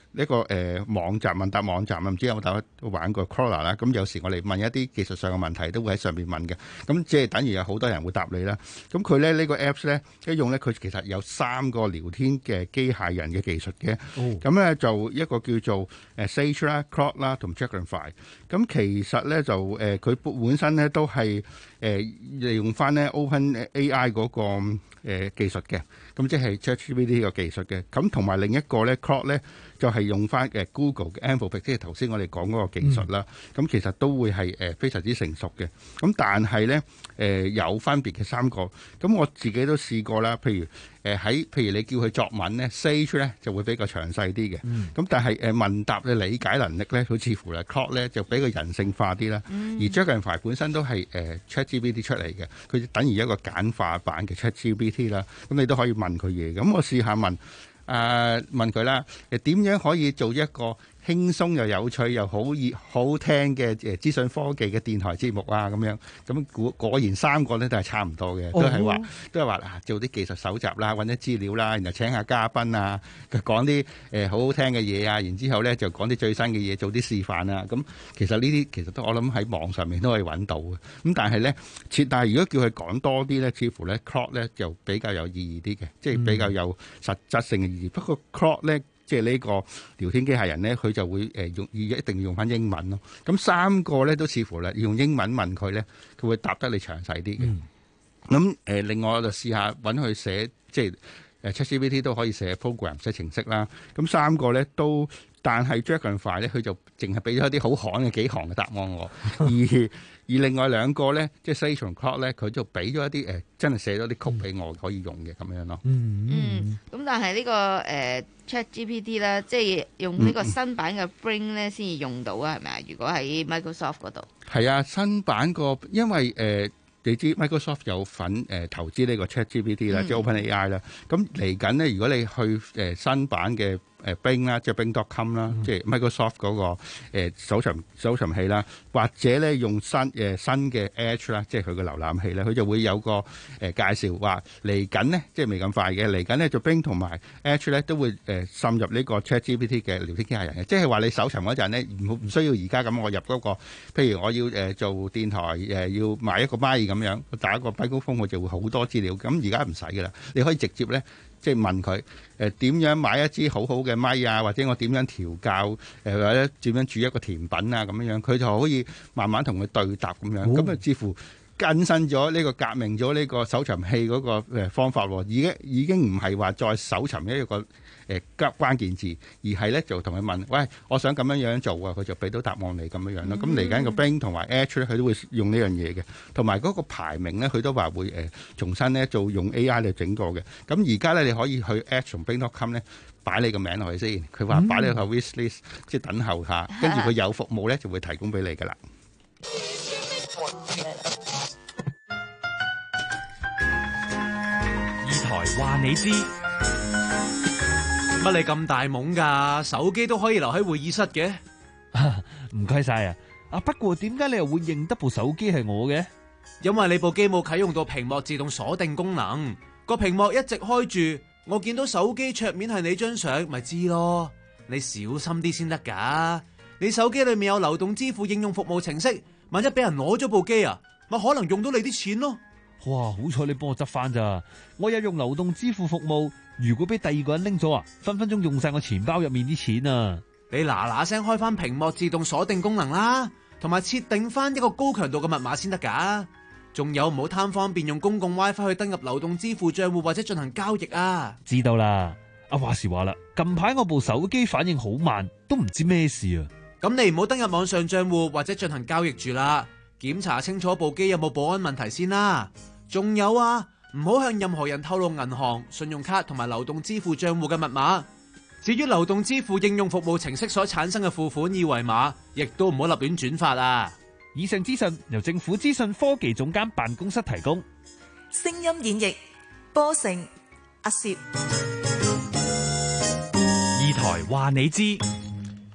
呢個誒網站問答網站啊，唔知有冇大家玩過 Quora 啦？咁有時我哋問一啲技術上嘅問題，都會喺上邊問嘅。咁即係等於有好多人會答你啦。咁佢咧呢個 Apps 咧一用咧，佢其實有三個聊天嘅機械人嘅技術嘅。咁咧、哦、就一個叫做誒 Sage 啦、Claude 啦同 Dragonfly。咁其實咧就誒佢、呃、本身咧都係誒、呃、利用翻咧 OpenAI 嗰個誒技術嘅。咁即係 ChatGPT 個技術嘅。咁同埋另一個咧 Claude 咧。就係用翻誒 Google 嘅 Anthropic，即係頭先我哋講嗰個技術啦。咁、嗯、其實都會係誒非常之成熟嘅。咁但係咧誒有分別嘅三個。咁我自己都試過啦。譬如誒喺譬如你叫佢作文咧 ，Sage 咧就會比較詳細啲嘅。咁、嗯、但係誒問答嘅理解能力咧，好似乎咧 Claude 咧就比較人性化啲啦。嗯、而 Dragonfly 本身都係誒 ChatGPT 出嚟嘅，佢等於一個簡化版嘅 ChatGPT 啦。咁你都可以問佢嘢。咁我試下問。誒、呃、問佢啦，誒點樣可以做一個輕鬆又有趣又好熱好聽嘅誒資訊科技嘅電台節目啊？咁樣咁果果然三個咧都係差唔多嘅，都係話都係話啊做啲技術搜集啦，揾啲資料啦，然後請下嘉賓啊，講啲誒好好聽嘅嘢啊，然之後咧就講啲最新嘅嘢，做啲示範啊。咁其實呢啲其實都我諗喺網上面都可以揾到嘅。咁但係咧，切但係如果叫佢講多啲咧，似乎咧 Claude 咧就比較有意義啲嘅，即係比較有實質性嘅意義。不過 Claude 咧。即係呢個聊天機械人咧，佢就會誒用一定要用翻英文咯。咁三個咧都似乎咧用英文問佢咧，佢會答得你詳細啲嘅。咁誒、嗯呃，另外我就試下揾佢寫，即係誒 ChatGPT 都可以寫 program 寫程式啦。咁三個咧都，但係 Dragonfly 咧，佢就淨係俾咗一啲好罕嘅幾行嘅答案我。而而另外兩個咧，即係 Sage 同 Claude 咧，佢就俾咗一啲誒、呃，真係寫咗啲曲俾我可以用嘅咁樣咯。
嗯嗯。咁、嗯、但係呢、這個誒、呃、ChatGPT 咧，即係用呢個新版嘅 Bing 咧先至用到啊，係咪啊？如果喺 Microsoft 嗰度。係
啊，新版個因為誒、呃、你知 Microsoft 有份誒、呃、投資呢個 ChatGPT 啦，嗯、即係 OpenAI 啦。咁嚟緊咧，如果你去誒、呃、新版嘅。誒 Bing 啦，即係 Bing dot com 啦，即係 Microsoft 嗰個誒搜尋搜尋器啦，或者咧用新誒新嘅 Edge 啦，即係佢個瀏覽器咧，佢就會有個誒介紹話嚟緊咧，即係未咁快嘅嚟緊咧，就 Bing 同埋 Edge 咧都會誒滲入呢個 ChatGPT 嘅聊天機械人嘅，即係話你搜尋嗰陣咧，唔唔需要而家咁我入嗰個，譬如我要誒做電台誒要買一個咪咁樣，打一個咪高峰，我就會好多資料，咁而家唔使噶啦，你可以直接咧。即係問佢誒點樣買一支好好嘅咪啊，或者我點樣調教誒、呃，或者點樣煮一個甜品啊咁樣樣，佢就可以慢慢同佢對答咁樣，咁啊、哦、似乎更新咗呢個革命咗呢個搜尋器嗰個誒方法喎，已經已經唔係話再搜尋一個誒關關鍵字，而係咧就同佢問，喂，我想咁樣樣做啊，佢就俾到答案你咁樣樣咯。咁嚟緊個 Bing 同埋 Edge 咧，佢都會用呢樣嘢嘅，同埋嗰個排名咧，佢都話會誒、呃、重新咧做用 A I 嚟整過嘅。咁而家咧你可以去 Edge 同 Bing dot com 咧擺你個名落去先，佢話擺你個 wish list，即係等候下，跟住佢有服務咧就會提供俾你噶啦。
二台話你知。乜你咁大懵噶？手機都可以留喺會議室嘅？
唔該晒啊！啊不過點解你又會認得部手機係我嘅？
因為你部機冇啟用到屏幕自動鎖定功能，個屏幕一直開住，我見到手機桌面係你張相，咪知咯。你小心啲先得噶。你手機裏面有流動支付應用服務程式，萬一俾人攞咗部機啊，咪可能用到你啲錢咯。
哇！好彩你幫我執翻咋，我有用流動支付服務。如果俾第二個人拎咗啊，分分鐘用晒我錢包入面啲錢啊！
你嗱嗱聲開翻屏幕自動鎖定功能啦，同埋設定翻一個高強度嘅密碼先得噶。仲有唔好貪方便用公共 WiFi 去登入流動支付賬戶或者進行交易啊！
知道啦。啊話時話啦，近排我部手機反應好慢，都唔知咩事啊！
咁你唔好登入網上賬戶或者進行交易住啦，檢查清楚部機有冇保安問題先啦。仲有啊！唔好向任何人透露銀行、信用卡同埋流動支付賬戶嘅密碼。至於流動支付應用服務程式所產生嘅付款二維碼，亦都唔好立亂轉發啊！
以上資訊由政府資訊科技總監辦公室提供。
聲音演繹波成阿攝。
二台話你知。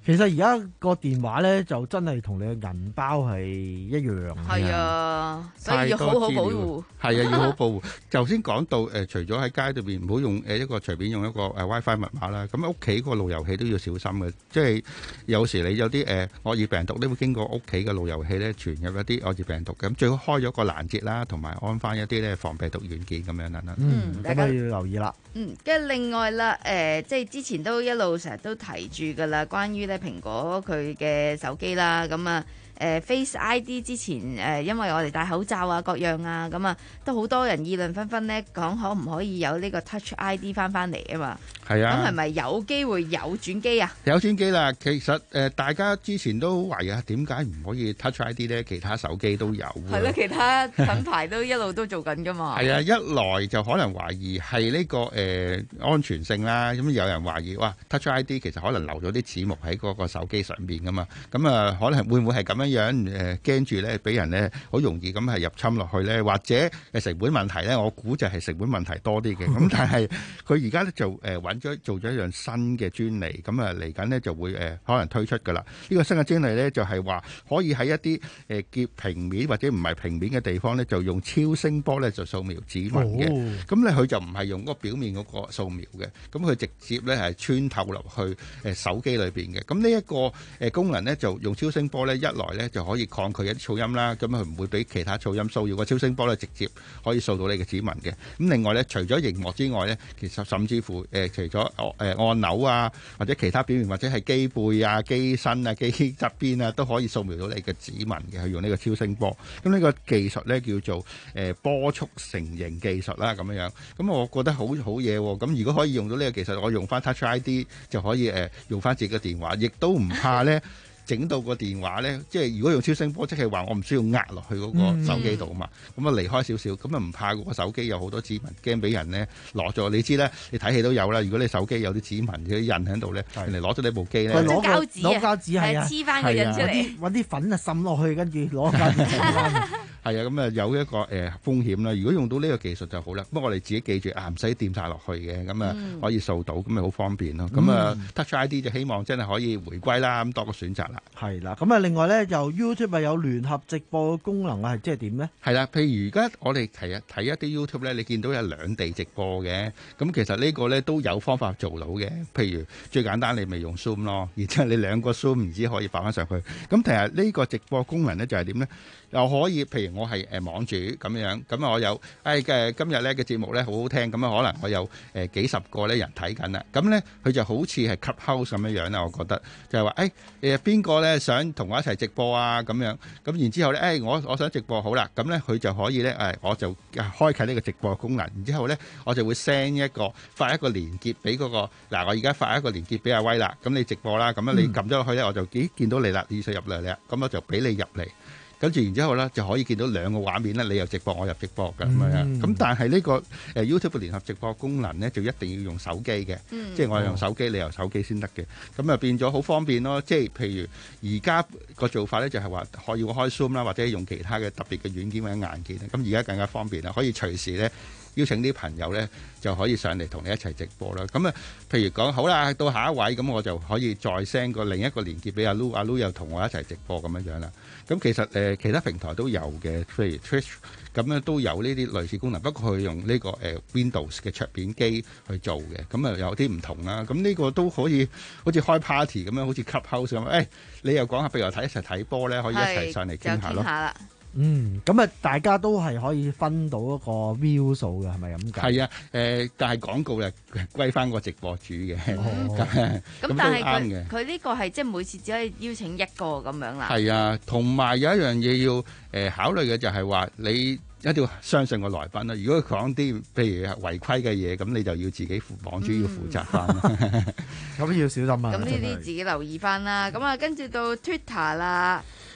其實而家個電話咧就真係同你嘅銀包係一樣。
係啊，所以要好好保護。
係啊，要好保護。頭先講到誒、呃，除咗喺街裏邊唔好用誒一個隨便用一個誒 WiFi 密碼啦，咁屋企個路由器都要小心嘅。即係有時你有啲誒惡意病毒咧會經過屋企嘅路由器咧傳入一啲惡意病毒嘅，咁最好開咗個攔截啦，同埋安翻一啲咧防病毒軟件咁樣啦。
嗯，咁啊要留意啦。
嗯，跟住另外啦，誒、呃，即係之前都一路成日都提住噶啦，關於咧蘋果佢嘅手機啦，咁啊。誒 Face I D 之前誒，因為我哋戴口罩啊，各樣啊，咁啊，都好多人議論紛紛咧，講可唔可以有呢個 Touch I D 翻翻嚟啊嘛？
係啊，
咁係咪有機會有轉機啊？
有轉機啦，其實誒、呃，大家之前都懷疑啊，點解唔可以 Touch I D 咧？其他手機都有。
係咯，其他品牌都一路都做緊噶嘛。
係啊，一來就可能懷疑係呢、這個誒、呃、安全性啦，咁有人懷疑哇 Touch I D 其實可能留咗啲指模喺嗰個手機上邊噶嘛，咁啊可能會唔會係咁樣樣誒驚住咧，俾人咧好容易咁係入侵落去咧，或者誒成本問題咧，我估就係成本問題多啲嘅。咁但係佢而家咧就誒揾咗做咗一樣新嘅專利，咁啊嚟緊咧就會誒、呃、可能推出噶啦。呢、這個新嘅專利咧就係、是、話可以喺一啲誒結平面或者唔係平面嘅地方咧，就用超聲波咧就掃描指紋嘅。咁咧佢就唔係用嗰個表面嗰個掃描嘅，咁佢直接咧係穿透落去誒手機裏邊嘅。咁呢一個誒功能咧就用超聲波咧，一來咧就可以抗拒一啲噪音啦，咁佢唔會俾其他噪音騷擾。個超聲波咧直接可以掃到你嘅指紋嘅。咁另外咧，除咗熒幕之外咧，其實甚至乎誒、呃、除咗誒、呃、按鈕啊，或者其他表面或者係機背啊、機身啊、機側邊啊，都可以掃描到你嘅指紋嘅，係用呢個超聲波。咁呢個技術咧叫做誒、呃、波速成形技術啦，咁樣樣。咁我覺得好好嘢喎。咁如果可以用到呢個技術，我用翻 Touch I D 就可以誒、呃、用翻自己嘅電話，亦都唔怕咧。整到個電話咧，即係如果用超聲波，即係話我唔需要壓落去嗰個手機度嘛。咁啊離開少少，咁啊唔怕個手機有好多指紋，驚俾人咧攞咗。你知咧，你睇戲都有啦。如果你手機有啲指紋、啲印喺度咧，人哋攞咗你部機咧，
攞膠紙
攞膠紙係啊，
黐翻個印出嚟，
揾啲粉啊滲落去，跟住攞膠紙黐翻。
係啊，咁啊有一個誒、呃、風險啦。如果用到呢個技術就好啦。不過我哋自己記住啊，唔使掂晒落去嘅，咁啊可以掃到，咁咪好方便咯。咁、嗯、啊 Touch I D 就希望真係可以回歸啦，咁多個選擇啦。
係啦，咁啊另外咧，就 YouTube 有聯合直播嘅功能啊，係即係點咧？
係啦，譬如而家我哋睇啊睇一啲 YouTube 咧，你見到有兩地直播嘅，咁其實呢個咧都有方法做到嘅。譬如最簡單，你咪用 Zoom 咯，然之後你兩個 Zoom 唔知可以擺翻上去。咁其實呢個直播功能咧就係點咧？又可以，譬如我係誒網主咁樣，咁啊我有誒嘅今日咧嘅節目咧好好聽，咁啊可能我有誒幾十個咧人睇緊啦，咁咧佢就好似係 Clubhouse 咁樣樣啦，我覺得就係話誒誒邊個咧想同我一齊直播啊咁樣，咁然之後咧誒我我想直播好啦，咁咧佢就可以咧誒我就開啟呢個直播功能，然之後咧我就會 send 一個發一個連結俾嗰個嗱，我而家發一個連結俾阿威啦，咁你直播啦，咁樣你撳咗落去咧，我就咦見到你啦，你想入嚟啦，咁我就俾你入嚟。跟住然之後咧，就可以見到兩個畫面咧，你又直播，我又直播嘅咁樣。咁、嗯、但係呢、呢個誒、呃、YouTube 聯合直播功能咧，就一定要用手機嘅，嗯、即係我用手機，你用手機先得嘅。咁啊變咗好方便咯。即係譬如而家個做法咧，就係話可以開 Zoom 啦，或者用其他嘅特別嘅軟件或者硬件。咁而家更加方便啦，可以隨時咧邀請啲朋友咧就可以上嚟同你一齊直播啦。咁啊，譬如講好啦，到下一位咁，我就可以再 send 個另一個連結俾阿 Lu， 阿 Lu 又同我一齊直播咁樣樣啦。咁其實誒、呃、其他平台都有嘅，譬如 Twitch 咁樣都有呢啲類似功能，不過佢用呢、這個誒、呃、Windows 嘅桌面機去做嘅，咁啊有啲唔同啦。咁呢個都可以好似開 party 咁樣，好似 Clubhouse 咁。誒、哎，你又講下，譬如話睇一齊睇波咧，可以一齊上嚟傾下咯。
嗯，咁啊，大家都係可以分到一個 view 數嘅，係咪咁解？
係啊，誒、呃，但係廣告咧歸翻個直播主嘅。咁、
哦、但係佢佢呢個係即係每次只可以邀請一個咁樣啦。
係啊，同埋有一樣嘢要誒、呃、考慮嘅就係話你一定要相信個來賓啦。如果佢講啲譬如違規嘅嘢，咁你就要自己負網主要負責翻。
咁、嗯、要小心啊！
咁呢啲自己留意翻啦。咁啊，跟住到 Twitter 啦。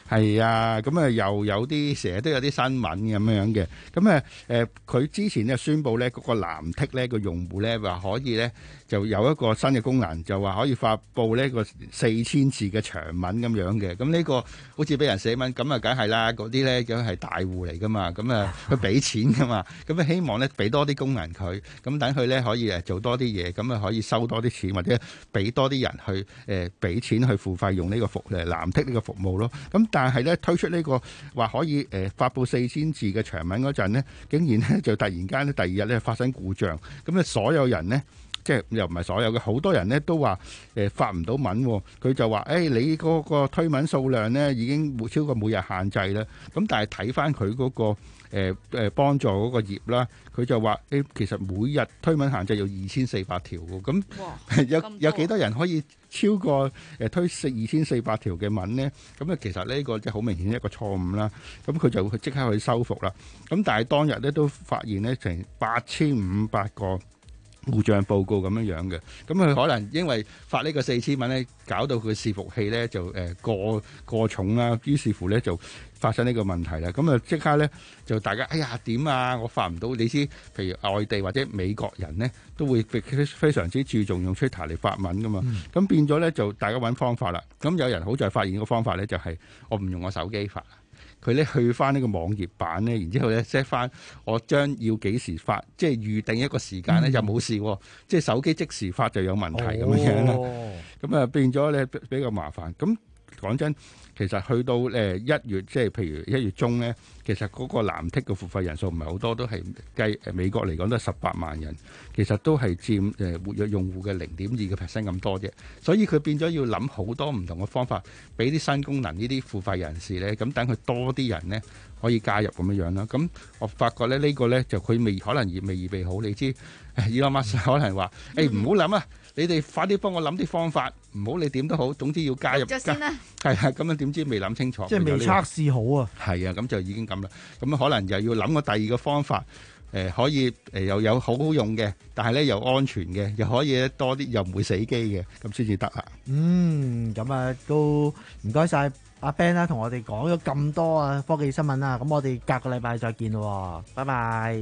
係啊，咁啊又有啲成日都有啲新聞咁樣嘅，咁啊誒佢之前咧宣布咧嗰個藍剔咧個用戶咧話可以咧就有一個新嘅功能，就話可以發布呢個四千字嘅長文咁樣嘅，咁呢個好似俾人寫文，咁啊梗係啦，嗰啲咧咁係大戶嚟噶嘛，咁啊佢俾錢噶嘛，咁啊希望咧俾多啲功能佢，咁等佢咧可以誒做多啲嘢，咁啊可以收多啲錢或者俾多啲人去誒俾錢去付費用呢個服誒藍剔呢個服務咯，咁。但係咧推出呢個話可以誒發布四千字嘅長文嗰陣呢，竟然咧就突然間咧第二日咧發生故障，咁咧所有人呢，即係又唔係所有嘅，好多人呢都話誒發唔到文，佢就話誒你嗰個推文數量呢已經超過每日限制啦，咁但係睇翻佢嗰個誒誒幫助嗰個頁啦，佢就話誒其實每日推文限制有二千四百條喎，咁有有幾多人可以超過誒推四二千四百條嘅文呢？咁啊，其實呢個即係好明顯一個錯誤啦。咁佢就會即刻去修復啦。咁但係當日咧都發現咧成八千五百個故障報告咁樣樣嘅。咁佢可能因為發呢個四千文咧，搞到佢伺服器咧就誒過過重啦，於是乎咧就發生呢個問題啦。咁啊即刻咧就大家哎呀點啊？我發唔到。你知譬如外地或者美國人咧都會非常之注重用 Twitter 嚟發文噶嘛。咁、嗯、變咗咧就大家揾方法啦。咁有人好在發現個方法咧就係我唔用我手機發，佢咧去翻呢個網頁版咧，然之後咧 set 翻我將要幾時發，即係預定一個時間咧就冇事，即係手機即時發就有問題咁樣樣啦。咁啊變咗咧比較麻煩。咁講真，其實去到誒一月，即係譬如一月中咧，其實嗰個藍剔嘅付費人數唔係好多，都係計誒美國嚟講都係十八萬人，其實都係佔誒活躍用戶嘅零點二個 percent 咁多啫。所以佢變咗要諗好多唔同嘅方法，俾啲新功能呢啲付費人士咧，咁等佢多啲人咧可以加入咁樣樣啦。咁我發覺咧呢個咧就佢未可能未未預備好，你知 Elon Musk可能話誒唔好諗啊！你哋快啲幫我諗啲方法，唔好你點都好，總之要加入。咗先啦。係啊，咁樣點知未諗清楚？
即係未測試好啊。
係啊，咁就已經咁啦。咁可能又要諗個第二個方法，誒、呃、可以誒又有好好用嘅，但係咧又安全嘅，又可以多啲又唔會死機嘅，咁先至得啊。
嗯，咁啊都唔該晒阿 Ben 啦，同我哋講咗咁多啊科技新聞啊，咁我哋隔個禮拜再見咯，拜拜。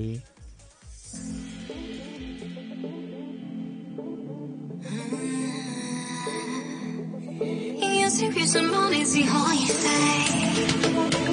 要超越什麼你只可以 say。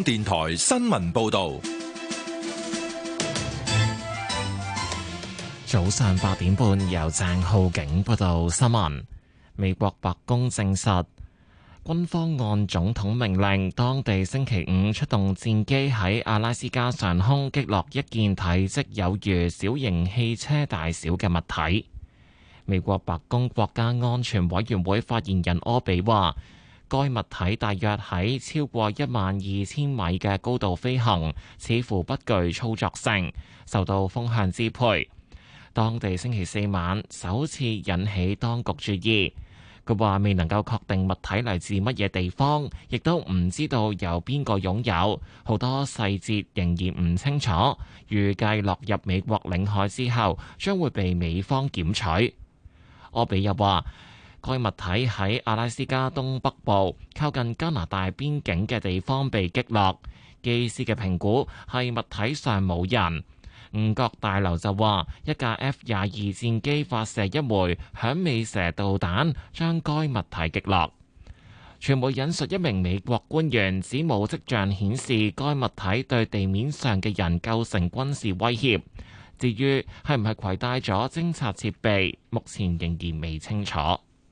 電台新聞報道。
早上八點半，由鄭浩景報道新聞。美國白宮證實，軍方按總統命令，當地星期五出動戰機喺阿拉斯加上空擊落一件體積有如小型汽車大小嘅物體。美國白宮國家安全委員會發言人柯比話，該物體大約喺超過一萬二千米嘅高度飛行，似乎不具操作性，受到風向支配。當地星期四晚首次引起當局注意。佢話未能夠確定物體嚟自乜嘢地方，亦都唔知道由邊個擁有，好多細節仍然唔清楚。預計落入美國領海之後，將會被美方檢取。柯比又話，該物體喺阿拉斯加東北部靠近加拿大邊境嘅地方被擊落，機師嘅評估係物體上冇人。五角大樓就話，一架 F 廿二戰機發射一枚響尾蛇導彈，將該物體擊落。傳媒引述一名美國官員指，冇跡象顯示該物體對地面上嘅人構成軍事威脅。至於係唔係攜帶咗偵察設備，目前仍然未清楚。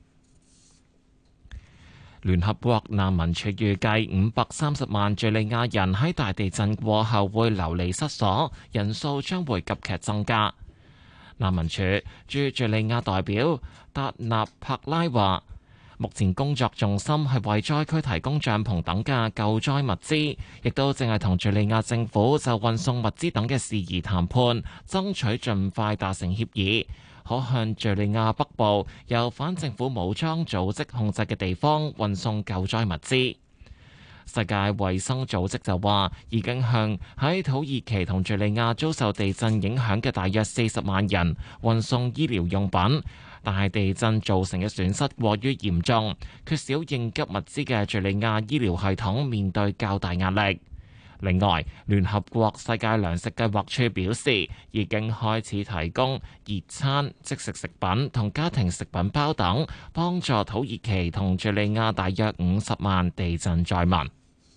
聯合國難民署預計五百三十萬敘利亞人喺大地震過後會流離失所，人數將會急劇增加。難民署駐敘利亞代表達納柏拉話，目前工作重心係為災區提供帳篷等嘅救災物資，亦都正係同敘利亞政府就運送物資等嘅事宜談判，爭取盡快達成協議，可向敘利亞北部由反政府武裝組織控制嘅地方運送救災物資。世界衛生組織就話，已經向喺土耳其同敘利亞遭受地震影響嘅大約四十萬人運送醫療用品。但係地震造成嘅損失過於嚴重，缺少應急物資嘅敘利亞醫療系統面對較大壓力。另外，聯合國世界糧食計劃處表示，已經開始提供熱餐、即食食品同家庭食品包等，幫助土耳其同敘利亞大約五十萬地震災民。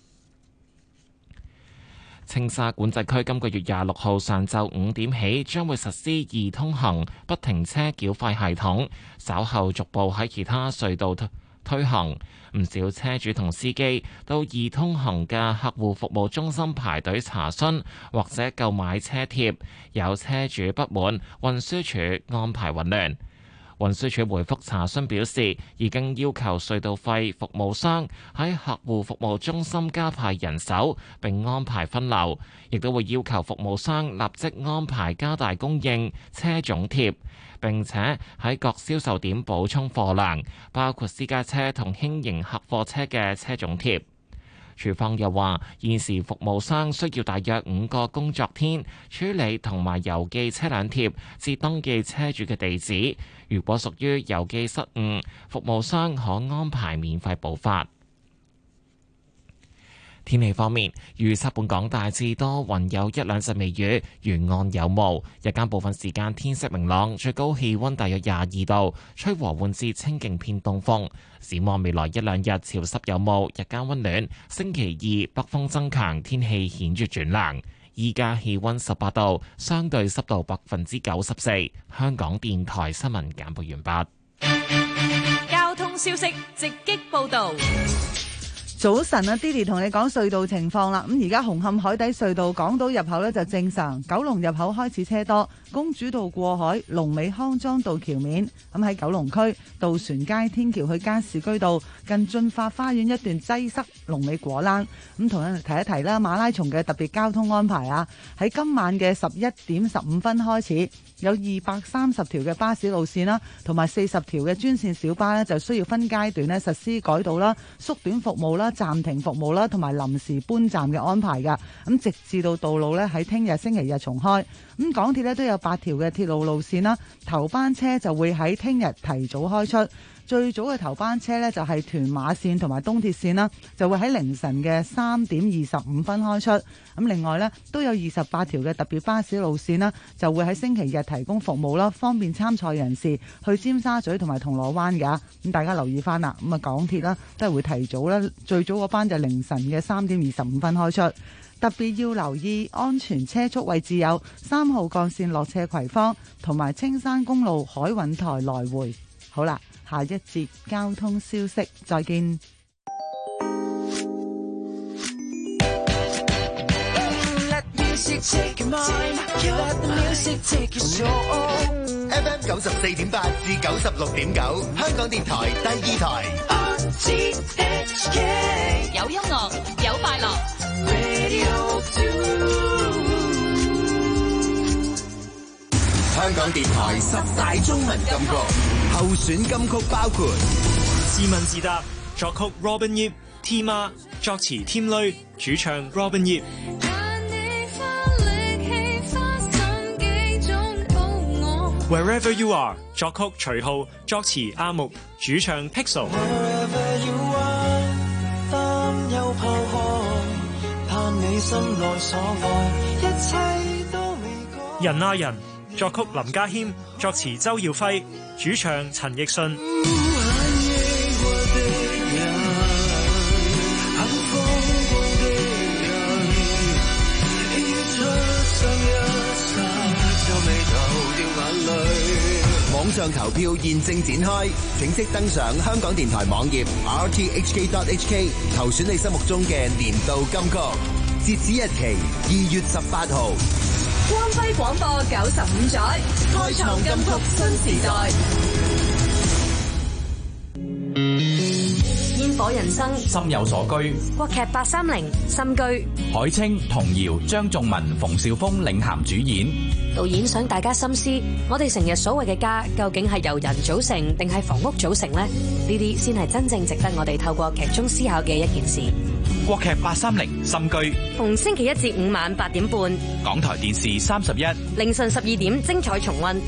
青沙管制區今個月廿六號上晝五點起將會實施易通行不停車繳費系統，稍後逐步喺其他隧道推推行。唔少車主同司機到易通行嘅客戶服務中心排隊查詢或者購買車貼，有車主不滿運輸署安排混亂。運輸署回覆查詢表示，已經要求隧道費服務商喺客戶服務中心加派人手並安排分流，亦都會要求服務商立即安排加大供應車種貼，並且喺各銷售點補充貨量，包括私家車同輕型客貨車嘅車種貼。署方又話，現時服務商需要大約五個工作天處理同埋郵寄車輛貼至登記車主嘅地址。如果屬於郵寄失誤，服務商可安排免費補發。天氣方面，預測本港大致多雲，有一兩陣微雨，沿岸有霧。日間部分時間天色明朗，最高氣溫大約廿二度，吹和緩至清勁偏東風。展望未來一兩日潮濕有霧，日間溫暖。星期二北風增強，天氣顯著轉涼。依家氣溫十八度，相對濕度百分之九十四。香港電台新聞簡報完畢。
交通消息直擊報道。
早晨啊 Didi 同你講隧道情況啦。咁而家紅磡海底隧道港島入口呢就正常，九龍入口開始車多，公主道過海、龍尾康莊道橋面。咁喺九龍區渡船街天橋去加士居道近駿發花園一段擠塞，龍尾果欄。咁同樣提一提啦，馬拉松嘅特別交通安排啊，喺今晚嘅十一點十五分開始，有二百三十條嘅巴士路線啦，同埋四十條嘅專線小巴呢，就需要分階段呢實施改道啦、縮短服務啦、暫停服務啦，同埋臨時搬站嘅安排噶。咁直至到道路呢喺聽日星期日重開。咁港鐵呢都有八條嘅鐵路路線啦，頭班車就會喺聽日提早開出。 最早嘅頭班車呢，就係屯馬線同埋東鐵線啦，就會喺凌晨嘅三點二十五分開出。咁另外呢，都有二十八條嘅特別巴士路線啦，就會喺星期日提供服務啦，方便參賽人士去尖沙咀同埋銅鑼灣㗎。咁大家留意翻啦。咁啊，港鐵啦都係會提早啦，最早嗰班就凌晨嘅三點二十五分開出。特別要留意安全車速位置有三號幹線落斜葵芳同埋青山公路海韻台來回。好啦，下一節交通消息，再見。
F M 九十四點八至九十六點九，香港電台第二台。
有音樂，有快樂。
香港電台十大中文金曲候選金曲包括：
自問自答，作曲 Robin Yip、T 媽，作詞添蕾，主唱 Robin Yip。Wherever You Are， 作曲徐浩，作詞阿木，主唱 Pixel。人啊人，作曲林家謙，作詞周耀輝，主唱陳奕迅。
網上投票現正展開，請即登上香港電台網頁 r t h k dot h k 投選你心目中嘅年度金曲，截止日期二月十八號。
光輝廣播九十五載，開創金曲新時代。煙火人生，
心有所居。
國劇八三零新居，
海清、童瑤、張頌文、馮紹峰領銜主演。
導演想大家深思，我哋成日所謂嘅家，究竟係由人組成定係房屋組成呢？呢啲先係真正值得我哋透過劇中思考嘅一件事。
國劇八三零新居，
逢星期一至五晚八點半，
港台電視三十一，
凌晨十二點精彩重溫。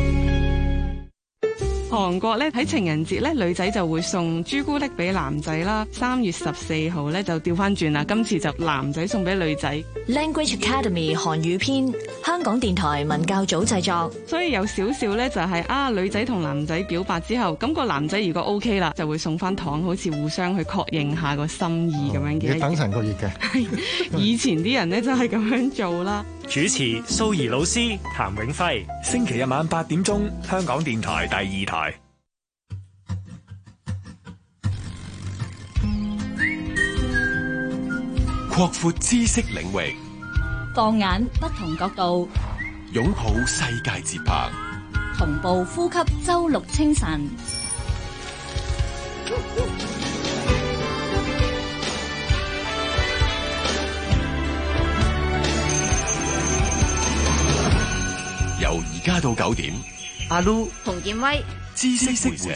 韓國咧喺情人節咧，女仔就會送朱古力俾男仔啦。三月十四號咧就調翻轉啦，今次就男仔送俾女仔。
Language Academy 韓語篇，香港電台文教組製作。
所以有少少咧就係、是、啊，女仔同男仔表白之後，咁、那個男仔如果 OK 啦，就會送翻糖，好似互相去確認下個心意咁樣嘅。
要等成個月嘅。
以前啲人咧就係、是、咁樣做啦。
主持蘇怡老師、譚永輝，星期日晚八點鐘，香港電台第二台。
擴闊知識領域，
放眼不同角度，
擁抱世界節拍，
同步呼吸周六清晨。
由而家到九點，
阿 Lu、
洪建威，
知識會社。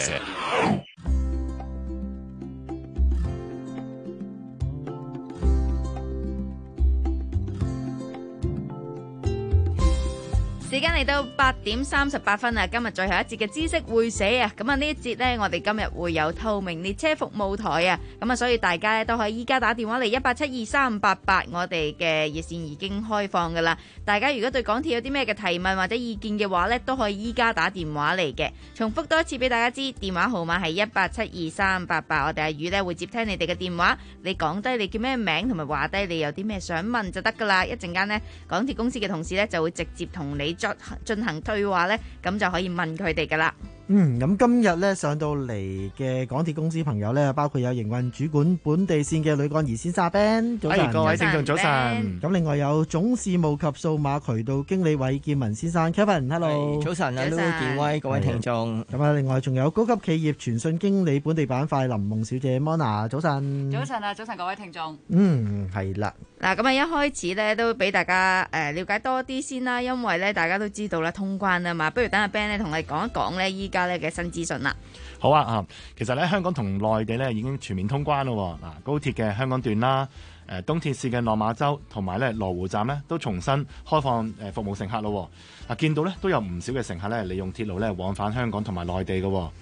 時間嚟到八點三十八分啊！今日最後一節嘅知識會寫啊，咁啊呢一節呢，我哋今日會有透明列車服務台啊，咁啊所以大家咧都可以依家打電話嚟一八七二三八八，我哋嘅熱線已經開放噶啦。大家如果對港鐵有啲咩嘅提問或者意見嘅話呢，都可以依家打電話嚟嘅。重複多一次俾大家知，電話號碼係一八七二三八八，我哋阿宇呢會接聽你哋嘅電話，你講低你叫咩名同埋話低你有啲咩想問就得噶啦。一陣間呢，港鐵公司嘅同事呢就會直接同你進行對話呢，咁就可以問佢哋噶啦。
嗯，咁今日咧上到嚟嘅港鐵公司朋友咧，包括有營運主管本地線嘅呂幹儀先生 Ben， 早晨，
各位聽眾早晨。
咁另外有總事務及數碼渠道經理韋建文先生 Kevin，Hello，
早晨，阿 Lu 建威，各位聽眾。
咁啊，另外仲有高級企業傳訊經理本地板塊林夢小姐 Mona， 早晨。
早晨啊，早晨各位聽眾。
嗯，係啦。
嗱，咁啊一開始咧都俾大家誒了解多啲先啦，因為咧大家都知道啦，通關啊嘛，不如等阿 Ben 咧同我哋講一講咧依家咧嘅新資訊啦。
好啊，啊，其實咧香港同內地咧已經全面通關咯。嗱，高鐵嘅香港段啦，誒東鐵線嘅落馬洲同埋咧羅湖站咧都重新開放誒服務乘客咯。嗱，見到咧都有唔少嘅乘客咧利用鐵路咧往返香港同埋內地嘅。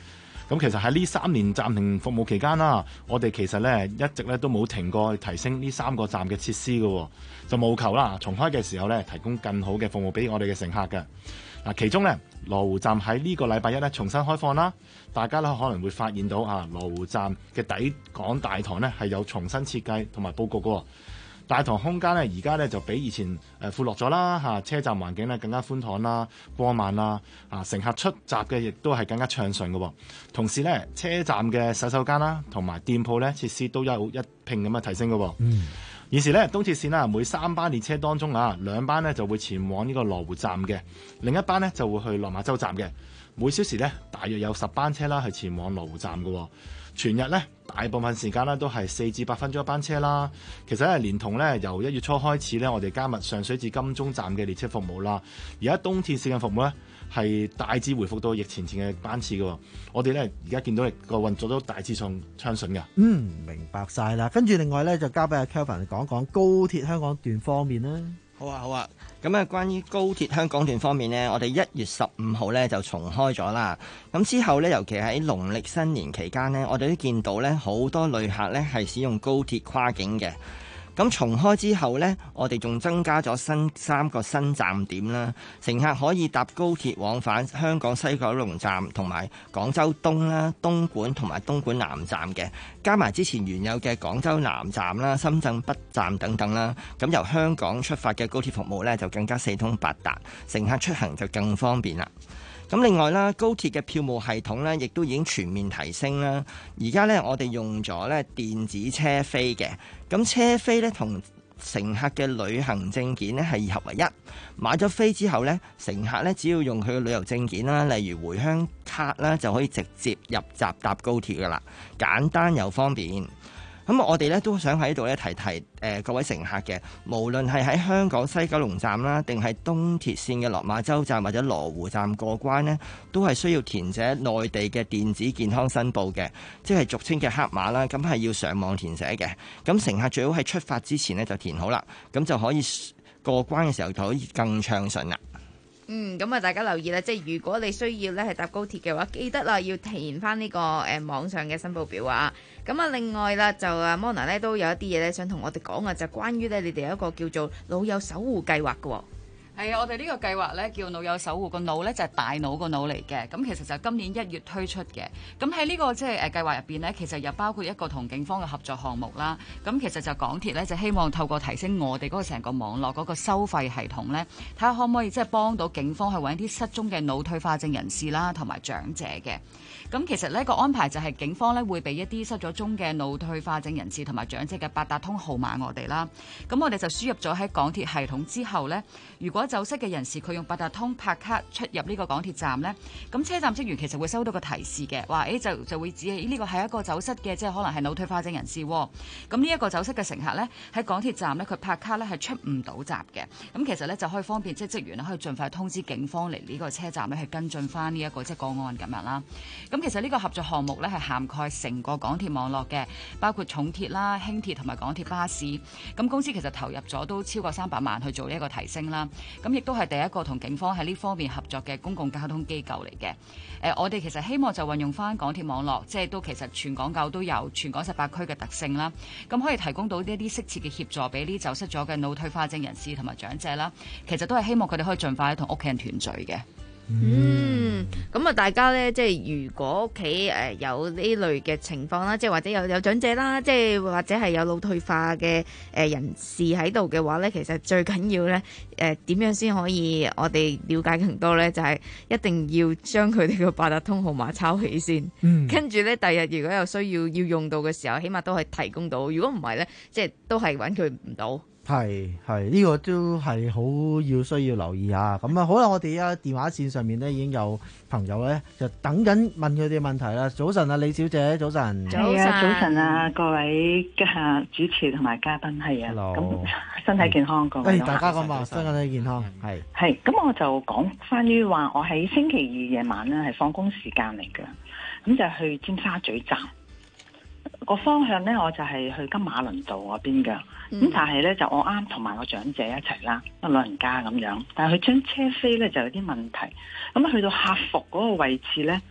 咁其實喺呢三年暫停服務期間啦，我哋其實咧一直咧都冇停過去提升呢三個站嘅設施嘅，就務求啦重開嘅時候咧提供更好嘅服務俾我哋嘅乘客嘅。嗱，其中咧羅湖站喺呢個禮拜一咧重新開放啦，大家咧可能會發現到啊羅湖站嘅底港大堂咧係有重新設計同埋佈局嘅。大堂空間咧，而家咧就比以前誒闊落咗啦嚇，車站環境咧更加寬敞啦、光猛啦，啊乘客出閘嘅亦都係更加暢順嘅。同時咧，車站嘅洗手間啦同埋店鋪咧設施都有一拼咁嘅提升嘅。嗯，現時咧東鐵線啦，每三班列車當中啊，兩班咧就會前往呢個羅湖站嘅，另一班咧就會去落馬洲站嘅。每小時咧大約有十班車啦，係前往羅湖站嘅。全日咧，大部分時間咧都係四至八分鐘一班車啦。其實咧，連同咧由一月初開始咧，我哋加密上水至金鐘站嘅列車服務啦。而家東鐵線嘅服務咧係大致回復到疫情前嘅班次嘅。我哋咧而家見到個運作都大致上暢順嘅。
嗯，明白晒啦。跟住另外咧就交俾阿 Kelvin 講講高鐵香港段方面啦。
好啊，好啊。咁啊，關於高鐵香港段方面呢，我哋一月十五號呢就重開咗啦。咁之後呢，尤其喺農曆新年期間呢，我哋都見到呢好多旅客呢係使用高鐵跨境嘅。咁重開之後呢，我哋仲增加咗新三個新站點啦，乘客可以搭高鐵往返香港西九龍站同埋廣州東啦、東莞同埋東莞南站嘅，加埋之前原有嘅廣州南站啦、深圳北站等等啦。咁由香港出發嘅高鐵服務呢，就更加四通八達，乘客出行就更方便啦。咁另外啦，高鐵嘅票務系統呢，亦都已經全面提升啦。而家呢，我哋用咗呢電子車飛嘅，咁車飛呢，同乘客嘅旅行證件呢係二合為一。買咗飛之後呢，乘客呢只要用佢嘅旅遊證件啦，例如回鄉卡啦，就可以直接入閘搭高鐵噶啦，簡單又方便。咁我哋咧都想喺度咧提提誒、呃、各位乘客嘅，無論係喺香港西九龍站啦，定係東鐵線嘅落馬洲站或者羅湖站過關呢，都係需要填寫內地嘅電子健康申報嘅，即係俗稱嘅黑碼啦。咁係要上網填寫嘅。咁乘客最好喺出發之前呢就填好啦，咁就可以過關嘅時候就可以更暢順啦。
嗯，咁啊，大家留意啦，即係如果你需要咧係搭高鐵嘅話，記得啦要填翻呢個誒網上嘅申報表啊。咁啊，另外啦就啊 Mona 咧都有一啲嘢咧想同我哋講啊，就關於咧你哋有一個叫做老友守護計劃嘅。
係啊，我哋呢個計劃咧叫老友守護，個腦咧就係大腦個腦嚟嘅。咁其實就今年一月推出嘅。咁喺呢個即係誒計劃入邊呢，其實又包括一個同警方嘅合作項目啦。咁其實就港鐵咧就希望透過提升我哋嗰個成個網絡嗰個收費系統咧，睇下可唔可以即係幫到警方去揾啲失蹤嘅腦退化症人士啦，同埋長者嘅。咁其實呢個安排就係警方咧會俾一啲失咗蹤嘅腦退化症人士同埋長者嘅八達通號碼我哋啦。咁我哋就輸入咗喺港鐵系統之後呢，如果走失嘅人士佢用八達通拍卡出入呢個港鐵站呢，咁車站職員其實會收到個提示嘅，話誒就就會指係呢個係一個走失嘅，即係可能係腦退化症人士。咁呢一個走失嘅乘客呢，喺港鐵站呢，佢拍卡呢係出唔到閘嘅。咁其實呢，就可以方便即係職員呢可以盡快通知警方嚟呢個車站呢，去跟進翻呢一個即係個案咁樣啦。咁其實呢個合作項目呢，係涵蓋成個港鐵網絡嘅，包括重鐵啦、輕鐵同埋港鐵巴士。咁公司其實投入咗都超過三百萬去做呢一個提升啦。咁亦都係第一個同警方喺呢方面合作嘅公共交通機構嚟嘅。誒、呃，我哋其實希望就運用翻港鐵網絡，即係都其實全港九都有全港十八區嘅特性啦。咁可以提供到呢一啲適切嘅協助俾呢走失咗嘅腦退化症人士同埋長者啦。其實都係希望佢哋可以盡快同屋企人團聚嘅。
嗯，咁啊，大家咧，即係如果屋企誒有呢類嘅情況啦，即係或者有有長者啦，即係或者係有腦退化嘅誒人士喺度嘅話咧，其實最緊要咧誒點樣先可以我哋了解更多咧，就係一定要將佢哋嘅八達通號碼抄起先，嗯、跟住咧第日如果有需要要用到嘅時候，起碼都係提供到。如果唔係咧，即係都係揾佢唔到。
係係呢個都係好要需要留意下。咁啊好啦，我哋而家電話線上面咧已經有朋友咧就等緊問佢哋問題啦。早晨啊，李小姐，早晨。
係啊，早晨啊，各位嘅主持同埋嘉賓，係啊，咁身體健康，各位。
大家咁話，身體健康係。
係，咁我就講翻於話，我喺星期二夜晚咧係放工時間嚟嘅，咁就去尖沙咀站。個方向咧，我就係去金馬倫道嗰邊噶，咁、嗯、但係咧就我啱同埋個長者一齊啦，個老人家咁樣，但係佢張車飛咧就有啲問題，咁去到客服嗰個位置咧，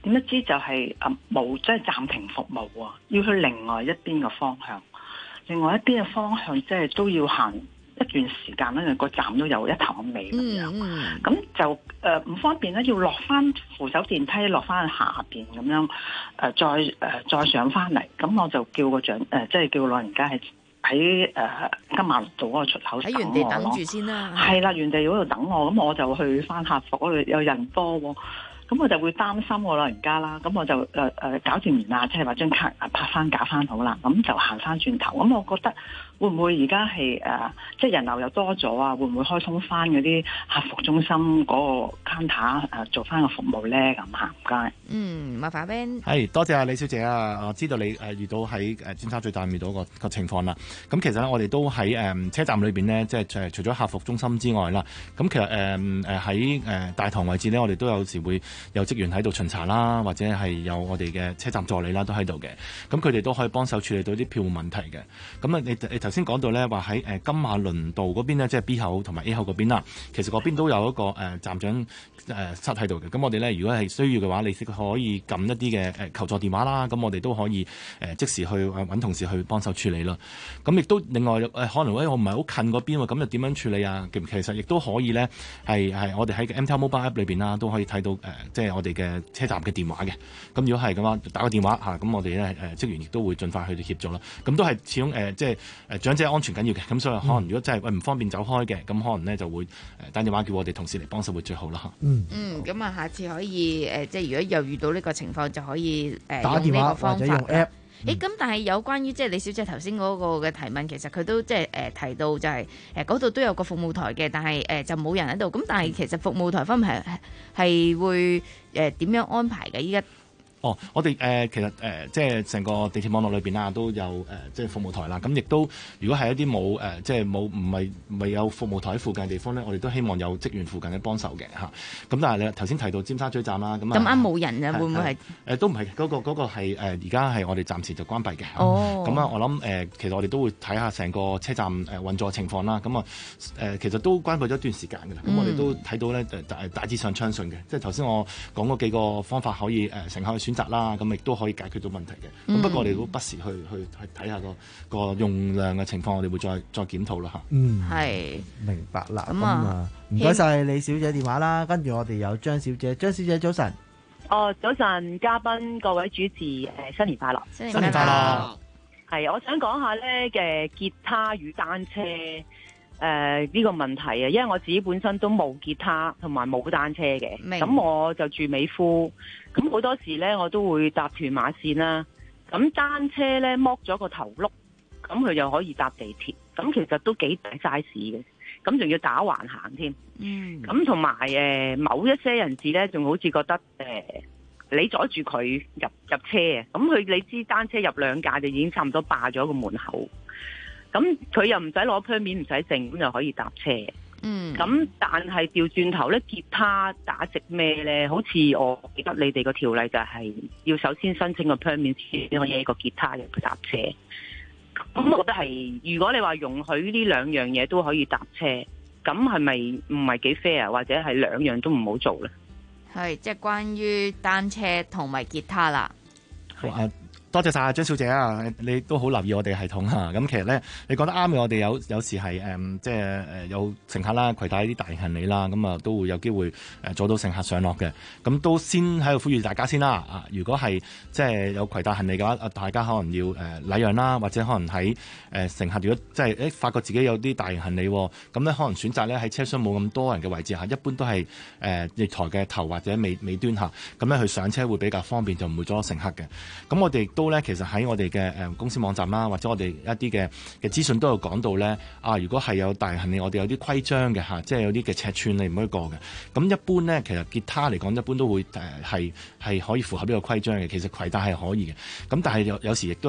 點不知就係誒冇即係暫停服務喎，要去另外一邊嘅方向，另外一邊嘅方向即係都要行一段時間咧，個站都有一頭一尾咁樣，咁、嗯嗯、就誒唔、呃、方便咧，要落翻扶手電梯落翻下邊咁樣，誒、呃、再誒、呃、再上翻嚟，咁我就叫個長誒、呃，即係叫老人家係喺誒金馬倫道嗰個出口
喺原地等住先啦，
係啦，原地嗰度等我，咁我就去翻客服嗰度，有人多喎。咁我就會擔心我老人家啦，咁我就誒誒、呃、搞掂完啦，即係話張卡拍翻搞翻好啦，咁就行翻轉頭。咁我覺得會唔會而家係誒即係人流又多咗啊？會唔會開通翻嗰啲客服中心嗰個 counter 誒做翻個服務咧？咁嚇唔該。
嗯，麻煩 Ben。
係多謝啊李小姐啊，我知道你誒遇到喺誒尖沙咀站遇到個個情況啦。咁其實咧，我哋都喺誒車站裏邊呢，即係除咗客服中心之外啦，咁其實誒誒喺誒大堂位置呢，我哋都有時會有職員喺度巡查啦，或者係有我哋嘅車站助理啦，都喺度嘅。咁佢哋都可以幫手處理到啲票務問題嘅。咁啊，你你頭先講到咧話喺誒金馬倫道嗰邊咧，即係 B 口同埋 A 口嗰邊啦。其實嗰邊都有一個誒、呃、站長誒室喺度嘅。咁我哋咧，如果係需要嘅話，你可以撳一啲嘅誒求助電話啦。咁我哋都可以誒、呃、即時去揾同事去幫手處理咯。咁亦都另外誒、呃、可能咧，我唔係好近嗰邊喎，咁又點樣處理啊？其實亦都可以咧，係係我哋喺 M T L Mobile App 裏邊啦，都可以睇到誒、呃，即係我哋嘅車站嘅電話嘅。咁如果係咁啊，打個電話嚇，咁我哋咧誒職員亦都會盡快去協助啦。咁都係始終誒、呃、即係誒長者安全緊要嘅。咁所以可能如果真係喂唔方便走開嘅，咁可能咧就會誒打電話叫我哋同事嚟幫手會最好啦嚇。
嗯嗯，咁啊，下次可以誒、呃，即係如果又遇到呢個情況，就可以誒、呃、
打電話或者用 app。
誒咁，但係有關於即係李小姐頭先嗰個嘅提問，其實佢都即係誒提到就係誒嗰度都有個服務台嘅，但係誒、呃、就冇人喺度。咁但係其實服務台方面係係會誒點、呃、樣安排嘅？依家
哦，我哋誒、呃、其實誒、呃、即係成個地鐵網絡裏邊啦，都有誒、呃、即係服務台啦。咁亦都如果係一啲冇誒即係冇唔係未有服務台喺附近嘅地方咧，我哋都希望有職員附近嘅幫手嘅嚇。咁但係你頭先提到尖沙咀站啦，咁
咁啱冇人啊，會唔會係
誒都唔係嗰個嗰、嗰個係誒而家係我哋暫時就關閉嘅。
哦，
咁啊，我諗誒、呃、其實我哋都會睇下成個車站誒運作情況啦。咁啊誒其實都關閉咗一段時間㗎啦。咁、嗯、我哋都睇到咧誒大大致上暢順嘅，即係頭先我講嗰幾個方法可以誒、呃、乘客去選擇啦，咁亦都可以解決到問題嘅。咁、嗯、不過我哋都不時去去去睇下個個用量嘅情況，我哋會再再檢討啦嚇。
嗯，
係
明白啦。咁啊，唔該晒李小姐電話啦。跟住我哋有張小姐，張小姐早晨。
哦，早晨，嘉賓各位主持，誒、呃、新年快樂！
新年快樂。
係，我想講下咧嘅吉他與單車。誒、呃、呢、這個問題啊，因為我自己本身都冇吉他同埋冇單車嘅，咁我就住美孚，咁好多時呢，我都會搭屯馬線啦。咁單車呢，剝咗個頭轆，咁佢又可以搭地鐵，咁其實都幾大嘥事嘅，咁仲要打橫行添。嗯，咁同埋誒某一些人士呢，仲好似覺得誒、呃、你阻住佢入入車啊，咁佢你知單車入兩架就已經差唔多霸咗個門口。咁佢又唔使攞 permit，唔使證，咁就可以搭車。嗯。咁但係調轉頭咧，吉他打直咩咧？好似我記得你哋個條例就係要首先申請個 permit 先可以一個吉他入去搭車。咁我覺得係，如果你話容許呢兩樣嘢都可以搭車，咁係咪唔係幾 fair，或者係兩樣都唔好做咧？
係，即係關於單車同埋吉他啦。
好啊。多謝晒張小姐啊！你都好留意我哋系統啊！咁其實咧，你講得啱嘅，我哋有有時係誒、嗯，即係誒有乘客啦，攜帶啲大型行李啦，咁啊都會有機會誒阻到乘客上落嘅。咁都先喺度呼籲大家先啦！啊，如果係即係有攜帶行李嘅話，大家可能要誒禮讓啦，或者可能喺誒、呃、乘客如果即係誒發覺自己有啲大型行李，咁咧可能選擇咧喺車廂冇咁多人嘅位置下，一般都係誒翼台嘅頭或者尾尾端下，咁咧去上車會比較方便，就唔會阻到乘客嘅。咁我哋都咧，其實喺我哋嘅誒公司網站啦，或者我哋一啲嘅嘅資訊都有講到咧。啊，如果係有大型行李，我哋有啲規章嘅嚇，即係有啲嘅尺寸你唔可以過嘅。咁一般咧，其實吉他嚟講，一般都會誒係係可以符合呢個規章嘅。其實攜帶係可以嘅。咁但係有有時亦都有啲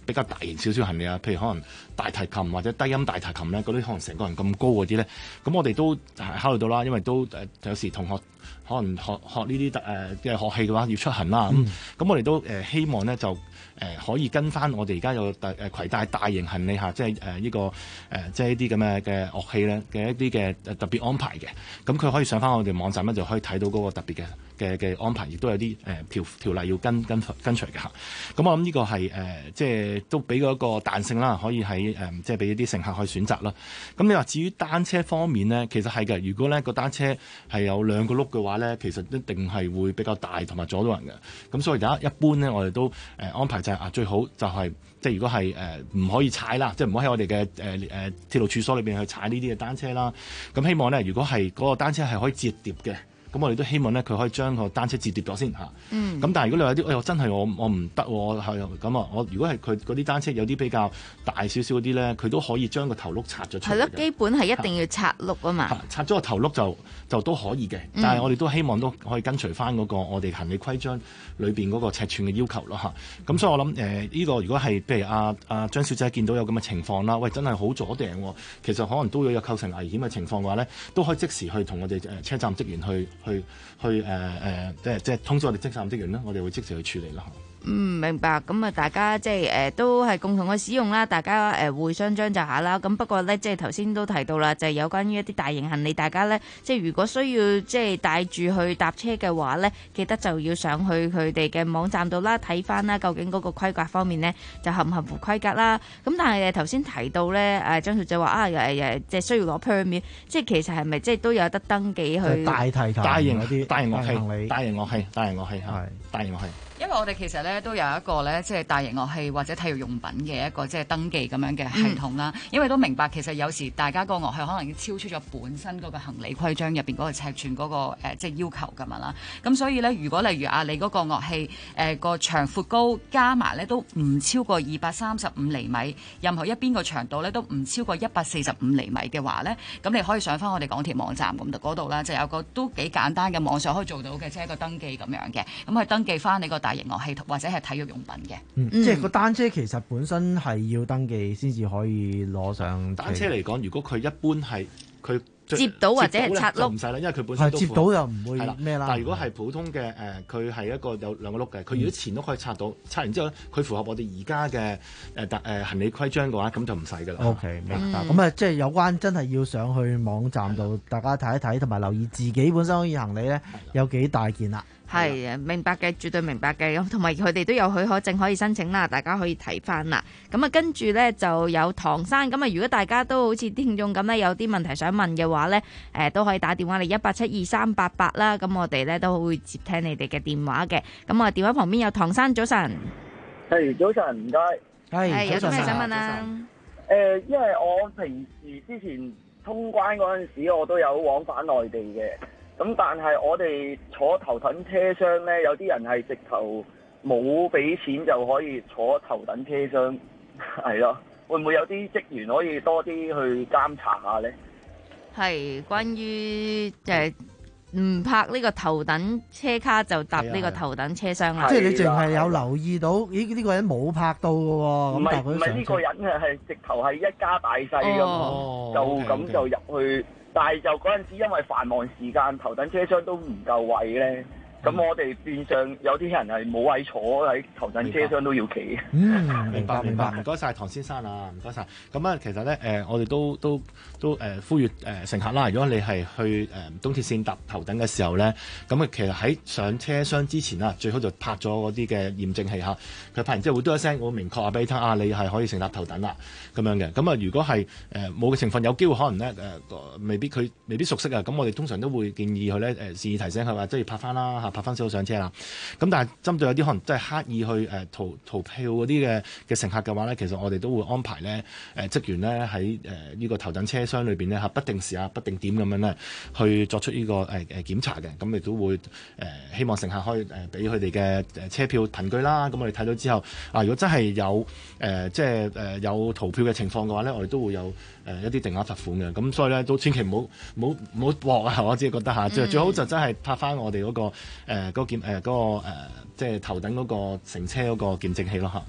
比較大型少少行李啊，譬如可能大提琴或者低音大提琴咧，嗰啲可能成個人咁高嗰啲咧，咁我哋都考慮到啦，因為都誒有時同學可能學學呢啲誒嘅樂器嘅話要出行啦，咁咁、嗯、我哋都誒、呃、希望咧就誒、呃、可以跟翻我哋而家有誒攜帶大型行李嚇，即係誒呢個誒、呃、即係一啲咁嘅嘅樂器咧嘅一啲嘅特別安排嘅，咁佢可以上翻我哋網站咧就可以睇到嗰個特別嘅嘅嘅安排，亦都有啲誒、呃、條條例要跟跟跟隨嘅嚇。咁我諗呢個係誒、呃、即係都俾咗一個彈性啦，可以喺誒、呃、即係俾啲乘客去選擇啦。咁你話至於單車方面咧，其實係嘅。如果咧個單車係有兩個轆嘅話咧，其實一定係會比較大同埋阻到人嘅。咁所以而家一般咧，我哋都誒、呃、安排就係、是、啊最好就係、是、即係如果係誒唔可以踩啦，即係唔好喺我哋嘅誒誒鐵路處所裏邊去踩呢啲嘅單車啦。咁希望咧，如果係嗰個單車係可以摺疊嘅。咁我哋都希望咧，佢可以將個單車折疊咗先嚇。咁、嗯、但係如果你話啲，哎我真係我我唔得喎，係咁啊！我如果係佢嗰啲單車有啲比較大少少嗰啲咧，佢都可以將個頭轆拆咗出嚟。係咯，基本係一定要拆轆啊嘛。拆咗個頭轆就就都可以嘅，嗯、但係我哋都希望都可以跟隨翻嗰個我哋行李規章裏邊嗰個尺寸嘅要求咯嚇。咁所以我諗誒呢個如果係譬如阿阿張小姐見到有咁嘅情況啦，喂真係好阻埞喎，其實可能都有構成危險嘅情況嘅話咧，都可以即時去同我哋誒車站職員去。去去誒誒、呃，即係即係通知我哋車站職員啦，我哋會即時去處理啦。
嗯，明白。咁啊，大家即係誒都係共同嘅使用啦，大家誒、呃、互相將就下啦。咁不過咧，即係頭先都提到啦，就係、是、有關於一啲大型行李，大家咧即係如果需要即係帶住去搭車嘅話咧，記得就要上去佢哋嘅網站度啦，睇翻啦，究竟嗰個規格方面咧就合唔合乎規格啦。咁但係誒頭先提到咧，誒張小姐話啊誒誒，即係需要攞 permit，即係其實係咪即係都有得登記去
大提琴、
大型嗰啲
大
型樂器、
大型
大型樂器、大型樂器係大型樂器。
因為我哋其實咧都有一個咧，即係大型樂器或者體育用品嘅一個即係登記咁樣嘅系統啦。嗯、因為都明白其實有時大家個樂器可能已經超出咗本身嗰個行李規章入邊嗰個尺寸嗰、嗰個、呃、即係要求咁樣啦。咁所以咧，如果例如啊，你嗰個樂器誒個、呃、長闊高加埋咧都唔超過二百三十五厘米，任何一邊個長度咧都唔超過一百四十五厘米嘅話咧，咁你可以上翻我哋港鐵網站咁嗰度啦，就有個都幾簡單嘅網上可以做到嘅，即係一個登記咁樣嘅。咁去登記翻你個大型樂器或者係體育用品嘅，
嗯嗯、即係個單車其實本身係要登記先至可以攞上。
單車嚟講，如果佢一般係佢
接到或者係拆轆，
唔使啦，因為佢本身都
接到又唔會咩啦。
但係如果係普通嘅誒，佢、呃、係一個有兩個轆嘅，佢如果前轆可以拆到，拆完之後佢符合我哋而家嘅誒特誒行李規章嘅話，咁就唔使㗎啦。
OK，明白。咁啊、嗯，即係有關真係要上去網站度，大家睇一睇，同埋留意自己本身可以行李咧有幾大件啦。
係啊，明白嘅，絕對明白嘅。咁同埋佢哋都有許可證可以申請啦，大家可以睇翻啦。咁啊，跟住呢就有唐山。咁啊，如果大家都好似聽眾咁呢，有啲問題想問嘅話呢，誒、呃、都可以打電話嚟一八七二三八八啦。咁我哋呢都會接聽你哋嘅電話嘅。咁啊，電話旁邊有唐山，早晨。
係早晨，唔該。
係有啲咩想問啊？
誒、呃，因為我平時之前通關嗰陣時，我都有往返內地嘅。咁但係我哋坐頭等車廂呢，有啲人係直頭冇俾錢就可以坐頭等車廂，係咯？會唔會有啲職員可以多啲去監察下呢？
係關於誒唔拍呢個頭等車卡就搭呢個頭等車廂啦。
即係你淨係有留意到，咦呢、呢個人冇拍到嘅喎。
唔係唔係呢個人嘅係直頭係一家大細咁，哦、就咁 okay, okay. 就入去。但係就嗰陣時，因為繁忙時間，頭等車廂都唔夠位咧。咁、嗯、我哋變相有啲人係冇位坐喺頭等車廂都要企。
嗯，明白明白。唔該晒唐先生啊，唔該晒。咁啊，其實咧誒、呃，我哋都都都誒、呃、呼籲誒、呃、乘客啦。如果你係去誒、呃、東鐵線搭頭等嘅時候咧，咁啊其實喺上車廂之前啊，最好就拍咗嗰啲嘅驗證器嚇。佢拍完之後會嘟一聲，我明確話俾你聽啊，你係可以乘搭頭等啦咁樣嘅。咁啊，如果係誒冇嘅情況，有機會可能咧誒、呃、未必佢未必熟悉啊。咁我哋通常都會建議佢咧誒示意提醒佢話，即係拍翻啦嚇。拍翻先好上車啦，咁但係針對有啲可能真係刻意去誒、呃、逃逃票嗰啲嘅嘅乘客嘅話咧，其實我哋都會安排咧誒、呃、職員咧喺誒呢個頭等車廂裏邊咧嚇不定時啊不定點咁樣咧去作出呢、這個誒誒、呃、檢查嘅，咁亦都會誒、呃、希望乘客可以誒俾佢哋嘅誒車票憑據啦，咁我哋睇到之後啊，如果真係有誒、呃、即係誒、呃、有逃票嘅情況嘅話咧，我哋都會有誒、呃、一啲定額罰款嘅，咁所以咧都千祈唔好唔好唔好搏啊！我自己覺得嚇，最、嗯、最好就真係拍翻我哋嗰、那個誒。呃嗰個檢誒嗰個誒，即係頭等嗰個乘車嗰個檢證器咯嚇。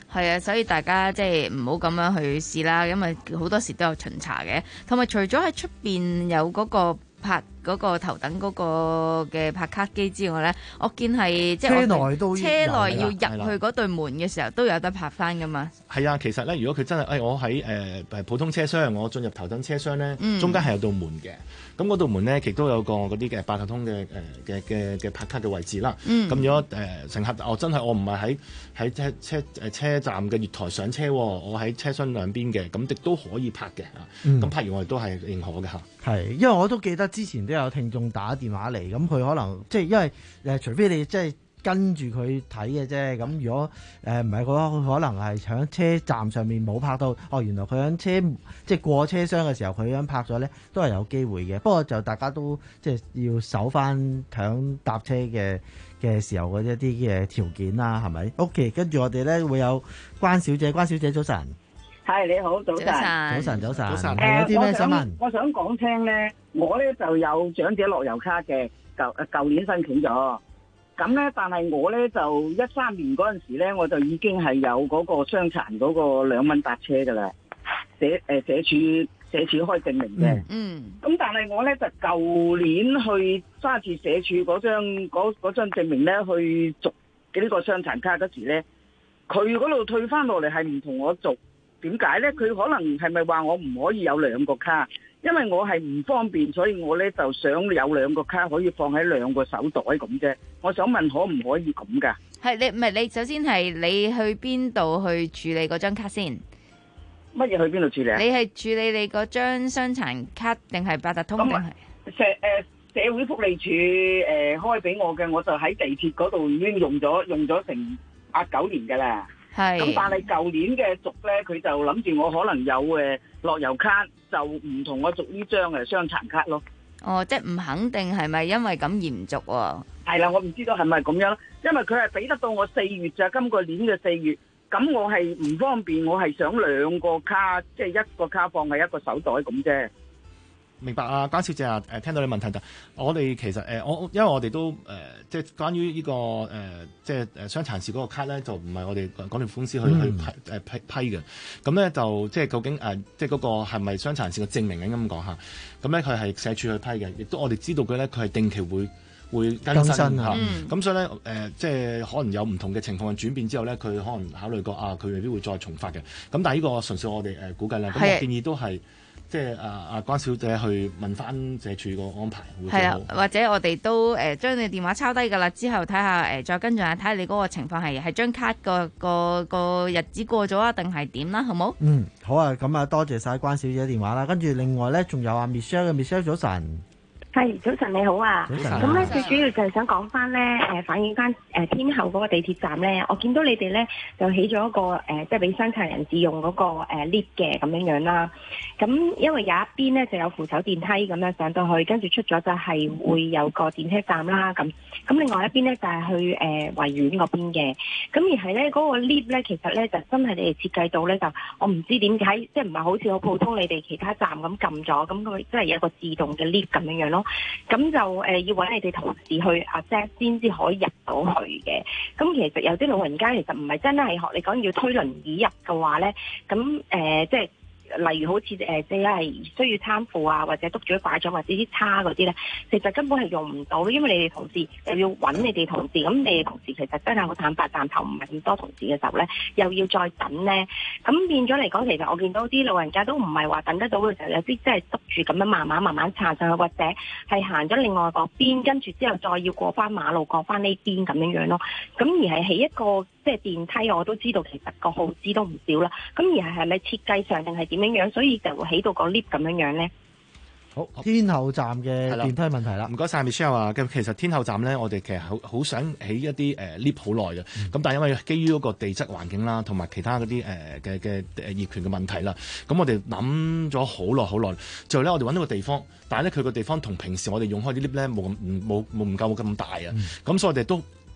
係啊，所以大家即係唔好咁樣去試啦，因為好多時都有巡查嘅。同埋除咗喺出邊有嗰個拍嗰個頭等嗰個嘅拍卡機之外咧，我見係即係
車內都
車內要入去嗰對門嘅時候都有得拍翻噶嘛。
係啊，其實咧，如果佢真係誒、哎，我喺誒誒普通車廂，我進入頭等車廂咧，嗯、中間係有道門嘅。咁嗰道門咧，亦都有個嗰啲嘅八達通嘅誒嘅嘅嘅拍卡嘅位置啦。咁、嗯、如果誒、呃、乘客，我真係我唔係喺喺車車誒車站嘅月台上車，我喺車廂兩邊嘅，咁亦都可以拍嘅。咁、嗯、拍完我哋都係認可嘅嚇。
係，因為我都記得之前都有聽眾打電話嚟，咁佢可能即係因為誒，除非你即係跟住佢睇嘅啫。咁如果誒唔係嘅話，佢可能係喺車站上面冇拍到。哦，原來佢喺車即係過車廂嘅時候，佢咁拍咗咧，都係有機會嘅。不過就大家都即係要守翻響搭車嘅嘅時候嘅一啲嘅條件啦，係咪 ？OK， 跟住我哋咧會有關小姐，關小姐早晨。
係你好，早晨，
早晨，早晨，早晨。
誒，
有啲咩想問？
我想講聽咧，我咧就有長者樂悠卡嘅，舊誒舊年申請咗。咁咧，但係我咧就一三年嗰陣時咧，我就已經係有嗰個傷殘嗰個兩蚊搭車噶啦，社誒社署社署開證明嘅。嗯。咁但係我咧就舊年去揸住社署嗰張嗰嗰張證明咧去續嘅呢個傷殘卡嗰時咧，佢嗰度退翻落嚟係唔同我續。點解咧？佢可能係咪話我唔可以有兩個卡？因為我係唔方便，所以我咧就想有兩個卡可以放喺兩個手袋咁啫。我想問可唔可以咁噶？
係你唔係你首先係你去邊度去處理嗰張卡先？
乜嘢去邊度處理啊？
你係處理你嗰張傷殘卡定係八達通定係？
社誒社會福利署誒、呃、開俾我嘅，我就喺地鐵嗰度已經用咗用咗成八九年噶啦。係，咁但係舊年嘅續咧，佢就諗住我可能有誒樂悠卡，就唔同我續呢張誒傷殘卡咯。
哦，即係唔肯定係咪因為咁而唔續喎？
係啦，我唔知道係咪咁樣，因為佢係俾得到我四月咋，今個年嘅四月，咁我係唔方便，我係想兩個卡，即係一個卡放喺一個手袋咁啫。
明白啊，關小姐啊，誒聽到你問題就，我哋其實誒我因為我哋都誒、呃、即係關於呢、這個誒、呃、即係誒傷殘士嗰個卡咧，就唔係我哋港鐵公司去、嗯、去批誒批批嘅。咁咧就即係究竟誒、呃、即係嗰個係咪傷殘士嘅證明應該咁講下？咁咧佢係社署去批嘅，亦都我哋知道佢咧佢係定期會會更新嚇。咁、嗯、所以咧誒、呃、即係可能有唔同嘅情況轉變之後咧，佢可能考慮過啊，佢未必會再重發嘅。咁但係呢個純粹我哋誒估計啦。咁我建議都係。即係啊啊關小姐去問翻社署個安排會最好。係啊，
或者我哋都誒將你電話抄低㗎啦，之後睇下誒再跟進下，睇下你嗰個情況係係張卡個個個日子過咗啊，定係點啦，好冇？
嗯，好啊，咁啊多謝晒關小姐電話啦。跟住另外咧，仲有啊 Michelle 嘅 Michelle 早晨。
係，早晨你好啊！早晨。咁咧最主要就係想講翻咧，誒反映翻誒天后嗰個地鐵站咧，我見到你哋咧就起咗一個誒，即係俾傷殘人士用嗰個誒 lift 嘅咁樣樣啦。咁因為有一邊咧就有扶手電梯咁樣上到去，跟住出咗就係會有個電車站啦。咁咁另外一邊咧就係去誒維園嗰邊嘅。咁而係咧嗰個 lift 咧，其實咧就真係你哋設計到咧，就我唔知點解，即係唔係好似好普通你哋其他站咁撳咗，咁佢即係有一個自動嘅 lift 咁樣樣咯。咁就誒、呃、要揾你哋同事去 adjust 先至可以入到去嘅。咁其實有啲老人家其實唔係真係學你講要推輪椅入嘅話咧，咁誒、呃、即係。例如好似誒，即係需要參扶啊，或者督住啲拐杖或者啲叉嗰啲咧，其實根本係用唔到，因為你哋同事又要揾你哋同事，咁你哋同事其實真係好坦白，站頭唔係咁多同事嘅時候咧，又要再等咧，咁變咗嚟講，其實我見到啲老人家都唔係話等得到嘅時候，有啲即係督住咁樣慢慢慢慢爬上去，或者係行咗另外嗰邊，跟住之後再要過翻馬路過翻呢邊咁樣樣咯，咁而係起一個即係電梯，我都知道其實個耗資都唔少啦，咁而係係咪設計上定係點？咁樣樣，所以就會起到個 lift 咁樣樣咧。
好，天后站嘅電梯問題啦。
唔該晒 Michelle 啊，咁其實天后站咧，我哋其實好好想起一啲誒 lift 好耐嘅，咁、嗯、但係因為基於嗰個地質環境啦，同埋其他嗰啲誒嘅嘅誒業權嘅問題啦，咁我哋諗咗好耐好耐，最後咧我哋揾到個地方，但係咧佢個地方同平時我哋用開啲 lift 咧冇咁冇冇唔夠咁大啊，咁、嗯、所以我哋都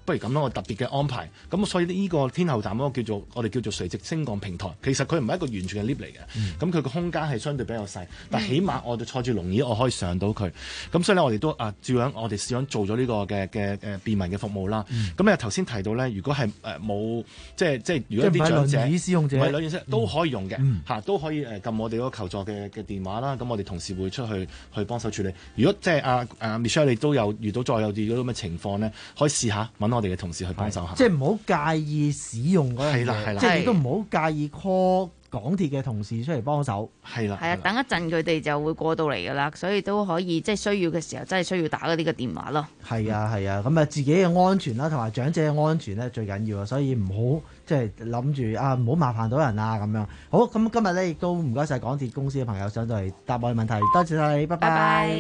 不如咁樣個特別嘅安排。咁所以呢個天后站嗰個叫做我哋叫做垂直升降平台，其實佢唔係一個完全嘅 lift 嚟嘅。咁佢個空間係相對比較細，但係起碼我哋坐住龍椅我可以上到佢。咁所以咧我哋都啊照樣我哋試樣做咗呢個嘅嘅誒便民嘅服務啦。咁你頭先提到咧，如果係誒冇即係即係如果啲長者唔係輪椅使用者，唔係輪椅使用者都可以用嘅嚇、嗯啊，都可以誒撳我哋嗰個求助嘅嘅電話啦。咁我哋同事會出去去幫手處理。如果即係阿阿 Michelle 你都有遇到再有啲咁嘅情況咧，可以試下揾我哋嘅同事去幫手下。
即係唔好介意使用嗰樣嘢，即係你都唔好介意 call 港鐵嘅同事出嚟幫手。
係啦，
係啊，等一陣佢哋就會過到嚟㗎啦，所以都可以即係需要嘅時候，真係需要打嗰啲嘅電話咯。
係啊，係啊，咁啊自己嘅安全啦，同埋長者嘅安全咧最緊要啊，所以唔好即係諗住啊唔好麻煩到人啊咁樣。好，咁今日咧亦都唔該晒港鐵公司嘅朋友上到嚟答我嘅問題，多謝晒你，拜拜。拜拜。